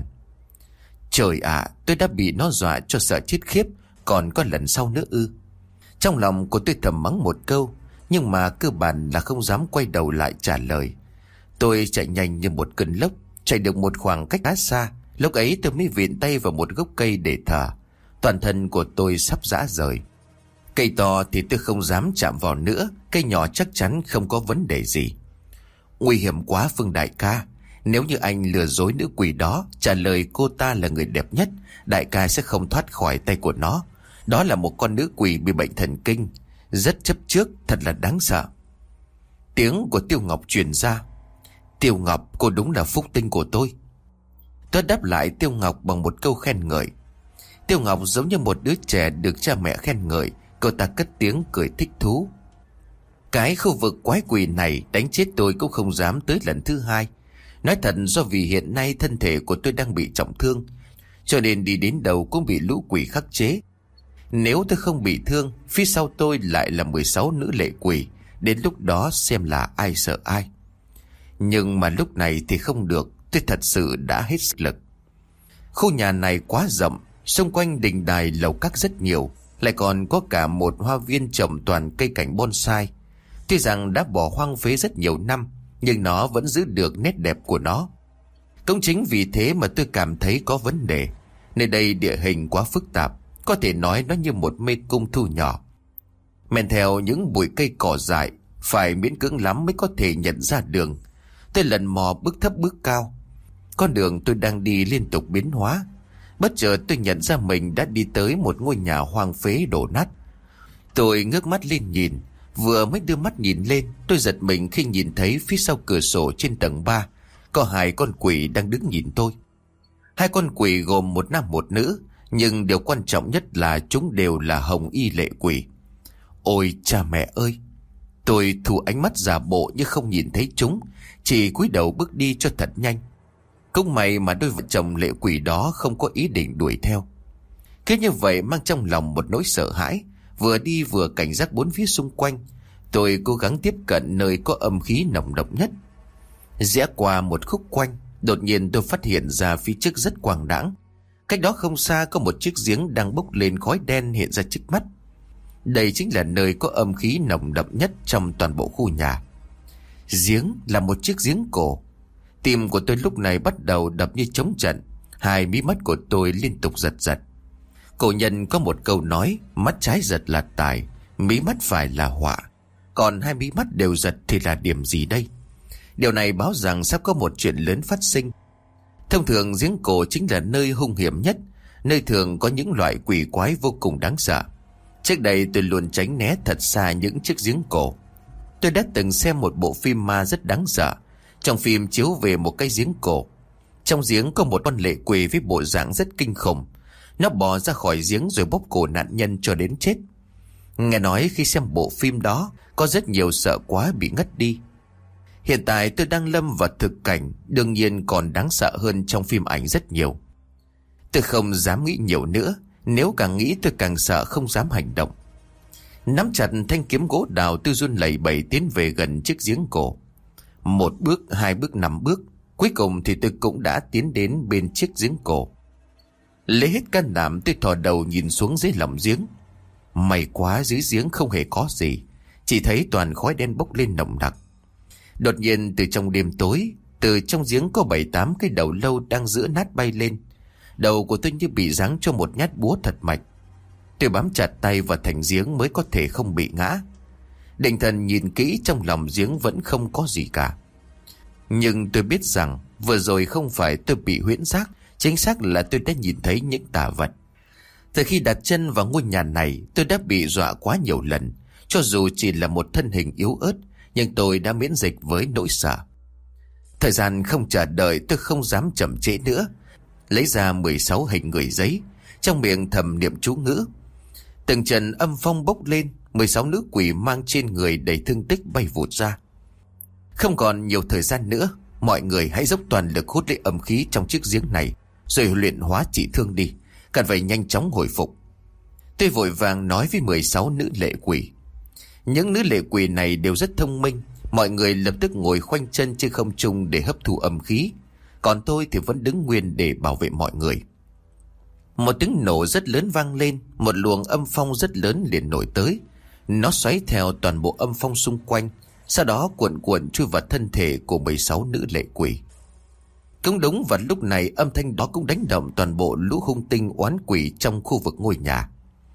Trời ạ, tôi đã bị nó dọa cho sợ chết khiếp, còn có lần sau nữa ư? Trong lòng của tôi thầm mắng một câu, nhưng mà cơ bản là không dám quay đầu lại trả lời. Tôi chạy nhanh như một cơn lốc, chạy được một khoảng cách khá xa. Lúc ấy tôi mới viện tay vào một gốc cây để thở. Toàn thân của tôi sắp rã rời. Cây to thì tôi không dám chạm vào nữa, cây nhỏ chắc chắn không có vấn đề gì. Nguy hiểm quá Phương đại ca. Nếu như anh lừa dối nữ quỷ đó, trả lời cô ta là người đẹp nhất, đại ca sẽ không thoát khỏi tay của nó. Đó là một con nữ quỷ bị bệnh thần kinh, rất chấp trước, thật là đáng sợ. Tiếng của Tiêu Ngọc truyền ra. Tiêu Ngọc, cô đúng là phúc tinh của tôi. Tôi đáp lại Tiêu Ngọc bằng một câu khen ngợi. Tiêu Ngọc giống như một đứa trẻ được cha mẹ khen ngợi. Cô ta cất tiếng cười thích thú. Cái khu vực quái quỷ này đánh chết tôi cũng không dám tới lần thứ hai. Nói thật, do vì hiện nay thân thể của tôi đang bị trọng thương, cho nên đi đến đâu cũng bị lũ quỷ khắc chế. Nếu tôi không bị thương, phía sau tôi lại là 16 nữ lệ quỷ. Đến lúc đó xem là ai sợ ai. Nhưng mà lúc này thì không được. Tôi thật sự đã hết sức lực. Khu nhà này quá rộng, xung quanh đình đài lầu các rất nhiều, lại còn có cả một hoa viên trồng toàn cây cảnh bonsai. Tuy rằng đã bỏ hoang phế rất nhiều năm, nhưng nó vẫn giữ được nét đẹp của nó. Cũng chính vì thế mà tôi cảm thấy có vấn đề. Nơi đây địa hình quá phức tạp, có thể nói nó như một mê cung thu nhỏ. Men theo những bụi cây cỏ dại, phải miễn cưỡng lắm mới có thể nhận ra đường. Tôi lần mò bước thấp bước cao. Con đường tôi đang đi liên tục biến hóa. Bất chợt tôi nhận ra mình đã đi tới một ngôi nhà hoang phế đổ nát. Tôi ngước mắt lên nhìn. Vừa mới đưa mắt nhìn lên, tôi giật mình khi nhìn thấy phía sau cửa sổ trên tầng 3 có hai con quỷ đang đứng nhìn tôi. Hai con quỷ gồm một nam một nữ, nhưng điều quan trọng nhất là chúng đều là hồng y lệ quỷ. Ôi cha mẹ ơi! Tôi thu ánh mắt giả bộ như không nhìn thấy chúng, chỉ cúi đầu bước đi cho thật nhanh. Cũng may mà đôi vợ chồng lệ quỷ đó không có ý định đuổi theo. Cứ như vậy mang trong lòng một nỗi sợ hãi, vừa đi vừa cảnh giác bốn phía xung quanh. Tôi cố gắng tiếp cận nơi có âm khí nồng đậm nhất. Rẽ qua một khúc quanh, đột nhiên tôi phát hiện ra phía trước rất quang đãng. Cách đó không xa có một chiếc giếng đang bốc lên khói đen hiện ra trước mắt. Đây chính là nơi có âm khí nồng đậm nhất trong toàn bộ khu nhà. Giếng là một chiếc giếng cổ. Tim của tôi lúc này bắt đầu đập như trống trận. Hai mí mắt của tôi liên tục giật giật. Cổ nhân có một câu nói: mắt trái giật là tài, mí mắt phải là họa. Còn hai mí mắt đều giật thì là điểm gì đây? Điều này báo rằng sắp có một chuyện lớn phát sinh. Thông thường giếng cổ chính là nơi hung hiểm nhất, nơi thường có những loại quỷ quái vô cùng đáng sợ. Trước đây tôi luôn tránh né thật xa những chiếc giếng cổ. Tôi đã từng xem một bộ phim ma rất đáng sợ. Trong phim chiếu về một cái giếng cổ. Trong giếng có một con lệ quỷ với bộ dạng rất kinh khủng. Nó bò ra khỏi giếng rồi bóp cổ nạn nhân cho đến chết. Nghe nói khi xem bộ phim đó, có rất nhiều sợ quá bị ngất đi. Hiện tại tôi đang lâm vào thực cảnh, đương nhiên còn đáng sợ hơn trong phim ảnh rất nhiều. Tôi không dám nghĩ nhiều nữa, nếu càng nghĩ tôi càng sợ không dám hành động. Nắm chặt thanh kiếm gỗ đào, tôi run lẩy bẩy tiến về gần chiếc giếng cổ. Một bước, hai bước, 5 bước, cuối cùng thì tôi cũng đã tiến đến bên chiếc giếng cổ. Lấy hết can đảm tôi thò đầu nhìn xuống dưới lòng giếng. May quá dưới giếng không hề có gì, chỉ thấy toàn khói đen bốc lên nồng nặc. Đột nhiên từ trong đêm tối, từ trong giếng có 7-8 cái đầu lâu đang giữa nát bay lên. Đầu của tôi như bị giáng cho một nhát búa thật mạnh. Tôi bám chặt tay vào thành giếng mới có thể không bị ngã. Định thần nhìn kỹ, trong lòng giếng vẫn không có gì cả. Nhưng tôi biết rằng vừa rồi không phải tôi bị huyễn giác, chính xác là tôi đã nhìn thấy những tà vật. Từ khi đặt chân vào ngôi nhà này, tôi đã bị dọa quá nhiều lần. Cho dù chỉ là một thân hình yếu ớt, nhưng tôi đã miễn dịch với nỗi sợ. Thời gian không chờ đợi, tôi không dám chậm trễ nữa. Lấy ra 16 hình người giấy, trong miệng thầm niệm chú ngữ. Từng trận âm phong bốc lên, 16 nữ quỷ mang trên người đầy thương tích bay vụt ra. Không còn nhiều thời gian nữa, mọi người hãy dốc toàn lực hút lấy âm khí trong chiếc giếng này, rồi luyện hóa trị thương đi, cần phải nhanh chóng hồi phục. Tôi vội vàng nói với 16 nữ lệ quỷ. Những nữ lệ quỷ này đều rất thông minh. Mọi người lập tức ngồi khoanh chân trên không trung để hấp thụ âm khí, còn tôi thì vẫn đứng nguyên để bảo vệ mọi người. Một tiếng nổ rất lớn vang lên, một luồng âm phong rất lớn liền nổi tới. Nó xoáy theo toàn bộ âm phong xung quanh, sau đó cuộn cuộn chui vào thân thể của 16 nữ lệ quỷ. Cũng đúng vào lúc này, âm thanh đó cũng đánh động toàn bộ lũ hung tinh oán quỷ trong khu vực ngôi nhà.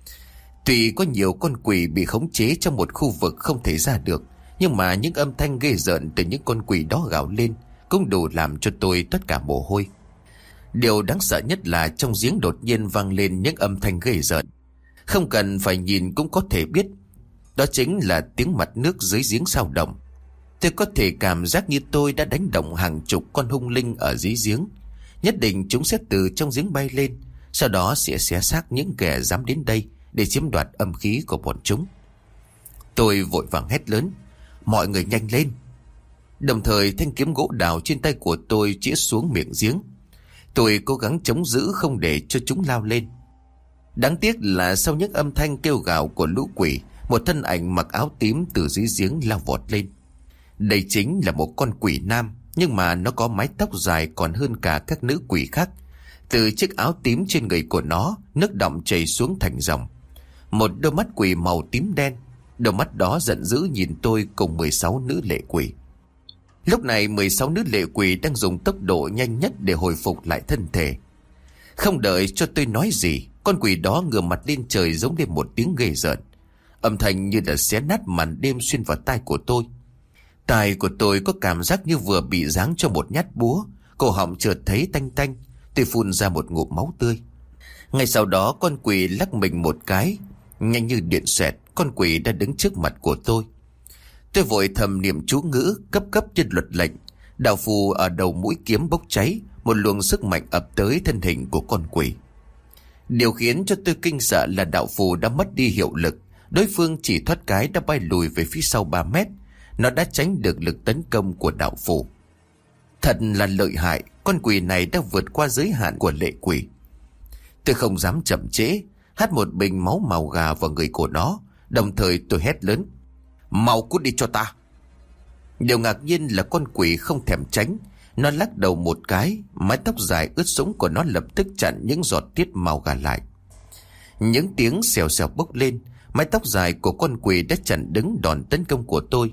Tuy có nhiều con quỷ bị khống chế trong một khu vực không thể ra được, nhưng mà những âm thanh ghê rợn từ những con quỷ đó gào lên cũng đủ làm cho tôi tất cả mồ hôi. Điều đáng sợ nhất là trong giếng đột nhiên vang lên những âm thanh ghê rợn. Không cần phải nhìn cũng có thể biết, đó chính là tiếng mặt nước dưới giếng sao động. Tôi có thể cảm giác như tôi đã đánh động hàng chục con hung linh ở dưới giếng. Nhất định chúng sẽ từ trong giếng bay lên, sau đó sẽ xé xác những kẻ dám đến đây để chiếm đoạt âm khí của bọn chúng. Tôi vội vàng hét lớn: Mọi người nhanh lên. Đồng thời thanh kiếm gỗ đào trên tay của tôi chĩa xuống miệng giếng. Tôi cố gắng chống giữ không để cho chúng lao lên. Đáng tiếc là sau những âm thanh kêu gào của lũ quỷ, một thân ảnh mặc áo tím từ dưới giếng lao vọt lên. Đây chính là một con quỷ nam, nhưng mà nó có mái tóc dài còn hơn cả các nữ quỷ khác. Từ chiếc áo tím trên người của nó, nước đọng chảy xuống thành dòng. Một đôi mắt quỷ màu tím đen. Đôi mắt đó giận dữ nhìn tôi cùng 16 nữ lệ quỷ. Lúc này 16 nữ lệ quỷ đang dùng tốc độ nhanh nhất để hồi phục lại thân thể. Không đợi cho tôi nói gì, con quỷ đó ngửa mặt lên trời giống lên một tiếng ghê rợn. Âm thanh như đã xé nát màn đêm xuyên vào tai của tôi. Tai của tôi có cảm giác như vừa bị giáng cho một nhát búa. Cổ họng chợt thấy tanh tanh. Tôi phun ra một ngụm máu tươi. Ngay sau đó con quỷ lắc mình một cái, nhanh như điện xoẹt, con quỷ đã đứng trước mặt của tôi. Tôi vội thầm niệm chú ngữ cấp trên luật lệnh. Đạo phù ở đầu mũi kiếm bốc cháy, một luồng sức mạnh ập tới thân hình của con quỷ. Điều khiến cho tôi kinh sợ là đạo phù đã mất đi hiệu lực. Đối phương chỉ thoát cái đã bay lùi về phía sau 3 mét. Nó đã tránh được lực tấn công của đạo phù. Thật là lợi hại, con quỷ này đã vượt qua giới hạn của lệ quỷ. Tôi không dám chậm trễ, hắt một bình máu màu gà vào người của nó. Đồng thời tôi hét lớn: mau cút đi cho ta. Điều ngạc nhiên là con quỷ không thèm tránh. Nó lắc đầu một cái, mái tóc dài ướt sũng của nó lập tức chặn những giọt tiết màu gà lại. Những tiếng xèo xèo bốc lên, mái tóc dài của con quỷ đã chặn đứng đòn tấn công của tôi.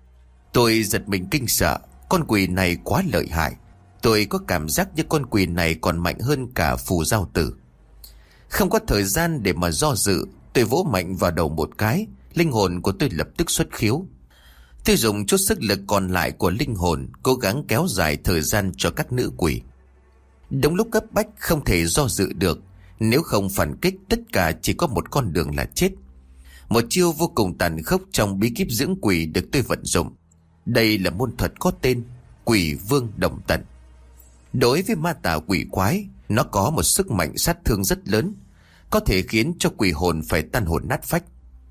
Tôi giật mình kinh sợ, con quỷ này quá lợi hại. Tôi có cảm giác như con quỷ này còn mạnh hơn cả phù giao tử. Không có thời gian để mà do dự, tôi vỗ mạnh vào đầu một cái, linh hồn của tôi lập tức xuất khiếu. Tôi dùng chút sức lực còn lại của linh hồn, cố gắng kéo dài thời gian cho các nữ quỷ. Đúng lúc cấp bách không thể do dự được, nếu không phản kích tất cả chỉ có một con đường là chết. Một chiêu vô cùng tàn khốc trong bí kíp dưỡng quỷ được tôi vận dụng. Đây là môn thuật có tên Quỷ Vương Đồng Tận. Đối với ma tà quỷ quái, nó có một sức mạnh sát thương rất lớn, có thể khiến cho quỷ hồn phải tan hồn nát phách.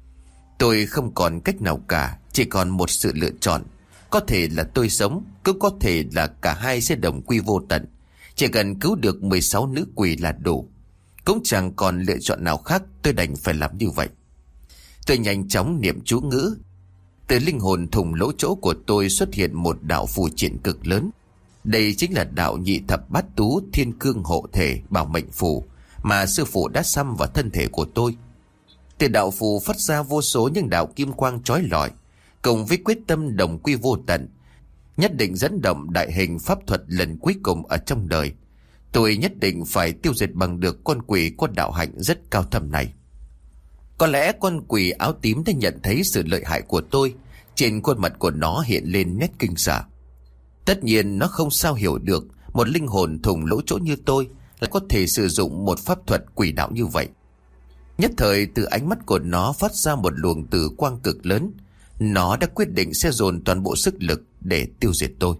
Tôi không còn cách nào cả, chỉ còn một sự lựa chọn. Có thể là tôi sống, cũng có thể là cả hai sẽ đồng quy vô tận. Chỉ cần cứu được 16 nữ quỷ là đủ. Cũng chẳng còn lựa chọn nào khác, tôi đành phải làm như vậy. Tôi nhanh chóng niệm chú ngữ. Từ linh hồn thủng lỗ chỗ của tôi xuất hiện một đạo phù triện cực lớn. Đây chính là đạo nhị thập bát tú thiên cương hộ thể bảo mệnh phù mà sư phụ đã xăm vào thân thể của tôi. Từ đạo phù phát ra vô số những đạo kim quang chói lọi, cùng với quyết tâm đồng quy vô tận, nhất định dẫn động đại hình pháp thuật lần cuối cùng ở trong đời. Tôi nhất định phải tiêu diệt bằng được con quỷ có đạo hạnh rất cao thâm này. Có lẽ con quỷ áo tím đã nhận thấy sự lợi hại của tôi. Trên khuôn mặt của nó hiện lên nét kinh sợ. Tất nhiên nó không sao hiểu được một linh hồn thủng lỗ chỗ như tôi lại có thể sử dụng một pháp thuật quỷ đạo như vậy. Nhất thời từ ánh mắt của nó phát ra một luồng tử quang cực lớn. Nó đã quyết định sẽ dồn toàn bộ sức lực để tiêu diệt tôi.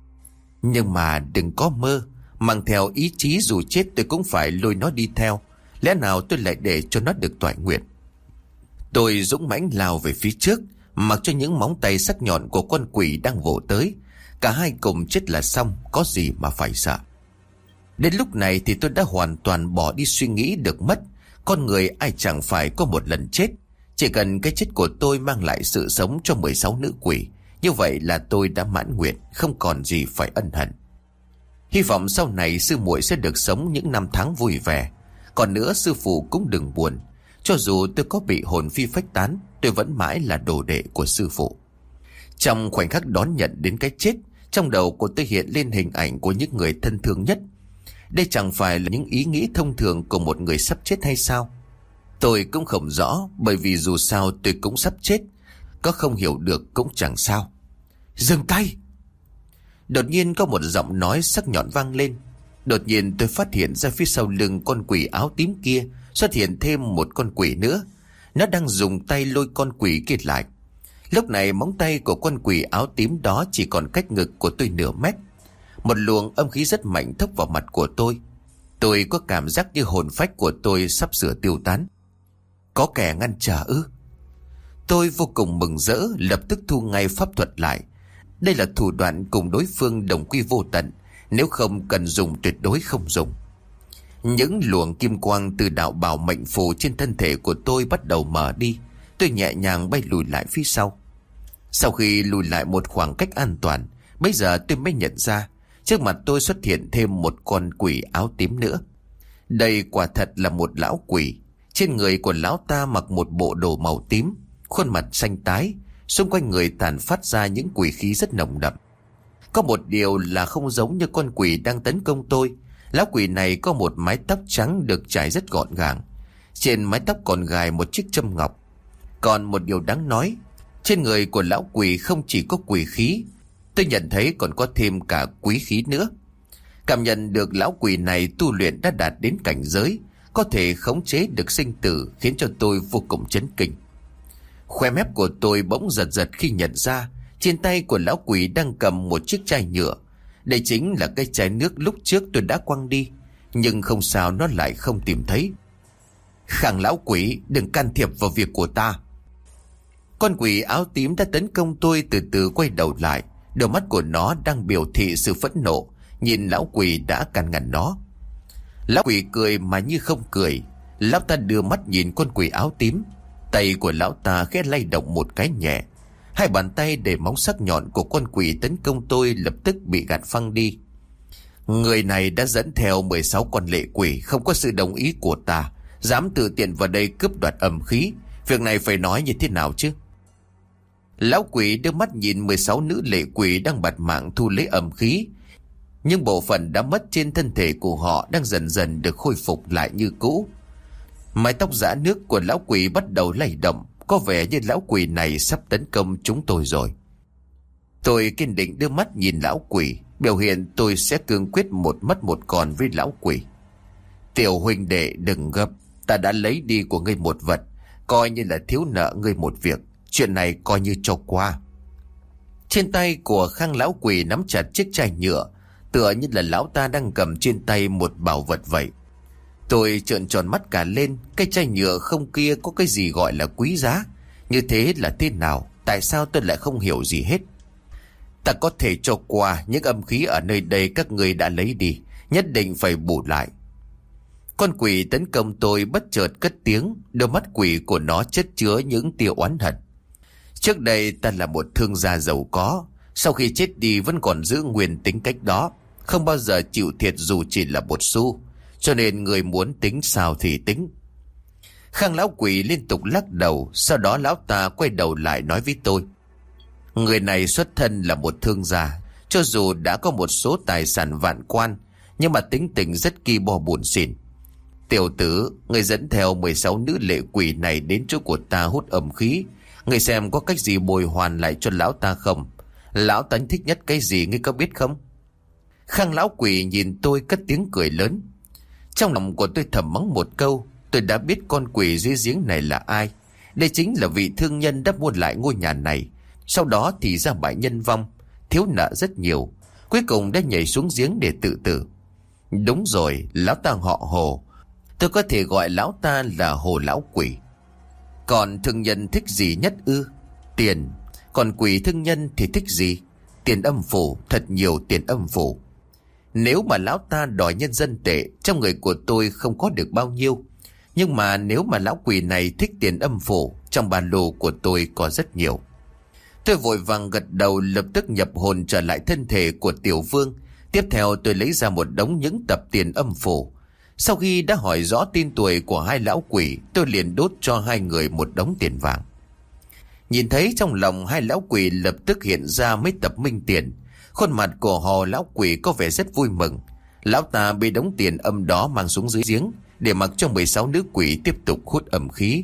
Nhưng mà đừng có mơ, mang theo ý chí dù chết tôi cũng phải lôi nó đi theo. Lẽ nào tôi lại để cho nó được toại nguyện? Tôi dũng mãnh lao về phía trước, mặc cho những móng tay sắc nhọn của con quỷ đang vồ tới. Cả hai cùng chết là xong, có gì mà phải sợ. Đến lúc này thì tôi đã hoàn toàn bỏ đi suy nghĩ được mất. Con người ai chẳng phải có một lần chết. Chỉ cần cái chết của tôi mang lại sự sống cho 16 nữ quỷ, như vậy là tôi đã mãn nguyện, không còn gì phải ân hận. Hy vọng sau này sư muội sẽ được sống những năm tháng vui vẻ. Còn nữa sư phụ cũng đừng buồn. Cho dù tôi có bị hồn phi phách tán, tôi vẫn mãi là đồ đệ của sư phụ. Trong khoảnh khắc đón nhận đến cái chết, trong đầu của tôi hiện lên hình ảnh của những người thân thương nhất. Đây chẳng phải là những ý nghĩ thông thường của một người sắp chết hay sao? Tôi cũng không rõ, bởi vì dù sao tôi cũng sắp chết. Có không hiểu được cũng chẳng sao. Dừng tay! Đột nhiên có một giọng nói sắc nhọn vang lên. Đột nhiên tôi phát hiện ra phía sau lưng con quỷ áo tím kia xuất hiện thêm một con quỷ nữa. Nó đang dùng tay lôi con quỷ kia lại. Lúc này móng tay của con quỷ áo tím đó chỉ còn cách ngực của tôi nửa mét. Một luồng âm khí rất mạnh thốc vào mặt của tôi. Tôi có cảm giác như hồn phách của tôi sắp sửa tiêu tán. Có kẻ ngăn trở ư? Tôi vô cùng mừng rỡ, lập tức thu ngay pháp thuật lại. Đây là thủ đoạn cùng đối phương đồng quy vô tận, nếu không cần dùng tuyệt đối không dùng. Những luồng kim quang từ đạo bảo mệnh phù trên thân thể của tôi bắt đầu mở đi. Tôi nhẹ nhàng bay lùi lại phía sau. Sau khi lùi lại một khoảng cách an toàn, bây giờ tôi mới nhận ra trước mặt tôi xuất hiện thêm một con quỷ áo tím nữa. Đây quả thật là một lão quỷ. Trên người của lão ta mặc một bộ đồ màu tím, khuôn mặt xanh tái, xung quanh người tàn phát ra những quỷ khí rất nồng đậm. Có một điều là không giống như con quỷ đang tấn công tôi. Lão quỷ này có một mái tóc trắng được trải rất gọn gàng. Trên mái tóc còn gài một chiếc châm ngọc. Còn một điều đáng nói, trên người của lão quỷ không chỉ có quỷ khí, tôi nhận thấy còn có thêm cả quý khí nữa. Cảm nhận được lão quỷ này tu luyện đã đạt đến cảnh giới có thể khống chế được sinh tử, khiến cho tôi vô cùng chấn kinh. Khoe mép của tôi bỗng giật giật khi nhận ra trên tay của lão quỷ đang cầm một chiếc chai nhựa. Đây chính là cái chai nước lúc trước tôi đã quăng đi, nhưng không sao nó lại không tìm thấy. Khang lão quỷ, đừng can thiệp vào việc của ta. Con quỷ áo tím đã tấn công tôi từ từ quay đầu lại. Đôi mắt của nó đang biểu thị sự phẫn nộ, nhìn lão quỷ đã can ngăn nó. Lão quỷ cười mà như không cười. Lão ta đưa mắt nhìn con quỷ áo tím. Tay của lão ta khẽ lay động một cái nhẹ. Hai bàn tay để móng sắc nhọn của con quỷ tấn công tôi lập tức bị gạt phăng đi. Người này đã dẫn theo 16 con lệ quỷ không có sự đồng ý của ta, dám tự tiện vào đây cướp đoạt âm khí. Việc này phải nói như thế nào chứ? Lão quỷ đưa mắt nhìn 16 nữ lệ quỷ đang bạt mạng thu lấy âm khí. Nhưng bộ phận đã mất trên thân thể của họ đang dần dần được khôi phục lại như cũ. Mái tóc rã nước của lão quỷ bắt đầu lay động. Có vẻ như lão quỷ này sắp tấn công chúng tôi rồi. Tôi kiên định đưa mắt nhìn lão quỷ, biểu hiện tôi sẽ cương quyết một mất một còn với lão quỷ. Tiểu huynh đệ đừng gấp, ta đã lấy đi của ngươi một vật, coi như là thiếu nợ ngươi một việc. Chuyện này coi như cho qua. Trên tay của Khang lão quỷ nắm chặt chiếc chai nhựa, tựa như là lão ta đang cầm trên tay một bảo vật vậy. Tôi trợn tròn mắt cả lên. Cái chai nhựa không kia có cái gì gọi là quý giá? Như thế là thế nào? Tại sao tôi lại không hiểu gì hết? Ta có thể cho qua, những âm khí ở nơi đây các người đã lấy đi, nhất định phải bù lại. Con quỷ tấn công tôi bất chợt cất tiếng. Đôi mắt quỷ của nó chất chứa những tia oán hận. Trước đây ta là một thương gia giàu có, sau khi chết đi vẫn còn giữ nguyên tính cách đó, không bao giờ chịu thiệt dù chỉ là một xu. Cho nên người muốn tính sao thì tính. Khang lão quỷ liên tục lắc đầu. Sau đó lão ta quay đầu lại nói với tôi: người này xuất thân là một thương gia, cho dù đã có một số tài sản vạn quan, nhưng mà tính tình rất ki bo buồn xỉn. Tiểu tử, người dẫn theo 16 nữ lệ quỷ này đến chỗ của ta hút âm khí. Người xem có cách gì bồi hoàn lại cho lão ta không? Lão ta thích nhất cái gì ngươi có biết không? Khang lão quỷ nhìn tôi cất tiếng cười lớn. Trong lòng của tôi thầm mắng một câu. Tôi đã biết con quỷ dưới giếng này là ai. Đây chính là vị thương nhân đã mua lại ngôi nhà này. Sau đó thì ra bãi nhân vong, thiếu nợ rất nhiều, cuối cùng đã nhảy xuống giếng để tự tử. Đúng rồi, lão ta họ Hồ. Tôi có thể gọi lão ta là Hồ lão quỷ. Còn thương nhân thích gì nhất ư? Tiền. Còn quỷ thương nhân thì thích gì? Tiền âm phủ, thật nhiều tiền âm phủ. Nếu mà lão ta đòi nhân dân tệ, trong người của tôi không có được bao nhiêu. Nhưng mà nếu mà lão quỷ này thích tiền âm phủ, trong ba lô của tôi có rất nhiều. Tôi vội vàng gật đầu, lập tức nhập hồn trở lại thân thể của Tiểu Vương. Tiếp theo tôi lấy ra một đống những tập tiền âm phủ. Sau khi đã hỏi rõ tên tuổi của hai lão quỷ, tôi liền đốt cho hai người một đống tiền vàng. Nhìn thấy trong lòng hai lão quỷ lập tức hiện ra mấy tập minh tiền. Khuôn mặt của Hồ lão quỷ có vẻ rất vui mừng. Lão ta bị đống tiền âm đó mang xuống dưới giếng, để mặc cho 16 nữ quỷ tiếp tục hút âm khí.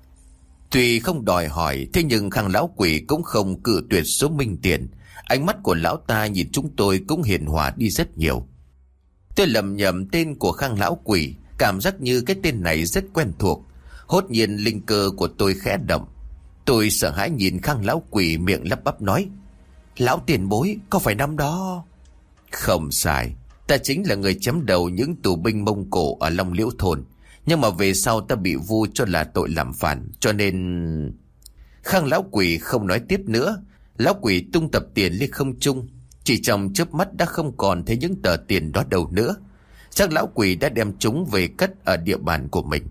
Tuy không đòi hỏi, thế nhưng Khang lão quỷ cũng không cự tuyệt số minh tiền. Ánh mắt của lão ta nhìn chúng tôi cũng hiền hòa đi rất nhiều. Tôi lầm nhầm tên của Khang lão quỷ, cảm giác như cái tên này rất quen thuộc. Hốt nhiên linh cơ của tôi khẽ động. Tôi sợ hãi nhìn Khang lão quỷ, miệng lắp bắp nói: lão tiền bối, có phải năm đó? Không sai, ta chính là người chém đầu những tù binh Mông Cổ ở Long Liễu thôn. Nhưng mà về sau ta bị vu cho là tội làm phản, cho nên... Khang lão quỷ không nói tiếp nữa. Lão quỷ tung tập tiền lên không trung. Chỉ trong chớp mắt đã không còn thấy những tờ tiền đó đâu nữa. Chắc lão quỷ đã đem chúng về cất ở địa bàn của mình.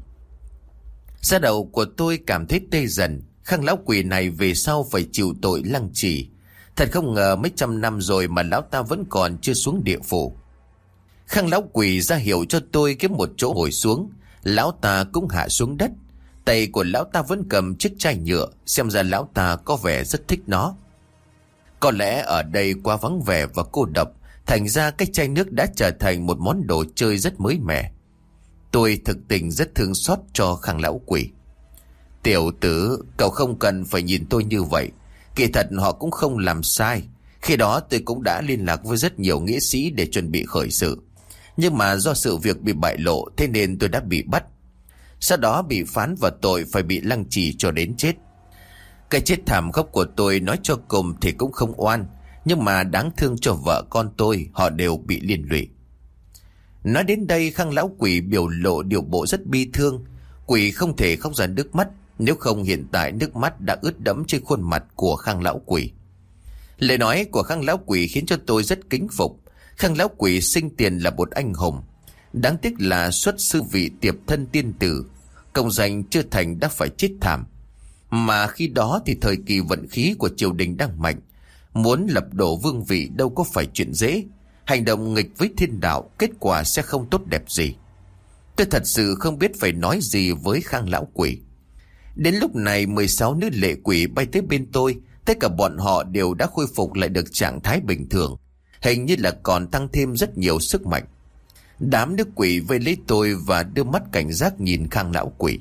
Da đầu của tôi cảm thấy tê dần. Khang lão quỷ này về sau phải chịu tội lăng trì. Thật không ngờ mấy trăm năm rồi mà lão ta vẫn còn chưa xuống địa phủ. Khang lão quỷ ra hiệu cho tôi kiếm một chỗ ngồi xuống. Lão ta cũng hạ xuống đất. Tay của lão ta vẫn cầm chiếc chai nhựa. Xem ra lão ta có vẻ rất thích nó. Có lẽ ở đây quá vắng vẻ và cô độc, thành ra cái chai nước đã trở thành một món đồ chơi rất mới mẻ. Tôi thực tình rất thương xót cho Khang lão quỷ. Tiểu tử, cậu không cần phải nhìn tôi như vậy. Kỳ thật họ cũng không làm sai. Khi đó tôi cũng đã liên lạc với rất nhiều nghĩa sĩ để chuẩn bị khởi sự. Nhưng mà do sự việc bị bại lộ, thế nên tôi đã bị bắt. Sau đó bị phán vào tội phải bị lăng trì cho đến chết. Cái chết thảm khốc của tôi nói cho cùng thì cũng không oan, nhưng mà đáng thương cho vợ con tôi, họ đều bị liên lụy. Nói đến đây, Khang lão quỷ biểu lộ điều bộ rất bi thương. Quỷ không thể khóc ra nước mắt, nếu không hiện tại nước mắt đã ướt đẫm trên khuôn mặt của Khang lão quỷ. Lời nói của Khang lão quỷ khiến cho tôi rất kính phục. Khang lão quỷ sinh tiền là một anh hùng. Đáng tiếc là xuất sư vị tiệp thân tiên tử, công danh chưa thành đã phải chết thảm. Mà khi đó thì thời kỳ vận khí của triều đình đang mạnh, muốn lập đổ vương vị đâu có phải chuyện dễ. Hành động nghịch với thiên đạo, kết quả sẽ không tốt đẹp gì. Tôi thật sự không biết phải nói gì với Khang lão quỷ. Đến lúc này 16 nữ lệ quỷ bay tới bên tôi. Tất cả bọn họ đều đã khôi phục lại được trạng thái bình thường, hình như là còn tăng thêm rất nhiều sức mạnh. Đám nữ quỷ vây lấy tôi và đưa mắt cảnh giác nhìn Khang lão quỷ.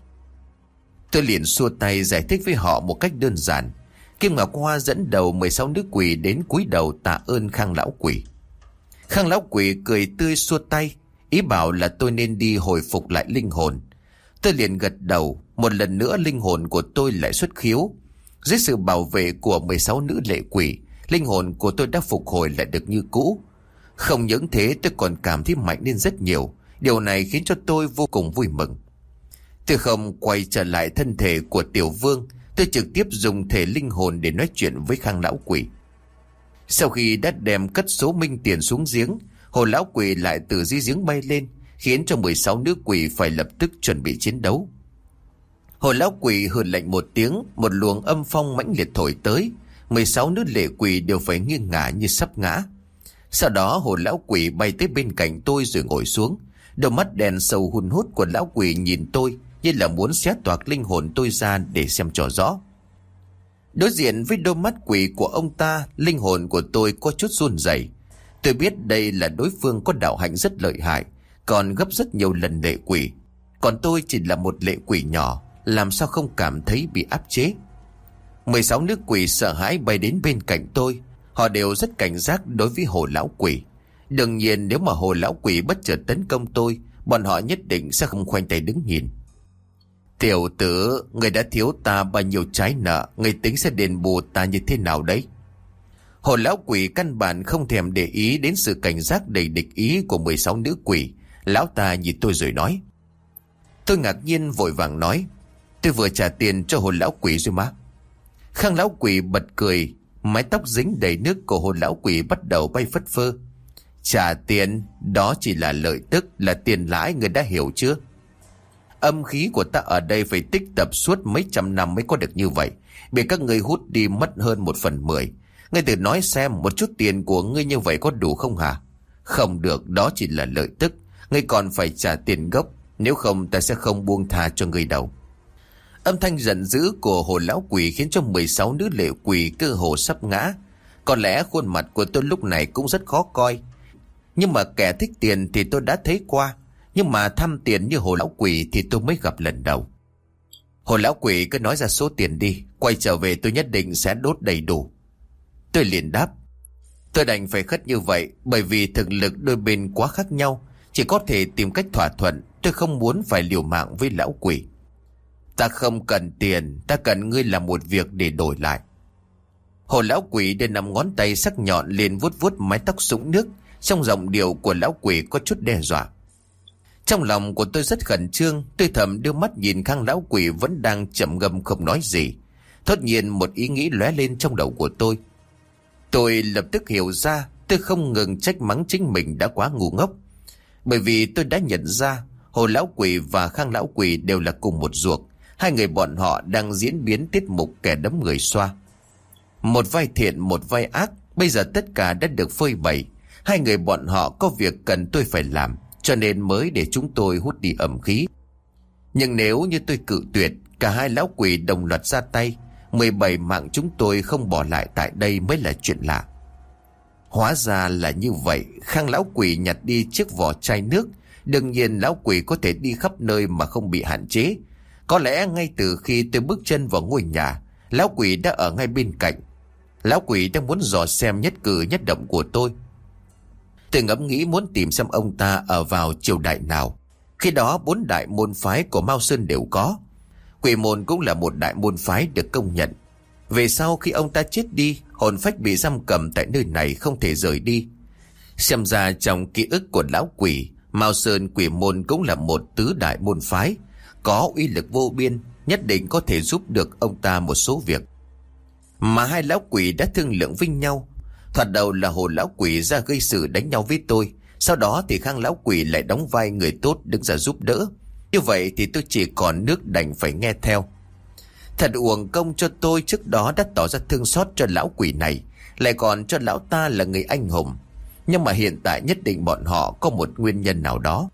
Tôi liền xua tay giải thích với họ một cách đơn giản. Kim Ngọc Hoa dẫn đầu 16 nữ quỷ đến cúi đầu tạ ơn Khang lão quỷ. Khang lão quỷ cười tươi xua tay, ý bảo là tôi nên đi hồi phục lại linh hồn. Tôi liền gật đầu. Một lần nữa linh hồn của tôi lại xuất khiếu. Dưới sự bảo vệ của 16 nữ lệ quỷ, linh hồn của tôi đã phục hồi lại được như cũ. Không những thế, tôi còn cảm thấy mạnh lên rất nhiều. Điều này khiến cho tôi vô cùng vui mừng. Tôi không quay trở lại thân thể của Tiểu Vương. Tôi trực tiếp dùng thể linh hồn để nói chuyện với Khang lão quỷ. Sau khi đã đem cất số minh tiền xuống giếng, hồ lão quỷ lại từ dưới giếng bay lên, khiến cho 16 nữ quỷ phải lập tức chuẩn bị chiến đấu. Hồ lão quỷ hừ lạnh một tiếng, một luồng âm phong mãnh liệt thổi tới. 16 nữ lệ quỷ đều phải nghiêng ngả như sắp ngã. Sau đó hồ lão quỷ bay tới bên cạnh tôi rồi ngồi xuống. Đôi mắt đèn sâu hun hút của lão quỷ nhìn tôi như là muốn xé toạc linh hồn tôi ra để xem cho rõ. Đối diện với đôi mắt quỷ của ông ta, linh hồn của tôi có chút run rẩy. Tôi biết đây là đối phương có đạo hạnh rất lợi hại, còn gấp rất nhiều lần lệ quỷ. Còn tôi chỉ là một lệ quỷ nhỏ, làm sao không cảm thấy bị áp chế. 16 nữ quỷ sợ hãi bay đến bên cạnh tôi. Họ đều rất cảnh giác đối với hồ lão quỷ. Đương nhiên nếu mà hồ lão quỷ bất chợt tấn công tôi, bọn họ nhất định sẽ không khoanh tay đứng nhìn. Tiểu tử, người đã thiếu ta bao nhiêu trái nợ, người tính sẽ đền bù ta như thế nào đấy? Hồ lão quỷ căn bản không thèm để ý đến sự cảnh giác đầy địch ý của 16 nữ quỷ. Lão ta nhìn tôi rồi nói. Tôi ngạc nhiên vội vàng nói, tôi vừa trả tiền cho hồ lão quỷ rồi mà. Khang lão quỷ bật cười, mái tóc dính đầy nước của hồ lão quỷ bắt đầu bay phất phơ. Trả tiền, đó chỉ là lợi tức, là tiền lãi, người đã hiểu chưa? Âm khí của ta ở đây phải tích tập suốt mấy trăm năm mới có được như vậy, bị các ngươi hút đi mất hơn 1/10. Ngươi tự nói xem, một chút tiền của ngươi như vậy có đủ không hả? Không được, đó chỉ là lợi tức, ngươi còn phải trả tiền gốc, nếu không ta sẽ không buông tha cho ngươi đâu. Âm thanh giận dữ của hồ lão quỷ khiến cho 16 nữ lệ quỷ cơ hồ sắp ngã. Có lẽ khuôn mặt của tôi lúc này cũng rất khó coi. Nhưng mà kẻ thích tiền thì tôi đã thấy qua, nhưng mà tham tiền như hồ lão quỷ thì tôi mới gặp lần đầu. Hồ lão quỷ cứ nói ra số tiền đi, quay trở về tôi nhất định sẽ đốt đầy đủ. Tôi liền đáp, tôi đành phải khất như vậy, bởi vì thực lực đôi bên quá khác nhau, chỉ có thể tìm cách thỏa thuận. Tôi không muốn phải liều mạng với lão quỷ. Ta không cần tiền, ta cần ngươi làm một việc để đổi lại. Hồ lão quỷ đưa 5 ngón tay sắc nhọn lên vuốt vuốt mái tóc sũng nước. Trong giọng điệu của lão quỷ có chút đe dọa. Trong lòng của tôi rất khẩn trương. Tôi thầm đưa mắt nhìn Khang lão quỷ vẫn đang trầm ngâm không nói gì. Thốt nhiên một ý nghĩ lóe lên trong đầu của tôi. Tôi lập tức hiểu ra, tôi không ngừng trách mắng chính mình đã quá ngu ngốc. Bởi vì tôi đã nhận ra Hồ lão quỷ và Khang lão quỷ đều là cùng một ruột. Hai người bọn họ đang diễn biến tiết mục kẻ đấm người xoa. Một vai thiện một vai ác. Bây giờ tất cả đã được phơi bày. Hai người bọn họ có việc cần tôi phải làm, cho nên mới để chúng tôi hút đi ẩm khí. Nhưng nếu như tôi cự tuyệt, cả hai lão quỷ đồng loạt ra tay, 17 mạng chúng tôi không bỏ lại tại đây mới là chuyện lạ. Hóa ra là như vậy. Khang lão quỷ nhặt đi chiếc vỏ chai nước. Đương nhiên lão quỷ có thể đi khắp nơi mà không bị hạn chế. Có lẽ ngay từ khi tôi bước chân vào ngôi nhà, lão quỷ đã ở ngay bên cạnh. Lão quỷ đang muốn dò xem nhất cử nhất động của tôi. Tôi ngẫm nghĩ muốn tìm xem ông ta ở vào triều đại nào. Khi đó 4 đại môn phái của Mao Sơn đều có. Quỷ môn cũng là một đại môn phái được công nhận. Về sau khi ông ta chết đi, hồn phách bị giam cầm tại nơi này không thể rời đi. Xem ra trong ký ức của lão quỷ, Mao Sơn quỷ môn cũng là một tứ đại môn phái, có uy lực vô biên, nhất định có thể giúp được ông ta một số việc. Mà hai lão quỷ đã thương lượng với nhau. Thoạt đầu là Hồ lão quỷ ra gây sự đánh nhau với tôi, sau đó thì Khang lão quỷ lại đóng vai người tốt đứng ra giúp đỡ. Như vậy thì tôi chỉ còn nước đành phải nghe theo. Thật uổng công cho tôi trước đó đã tỏ ra thương xót cho lão quỷ này, lại còn cho lão ta là người anh hùng. Nhưng mà hiện tại nhất định bọn họ có một nguyên nhân nào đó.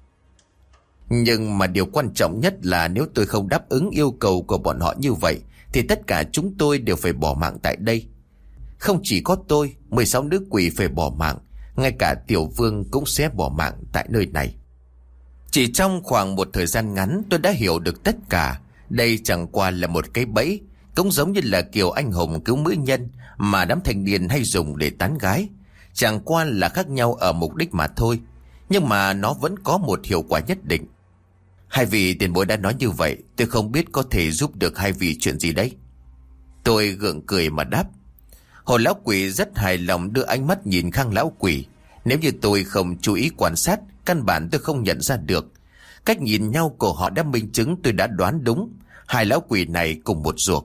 Nhưng mà điều quan trọng nhất là nếu tôi không đáp ứng yêu cầu của bọn họ như vậy, thì tất cả chúng tôi đều phải bỏ mạng tại đây. Không chỉ có tôi, 16 nữ quỷ phải bỏ mạng, ngay cả Tiểu Vương cũng sẽ bỏ mạng tại nơi này. Chỉ trong khoảng một thời gian ngắn tôi đã hiểu được tất cả. Đây chẳng qua là một cái bẫy, cũng giống như là kiểu anh hùng cứu mỹ nhân mà đám thanh niên hay dùng để tán gái. Chẳng qua là khác nhau ở mục đích mà thôi, nhưng mà nó vẫn có một hiệu quả nhất định. Hai vị tiền bối đã nói như vậy, tôi không biết có thể giúp được hai vị chuyện gì đấy. Tôi gượng cười mà đáp. Hồ lão quỷ rất hài lòng đưa ánh mắt nhìn Khang lão quỷ. Nếu như tôi không chú ý quan sát, căn bản tôi không nhận ra được. Cách nhìn nhau của họ đã minh chứng tôi đã đoán đúng. Hai lão quỷ này cùng một ruột.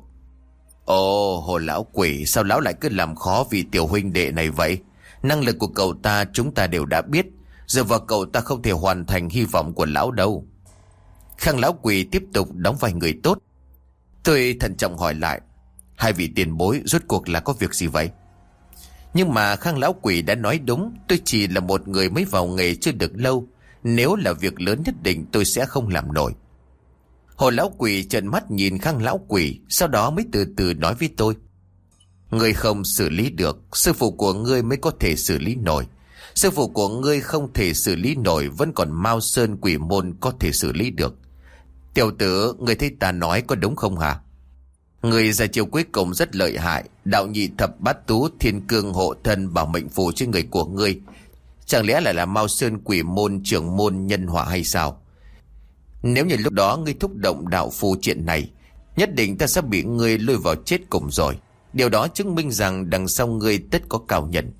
Ồ, Hồ lão quỷ, sao lão lại cứ làm khó vì tiểu huynh đệ này vậy? Năng lực của cậu ta chúng ta đều đã biết. Giờ vào cậu ta không thể hoàn thành hy vọng của lão đâu. Khang lão quỷ tiếp tục đóng vai người tốt. Tôi thận trọng hỏi lại. Hai vị tiền bối rốt cuộc là có việc gì vậy? Nhưng mà Khang lão quỷ đã nói đúng. Tôi chỉ là một người mới vào nghề chưa được lâu. Nếu là việc lớn nhất định tôi sẽ không làm nổi. Hồ lão quỷ trợn mắt nhìn Khang lão quỷ, sau đó mới từ từ nói với tôi. Ngươi không xử lý được, sư phụ của ngươi mới có thể xử lý nổi. Sư phụ của ngươi không thể xử lý nổi, vẫn còn Mao Sơn quỷ môn có thể xử lý được. Tiểu tử, ngươi thấy ta nói có đúng không hả? Ngươi ra chiêu cuối cùng rất lợi hại, đạo nhị thập bát tú thiên cương hộ thân bảo mệnh phù trên người của ngươi. Chẳng lẽ lại là Mao Sơn quỷ môn trưởng môn nhân họa hay sao? Nếu như lúc đó ngươi thúc động đạo phù triện này, nhất định ta sẽ bị ngươi lôi vào chết cùng rồi. Điều đó chứng minh rằng đằng sau ngươi tất có cao nhân.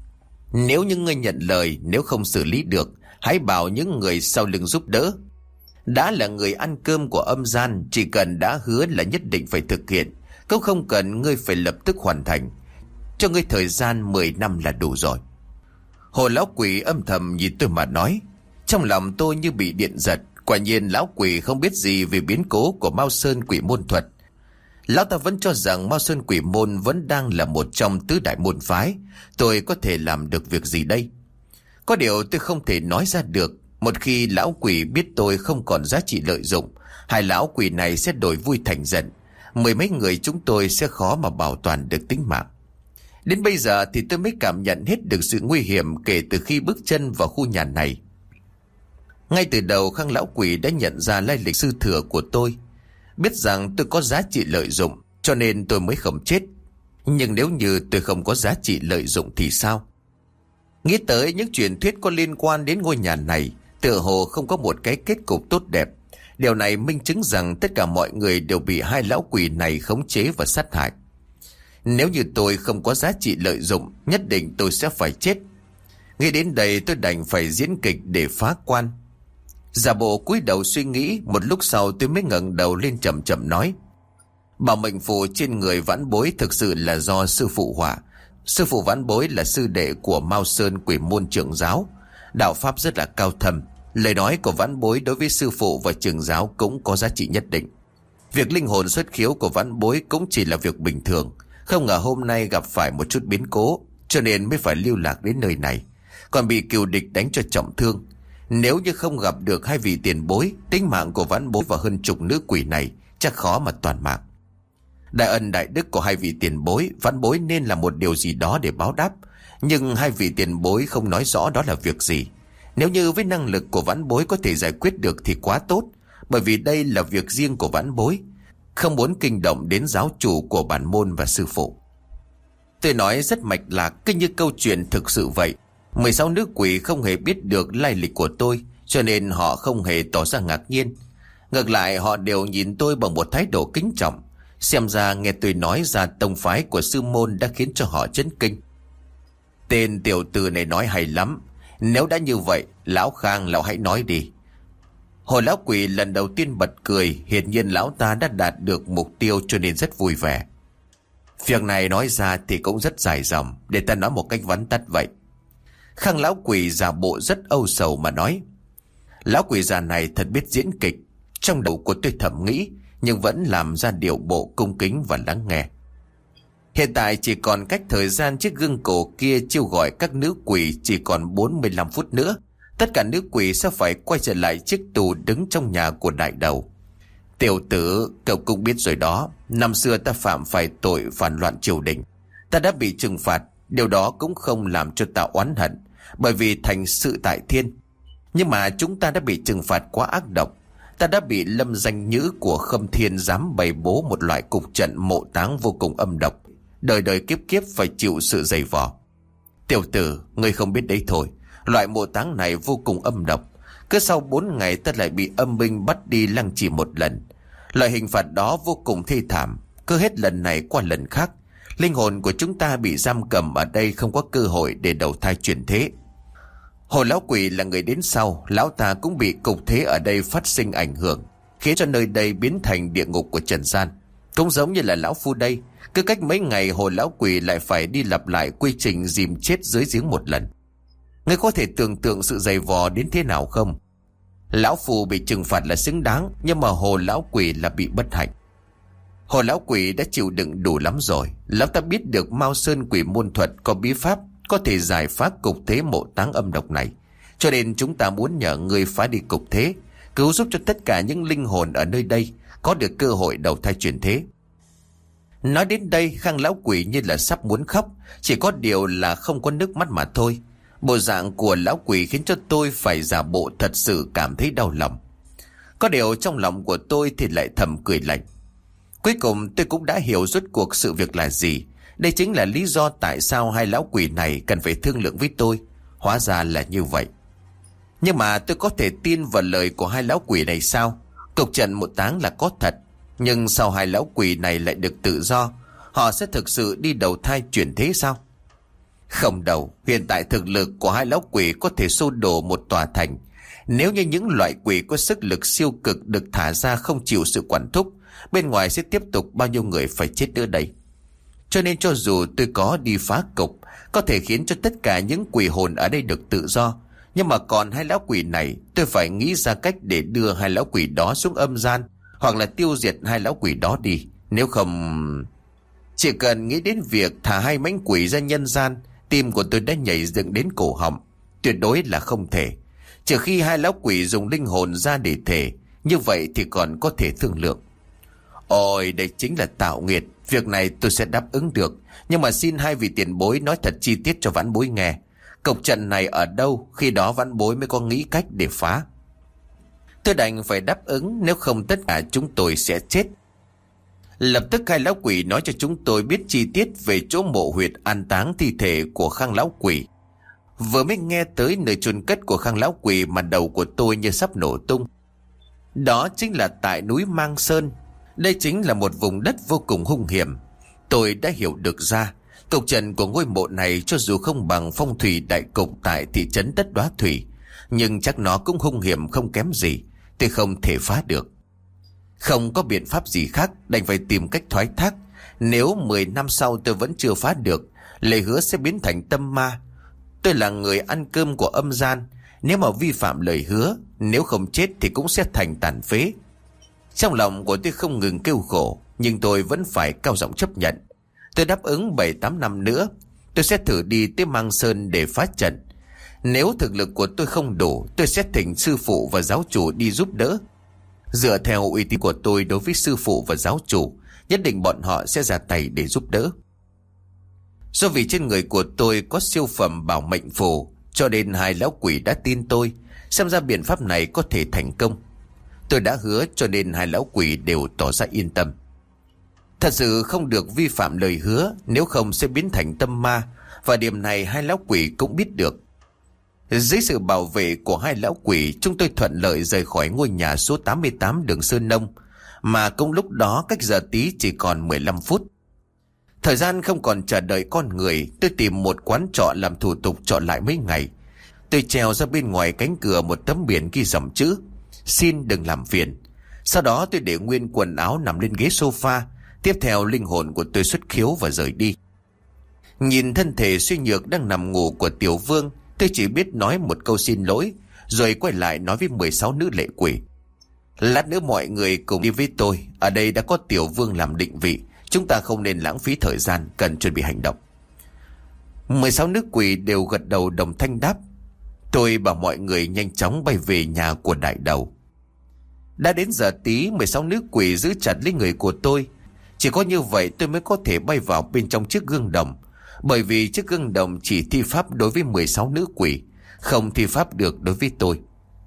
Nếu như ngươi nhận lời, nếu không xử lý được, hãy bảo những người sau lưng giúp đỡ. Đã là người ăn cơm của âm gian, chỉ cần đã hứa là nhất định phải thực hiện, cũng không cần ngươi phải lập tức hoàn thành. Cho ngươi thời gian 10 năm là đủ rồi. Hồ lão quỷ âm thầm nhìn tôi mà nói. Trong lòng tôi như bị điện giật. Quả nhiên lão quỷ không biết gì về biến cố của Mao Sơn quỷ môn thuật. Lão ta vẫn cho rằng Mao Sơn quỷ môn vẫn đang là một trong tứ đại môn phái. Tôi có thể làm được việc gì đây? Có điều tôi không thể nói ra được. Một khi lão quỷ biết tôi không còn giá trị lợi dụng, hai lão quỷ này sẽ đổi vui thành giận. 10 mấy người chúng tôi sẽ khó mà bảo toàn được tính mạng. Đến bây giờ thì tôi mới cảm nhận hết được sự nguy hiểm kể từ khi bước chân vào khu nhà này. Ngay từ đầu Khang lão quỷ đã nhận ra lai lịch sư thừa của tôi, biết rằng tôi có giá trị lợi dụng, cho nên tôi mới không chết. Nhưng nếu như tôi không có giá trị lợi dụng thì sao? Nghĩ tới những truyền thuyết có liên quan đến ngôi nhà này, tựa hồ không có một cái kết cục tốt đẹp. Điều này minh chứng rằng tất cả mọi người đều bị hai lão quỷ này khống chế và sát hại. Nếu như tôi không có giá trị lợi dụng, nhất định tôi sẽ phải chết. Nghĩ đến đây tôi đành phải diễn kịch để phá quan. Giả bộ cúi đầu suy nghĩ, một lúc sau tôi mới ngẩng đầu lên chậm chậm nói. Bảo mệnh phù trên người Vãn Bối thực sự là do sư phụ họa. Sư phụ Vãn Bối là sư đệ của Mao Sơn Quỷ môn trưởng giáo, đạo pháp rất là cao thâm. Lời nói của Vãn Bối đối với sư phụ và trưởng giáo cũng có giá trị nhất định. Việc linh hồn xuất khiếu của Vãn Bối cũng chỉ là việc bình thường. Không ngờ hôm nay gặp phải một chút biến cố, cho nên mới phải lưu lạc đến nơi này, còn bị cừu địch đánh cho trọng thương. Nếu như không gặp được hai vị tiền bối, tính mạng của Vãn Bối và hơn chục nữ quỷ này chắc khó mà toàn mạng. Đại ân đại đức của hai vị tiền bối, Vãn Bối nên làm một điều gì đó để báo đáp. Nhưng hai vị tiền bối không nói rõ đó là việc gì. Nếu như với năng lực của Vãn Bối có thể giải quyết được thì quá tốt, bởi vì đây là việc riêng của Vãn Bối, không muốn kinh động đến giáo chủ của bản môn và sư phụ. Tôi nói rất mạch lạc, cứ như câu chuyện thực sự vậy. 16 nữ quỷ không hề biết được lai lịch của tôi, cho nên họ không hề tỏ ra ngạc nhiên. Ngược lại, họ đều nhìn tôi bằng một thái độ kính trọng. Xem ra nghe tôi nói ra tông phái của sư môn đã khiến cho họ chấn kinh. Tên tiểu tử này nói hay lắm. Nếu đã như vậy, lão Khang, lão hãy nói đi. Hồ lão quỷ lần đầu tiên bật cười, hiển nhiên lão ta đã đạt được mục tiêu cho nên rất vui vẻ. Việc này nói ra thì cũng rất dài dòng, để ta nói một cách vắn tắt vậy. Khang lão quỷ giả bộ rất âu sầu mà nói. Lão quỷ già này thật biết diễn kịch. Trong đầu của tôi thầm nghĩ, nhưng vẫn làm ra điệu bộ cung kính và lắng nghe. Hiện tại chỉ còn cách thời gian chiếc gương cổ kia chiêu gọi các nữ quỷ chỉ còn 45 phút nữa. Tất cả nữ quỷ sẽ phải quay trở lại chiếc tù đứng trong nhà của đại đầu. Tiểu tử, cậu cũng biết rồi đó, năm xưa ta phạm phải tội phản loạn triều đình. Ta đã bị trừng phạt, điều đó cũng không làm cho ta oán hận, bởi vì thành sự tại thiên. Nhưng mà chúng ta đã bị trừng phạt quá ác độc. Ta đã bị lâm danh nhữ của Khâm Thiên dám bày bố một loại cục trận mộ táng vô cùng âm độc, đời đời kiếp kiếp phải chịu sự dày vò. Tiểu tử, ngươi không biết đấy thôi, loại mộ táng này vô cùng âm độc. Cứ sau 4 ngày ta lại bị âm binh bắt đi lăng trì một lần. Loại hình phạt đó vô cùng thê thảm. Cứ hết lần này qua lần khác, linh hồn của chúng ta bị giam cầm ở đây, không có cơ hội để đầu thai chuyển thế. Hồ lão quỷ là người đến sau, lão ta cũng bị cục thế ở đây phát sinh ảnh hưởng, khiến cho nơi đây biến thành địa ngục của trần gian. Cũng giống như là lão phu đây, cứ cách mấy ngày hồ lão quỷ lại phải đi lặp lại quy trình dìm chết dưới giếng một lần. Ngươi có thể tưởng tượng sự dày vò đến thế nào không? Lão phu bị trừng phạt là xứng đáng, nhưng mà hồ lão quỷ là bị bất hạnh. Hồ lão quỷ đã chịu đựng đủ lắm rồi. Lão ta biết được Mao Sơn Quỷ môn thuật có bí pháp có thể giải phá cục thế mộ táng âm độc này, cho nên chúng ta muốn nhờ ngươi phá đi cục thế, cứu giúp cho tất cả những linh hồn ở nơi đây có được cơ hội đầu thai chuyển thế. Nói đến đây, Khang lão quỷ như là sắp muốn khóc, chỉ có điều là không có nước mắt mà thôi. Bộ dạng của lão quỷ khiến cho tôi phải giả bộ thật sự cảm thấy đau lòng. Có điều trong lòng của tôi thì lại thầm cười lạnh. Cuối cùng tôi cũng đã hiểu rốt cuộc sự việc là gì. Đây chính là lý do tại sao hai lão quỷ này cần phải thương lượng với tôi. Hóa ra là như vậy. Nhưng mà tôi có thể tin vào lời của hai lão quỷ này sao? Cục trận một táng là có thật, nhưng sao hai lão quỷ này lại được tự do? Họ sẽ thực sự đi đầu thai chuyển thế sao? Không đâu, hiện tại thực lực của hai lão quỷ có thể xô đổ một tòa thành. Nếu như những loại quỷ có sức lực siêu cực được thả ra không chịu sự quản thúc, bên ngoài sẽ tiếp tục bao nhiêu người phải chết nữa đây. Cho nên cho dù tôi có đi phá cục, có thể khiến cho tất cả những quỷ hồn ở đây được tự do, nhưng mà còn hai lão quỷ này, tôi phải nghĩ ra cách để đưa hai lão quỷ đó xuống âm gian, hoặc là tiêu diệt hai lão quỷ đó đi. Nếu không... Chỉ cần nghĩ đến việc thả hai mãnh quỷ ra nhân gian, tim của tôi đã nhảy dựng đến cổ họng. Tuyệt đối là không thể. Trừ khi hai lão quỷ dùng linh hồn ra để thể, như vậy thì còn có thể thương lượng. Ôi, đây chính là tạo nghiệt. Việc này tôi sẽ đáp ứng được, nhưng mà xin hai vị tiền bối nói thật chi tiết cho vãn bối nghe. Cục trận này ở đâu, khi đó vãn bối mới có nghĩ cách để phá. Tôi đành phải đáp ứng, nếu không tất cả chúng tôi sẽ chết. Lập tức hai lão quỷ nói cho chúng tôi biết chi tiết về chỗ mộ huyệt an táng thi thể của Khang lão quỷ. Vừa mới nghe tới nơi chôn cất của Khang lão quỷ mà đầu của tôi như sắp nổ tung. Đó chính là tại núi Mang Sơn. Đây chính là một vùng đất vô cùng hung hiểm. Tôi đã hiểu được ra, cục trận của ngôi mộ này cho dù không bằng phong thủy đại cục tại thị trấn Đất Đóa Thủy, nhưng chắc nó cũng hung hiểm không kém gì. Tôi không thể phá được. Không có biện pháp gì khác, đành phải tìm cách thoái thác. Nếu 10 năm sau tôi vẫn chưa phá được, lời hứa sẽ biến thành tâm ma. Tôi là người ăn cơm của âm gian, nếu mà vi phạm lời hứa, nếu không chết thì cũng sẽ thành tàn phế. Trong lòng của tôi không ngừng kêu khổ, nhưng tôi vẫn phải cao giọng chấp nhận. Tôi đáp ứng 7-8 năm nữa, tôi sẽ thử đi tới Mang Sơn để phá trận. Nếu thực lực của tôi không đủ, tôi sẽ thỉnh sư phụ và giáo chủ đi giúp đỡ. Dựa theo uy tín của tôi đối với sư phụ và giáo chủ, nhất định bọn họ sẽ ra tay để giúp đỡ. Do vì trên người của tôi có siêu phẩm bảo mệnh phù, cho nên hai lão quỷ đã tin tôi, xem ra biện pháp này có thể thành công. Tôi đã hứa, cho nên hai lão quỷ đều tỏ ra yên tâm. Thật sự không được vi phạm lời hứa, nếu không sẽ biến thành tâm ma, và điểm này hai lão quỷ cũng biết được. Dưới sự bảo vệ của hai lão quỷ, chúng tôi thuận lợi rời khỏi ngôi nhà số 88 đường Sơn Nông, mà cũng lúc đó cách giờ tí chỉ còn 15 phút. Thời gian không còn chờ đợi con người, tôi tìm một quán trọ làm thủ tục trọ lại mấy ngày. Tôi treo ra bên ngoài cánh cửa một tấm biển ghi dòng chữ: xin đừng làm phiền. Sau đó tôi để nguyên quần áo nằm lên ghế sofa. Tiếp theo linh hồn của tôi xuất khiếu và rời đi. Nhìn thân thể suy nhược đang nằm ngủ của Tiểu Vương, tôi chỉ biết nói một câu xin lỗi, rồi quay lại nói với 16 nữ lệ quỷ: lát nữa mọi người cùng đi với tôi, ở đây đã có Tiểu Vương làm định vị, chúng ta không nên lãng phí thời gian, cần chuẩn bị hành động. 16 nữ quỷ đều gật đầu đồng thanh đáp. Tôi bảo mọi người nhanh chóng bay về nhà của đại đầu. Đã đến giờ tí, 16 nữ quỷ giữ chặt lấy người của tôi. Chỉ có như vậy tôi mới có thể bay vào bên trong chiếc gương đồng, bởi vì chiếc gương đồng chỉ thi pháp đối với 16 nữ quỷ, không thi pháp được đối với tôi.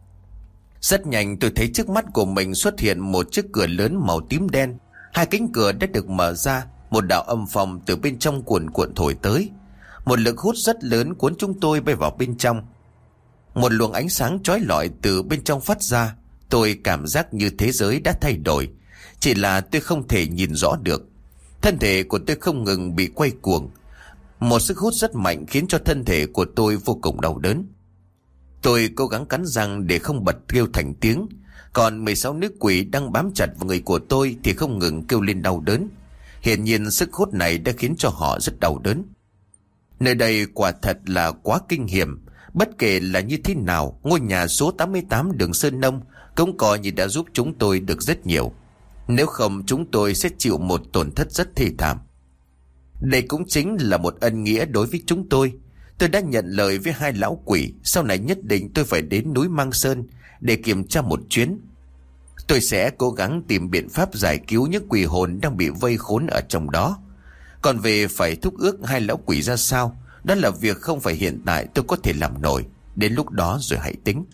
Rất nhanh tôi thấy trước mắt của mình xuất hiện một chiếc cửa lớn màu tím đen. Hai cánh cửa đã được mở ra, một đạo âm phong từ bên trong cuồn cuộn thổi tới. Một lực hút rất lớn cuốn chúng tôi bay vào bên trong. Một luồng ánh sáng chói lọi từ bên trong phát ra. Tôi cảm giác như thế giới đã thay đổi, chỉ là tôi không thể nhìn rõ được. Thân thể của tôi không ngừng bị quay cuồng. Một sức hút rất mạnh khiến cho thân thể của tôi vô cùng đau đớn. Tôi cố gắng cắn răng để không bật kêu thành tiếng. Còn 16 nữ quỷ đang bám chặt vào người của tôi thì không ngừng kêu lên đau đớn. Hiển nhiên sức hút này đã khiến cho họ rất đau đớn. Nơi đây quả thật là quá kinh hiểm. Bất kể là như thế nào, ngôi nhà số 88 đường Sơn Nông cũng coi như đã giúp chúng tôi được rất nhiều. Nếu không chúng tôi sẽ chịu một tổn thất rất thê thảm. Đây cũng chính là một ân nghĩa đối với chúng tôi. Tôi đã nhận lời với hai lão quỷ, sau này nhất định tôi phải đến núi Mang Sơn để kiểm tra một chuyến. Tôi sẽ cố gắng tìm biện pháp giải cứu những quỷ hồn đang bị vây khốn ở trong đó. Còn về phải thúc ước hai lão quỷ ra sao, đó là việc không phải hiện tại tôi có thể làm nổi. Đến lúc đó rồi hãy tính.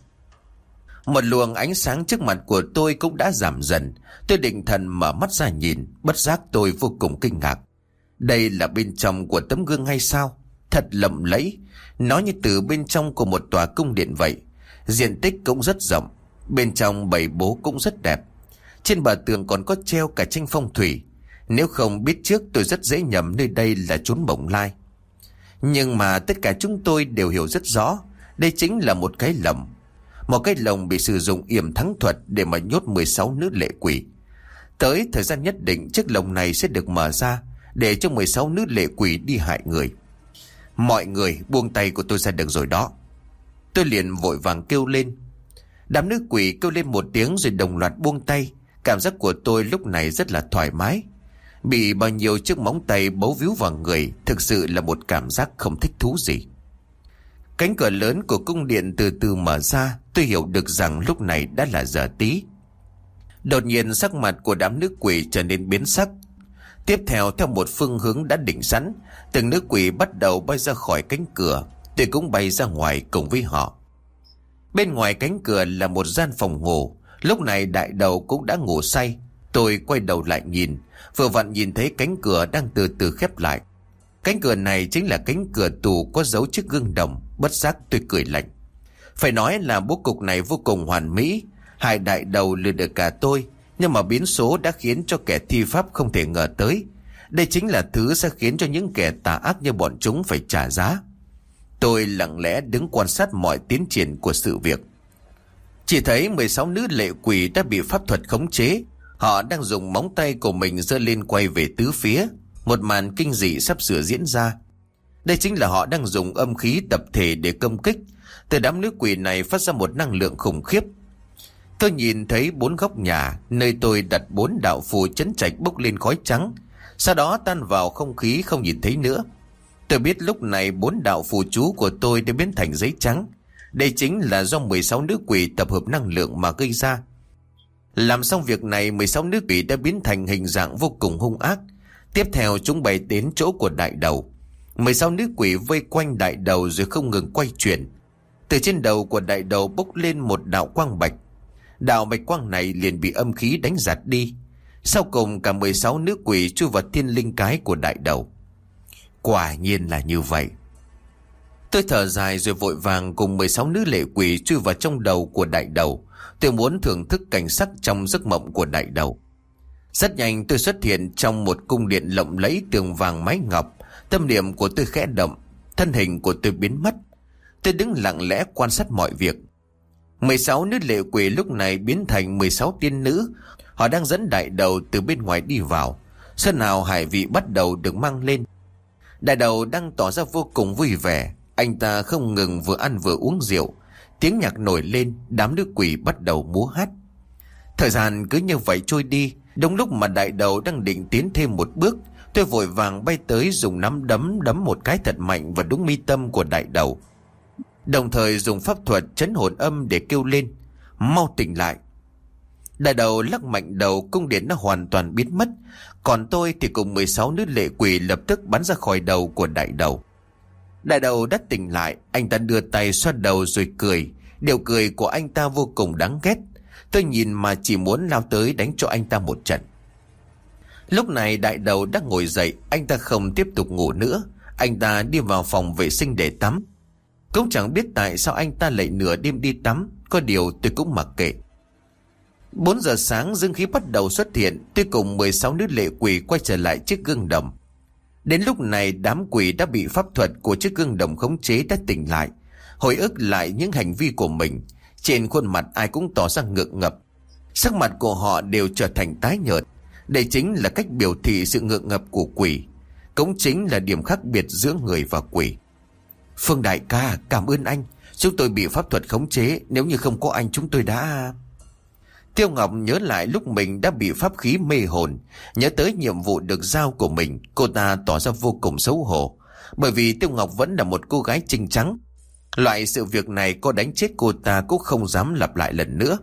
Một luồng ánh sáng trước mặt của tôi cũng đã giảm dần. Tôi định thần mở mắt ra nhìn, bất giác tôi vô cùng kinh ngạc. Đây là bên trong của tấm gương hay sao? Thật lộng lẫy, nó như từ bên trong của một tòa cung điện vậy. Diện tích cũng rất rộng, bên trong bày bố cũng rất đẹp. Trên bờ tường còn có treo cả tranh phong thủy. Nếu không biết trước tôi rất dễ nhầm nơi đây là chốn bổng lai. Nhưng mà tất cả chúng tôi đều hiểu rất rõ, đây chính là một cái lồng. Một cái lồng bị sử dụng yểm thắng thuật để mà nhốt 16 nữ lệ quỷ. Tới thời gian nhất định chiếc lồng này sẽ được mở ra để cho 16 nữ lệ quỷ đi hại người. Mọi người buông tay của tôi ra được rồi đó. Tôi liền vội vàng kêu lên. Đám nữ quỷ kêu lên một tiếng rồi đồng loạt buông tay. Cảm giác của tôi lúc này rất là thoải mái. Bị bao nhiêu chiếc móng tay bấu víu vào người thực sự là một cảm giác không thích thú gì. Cánh cửa lớn của cung điện từ từ mở ra. Tôi hiểu được rằng lúc này đã là giờ tí. Đột nhiên sắc mặt của đám nữ quỷ trở nên biến sắc. Tiếp theo một phương hướng đã định sẵn, từng nữ quỷ bắt đầu bay ra khỏi cánh cửa. Tôi cũng bay ra ngoài cùng với họ. Bên ngoài cánh cửa là một gian phòng ngủ. Lúc này đại đầu cũng đã ngủ say. Tôi quay đầu lại nhìn, vừa vặn nhìn thấy cánh cửa đang từ từ khép lại. Cánh cửa này chính là cánh cửa tù có dấu chiếc gương đồng. Bất giác tôi cười lạnh. Phải nói là bố cục này vô cùng hoàn mỹ. Hai đại đầu lừa được cả tôi, nhưng mà biến số đã khiến cho kẻ thi pháp không thể ngờ tới. Đây chính là thứ sẽ khiến cho những kẻ tà ác như bọn chúng phải trả giá. Tôi lặng lẽ đứng quan sát mọi tiến triển của sự việc. Chỉ thấy 16 nữ lệ quỷ đã bị pháp thuật khống chế. Họ đang dùng móng tay của mình giơ lên quay về tứ phía. Một màn kinh dị sắp sửa diễn ra. Đây chính là họ đang dùng âm khí tập thể để công kích. Từ đám nữ quỷ này phát ra một năng lượng khủng khiếp. Tôi nhìn thấy 4 góc nhà, nơi tôi đặt 4 đạo phù chấn trạch bốc lên khói trắng, sau đó tan vào không khí không nhìn thấy nữa. Tôi biết lúc này 4 đạo phù chú của tôi đã biến thành giấy trắng. Đây chính là do 16 nữ quỷ tập hợp năng lượng mà gây ra. Làm xong việc này, 16 nữ quỷ đã biến thành hình dạng vô cùng hung ác. Tiếp theo chúng bay đến chỗ của đại đầu. 16 nữ quỷ vây quanh đại đầu rồi không ngừng quay chuyển. Từ trên đầu của đại đầu bốc lên một đạo quang bạch. Đạo bạch quang này liền bị âm khí đánh giạt đi. Sau cùng cả 16 nữ quỷ chui vào thiên linh cái của đại đầu. Quả nhiên là như vậy. Tôi thở dài rồi vội vàng cùng 16 nữ lệ quỷ chui vào trong đầu của đại đầu. Tôi muốn thưởng thức cảnh sắc trong giấc mộng của đại đầu. Rất nhanh tôi xuất hiện trong một cung điện lộng lẫy tường vàng mái ngọc. Tâm niệm của tôi khẽ động, thân hình của tôi biến mất. Tôi đứng lặng lẽ quan sát mọi việc. 16 nữ lệ quỷ lúc này biến thành 16 tiên nữ. Họ đang dẫn đại đầu từ bên ngoài đi vào. Sơn hào hải vị bắt đầu được mang lên. Đại đầu đang tỏ ra vô cùng vui vẻ. Anh ta không ngừng vừa ăn vừa uống rượu. Tiếng nhạc nổi lên, đám nữ quỷ bắt đầu múa hát. Thời gian cứ như vậy trôi đi. Đúng lúc mà đại đầu đang định tiến thêm một bước, tôi vội vàng bay tới dùng nắm đấm đấm một cái thật mạnh vào đúng mi tâm của đại đầu. Đồng thời dùng pháp thuật trấn hồn âm để kêu lên: mau tỉnh lại. Đại đầu lắc mạnh đầu, cung điện nó hoàn toàn biến mất. Còn tôi thì cùng 16 nữ lệ quỷ lập tức bắn ra khỏi đầu của đại đầu. Đại đầu đã tỉnh lại, anh ta đưa tay xoa đầu rồi cười. Điều cười của anh ta vô cùng đáng ghét. Tôi nhìn mà chỉ muốn lao tới đánh cho anh ta một trận. Lúc này đại đầu đã ngồi dậy, anh ta không tiếp tục ngủ nữa. Anh ta đi vào phòng vệ sinh để tắm. Cũng chẳng biết tại sao anh ta lại nửa đêm đi tắm. Có điều tôi cũng mặc kệ. 4 giờ sáng dương khí bắt đầu xuất hiện. Tôi cùng 16 nữ lệ quỷ quay trở lại chiếc gương đồng. Đến lúc này đám quỷ đã bị pháp thuật của chiếc gương đồng khống chế đã tỉnh lại. Hồi ức lại những hành vi của mình. Trên khuôn mặt ai cũng tỏ ra ngượng ngập. Sắc mặt của họ đều trở thành tái nhợt. Đây chính là cách biểu thị sự ngượng ngập của quỷ. Cũng chính là điểm khác biệt giữa người và quỷ. Phương đại ca, cảm ơn anh. Chúng tôi bị pháp thuật khống chế. Nếu như không có anh chúng tôi đã... Tiêu Ngọc nhớ lại lúc mình đã bị pháp khí mê hồn. Nhớ tới nhiệm vụ được giao của mình, cô ta tỏ ra vô cùng xấu hổ. Bởi vì Tiêu Ngọc vẫn là một cô gái trinh trắng. Loại sự việc này có đánh chết cô ta cũng không dám lặp lại lần nữa.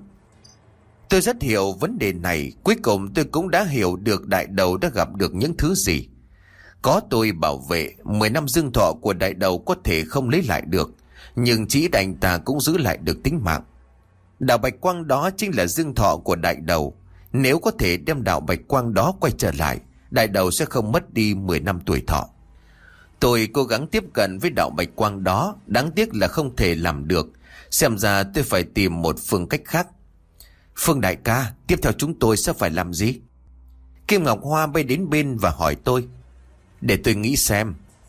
Tôi rất hiểu vấn đề này. Cuối cùng tôi cũng đã hiểu được đại đầu đã gặp được những thứ gì. Có tôi bảo vệ, 10 năm dương thọ của đại đầu có thể không lấy lại được, nhưng chỉ anh ta cũng giữ lại được tính mạng. Đạo bạch quang đó chính là dương thọ của đại đầu. Nếu có thể đem đạo bạch quang đó quay trở lại, đại đầu sẽ không mất đi 10 năm tuổi thọ. Tôi cố gắng tiếp cận với đạo bạch quang đó, đáng tiếc là không thể làm được. Xem ra tôi phải tìm một phương cách khác. Phương đại ca, tiếp theo chúng tôi sẽ phải làm gì? Kim Ngọc Hoa bay đến bên và hỏi tôi. Để tôi nghĩ xem.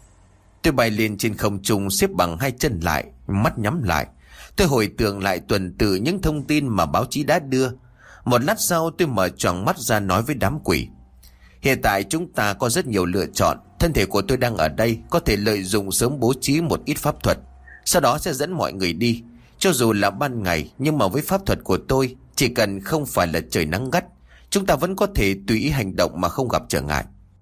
Tôi bay lên trên không trung, xếp bằng 2 chân lại, mắt nhắm lại. Tôi hồi tưởng lại tuần tự những thông tin mà báo chí đã đưa. Một lát sau tôi mở choàng mắt ra nói với đám quỷ. Hiện tại chúng ta có rất nhiều lựa chọn. Thân thể của tôi đang ở đây, có thể lợi dụng sớm bố trí một ít pháp thuật, sau đó sẽ dẫn mọi người đi. Cho dù là ban ngày, nhưng mà với pháp thuật của tôi, chỉ cần không phải là trời nắng gắt, chúng ta vẫn có thể tùy ý hành động mà không gặp trở ngại.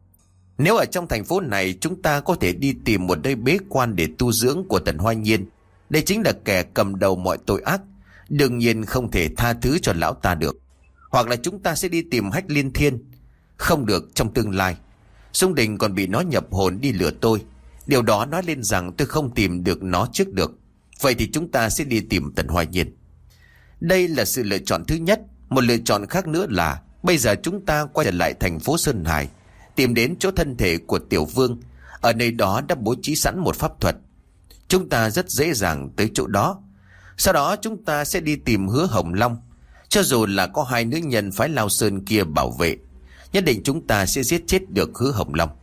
Nếu ở trong thành phố này, chúng ta có thể đi tìm một nơi bế quan để tu dưỡng của Tần Hoa Nhiên. Đây chính là kẻ cầm đầu mọi tội ác, đương nhiên không thể tha thứ cho lão ta được. Hoặc là chúng ta sẽ đi tìm Hách Liên Thiên. Không được, trong tương lai Dung Đình còn bị nó nhập hồn đi lừa tôi. Điều đó nói lên rằng tôi không tìm được nó trước được. Vậy thì chúng ta sẽ đi tìm Tần Hoa Nhiên. Đây là sự lựa chọn thứ nhất. Một lựa chọn khác nữa là bây giờ chúng ta quay trở lại thành phố Sơn Hải, tìm đến chỗ thân thể của Tiểu Vương. Ở nơi đó đã bố trí sẵn một pháp thuật. Chúng ta rất dễ dàng tới chỗ đó. Sau đó chúng ta sẽ đi tìm Hứa Hồng Long. Cho dù là có 2 nữ nhân phái Lao Sơn kia bảo vệ, nhất định chúng ta sẽ giết chết được Hứa Hồng Long.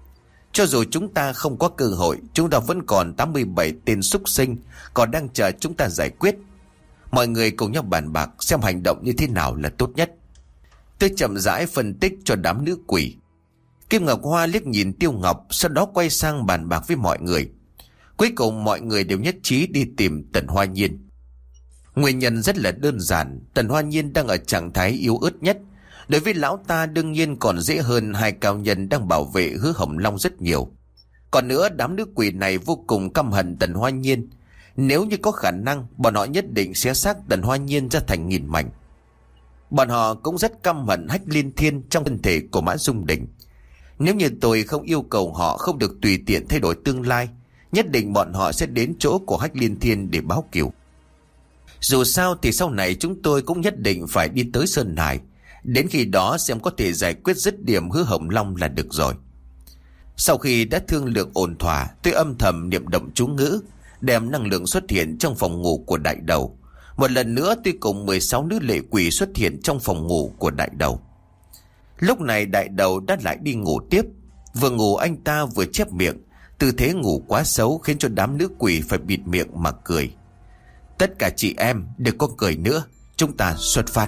Cho dù chúng ta không có cơ hội, chúng ta vẫn còn 87 tên súc sinh còn đang chờ chúng ta giải quyết. Mọi người cùng nhau bàn bạc xem hành động như thế nào là tốt nhất. Tôi chậm rãi phân tích cho đám nữ quỷ. Kim Ngọc Hoa liếc nhìn Tiêu Ngọc, sau đó quay sang bàn bạc với mọi người. Cuối cùng mọi người đều nhất trí đi tìm Tần Hoa Nhiên. Nguyên nhân rất là đơn giản, Tần Hoa Nhiên đang ở trạng thái yếu ớt nhất. Đối với lão ta đương nhiên còn dễ hơn hai cao nhân đang bảo vệ Hứa Hồng Long rất nhiều. Còn nữa, đám nữ quỷ này vô cùng căm hận Tần Hoa Nhiên. Nếu như có khả năng, bọn họ nhất định sẽ xác Tần Hoa Nhiên ra thành nghìn mảnh. Bọn họ cũng rất căm hận Hách Liên Thiên trong thân thể của Mã Dung Đình. Nếu như tôi không yêu cầu họ không được tùy tiện thay đổi tương lai, nhất định bọn họ sẽ đến chỗ của Hách Liên Thiên để báo cừu. Dù sao thì sau này chúng tôi cũng nhất định phải đi tới Sơn Hải. Đến khi đó xem có thể giải quyết dứt điểm Hứa Hồng Long là được rồi. Sau khi đã thương lượng ổn thỏa, tôi âm thầm niệm động chú ngữ, đem năng lượng xuất hiện trong phòng ngủ của đại đầu. Một lần nữa tôi cùng 16 nữ lệ quỷ xuất hiện trong phòng ngủ của đại đầu. Lúc này đại đầu đã lại đi ngủ tiếp. Vừa ngủ anh ta vừa chép miệng. Tư thế ngủ quá xấu khiến cho đám nữ quỷ phải bịt miệng mà cười. Tất cả chị em đừng có cười nữa, chúng ta xuất phát.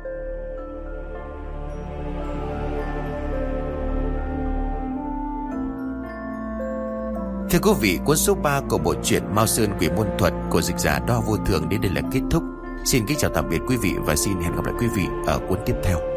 Thưa quý vị, cuốn số 3 của bộ truyện Mao Sơn Quỷ Môn Thuật của dịch giả Đo Vô Thường đến đây là kết thúc. Xin kính chào tạm biệt quý vị và xin hẹn gặp lại quý vị ở cuốn tiếp theo.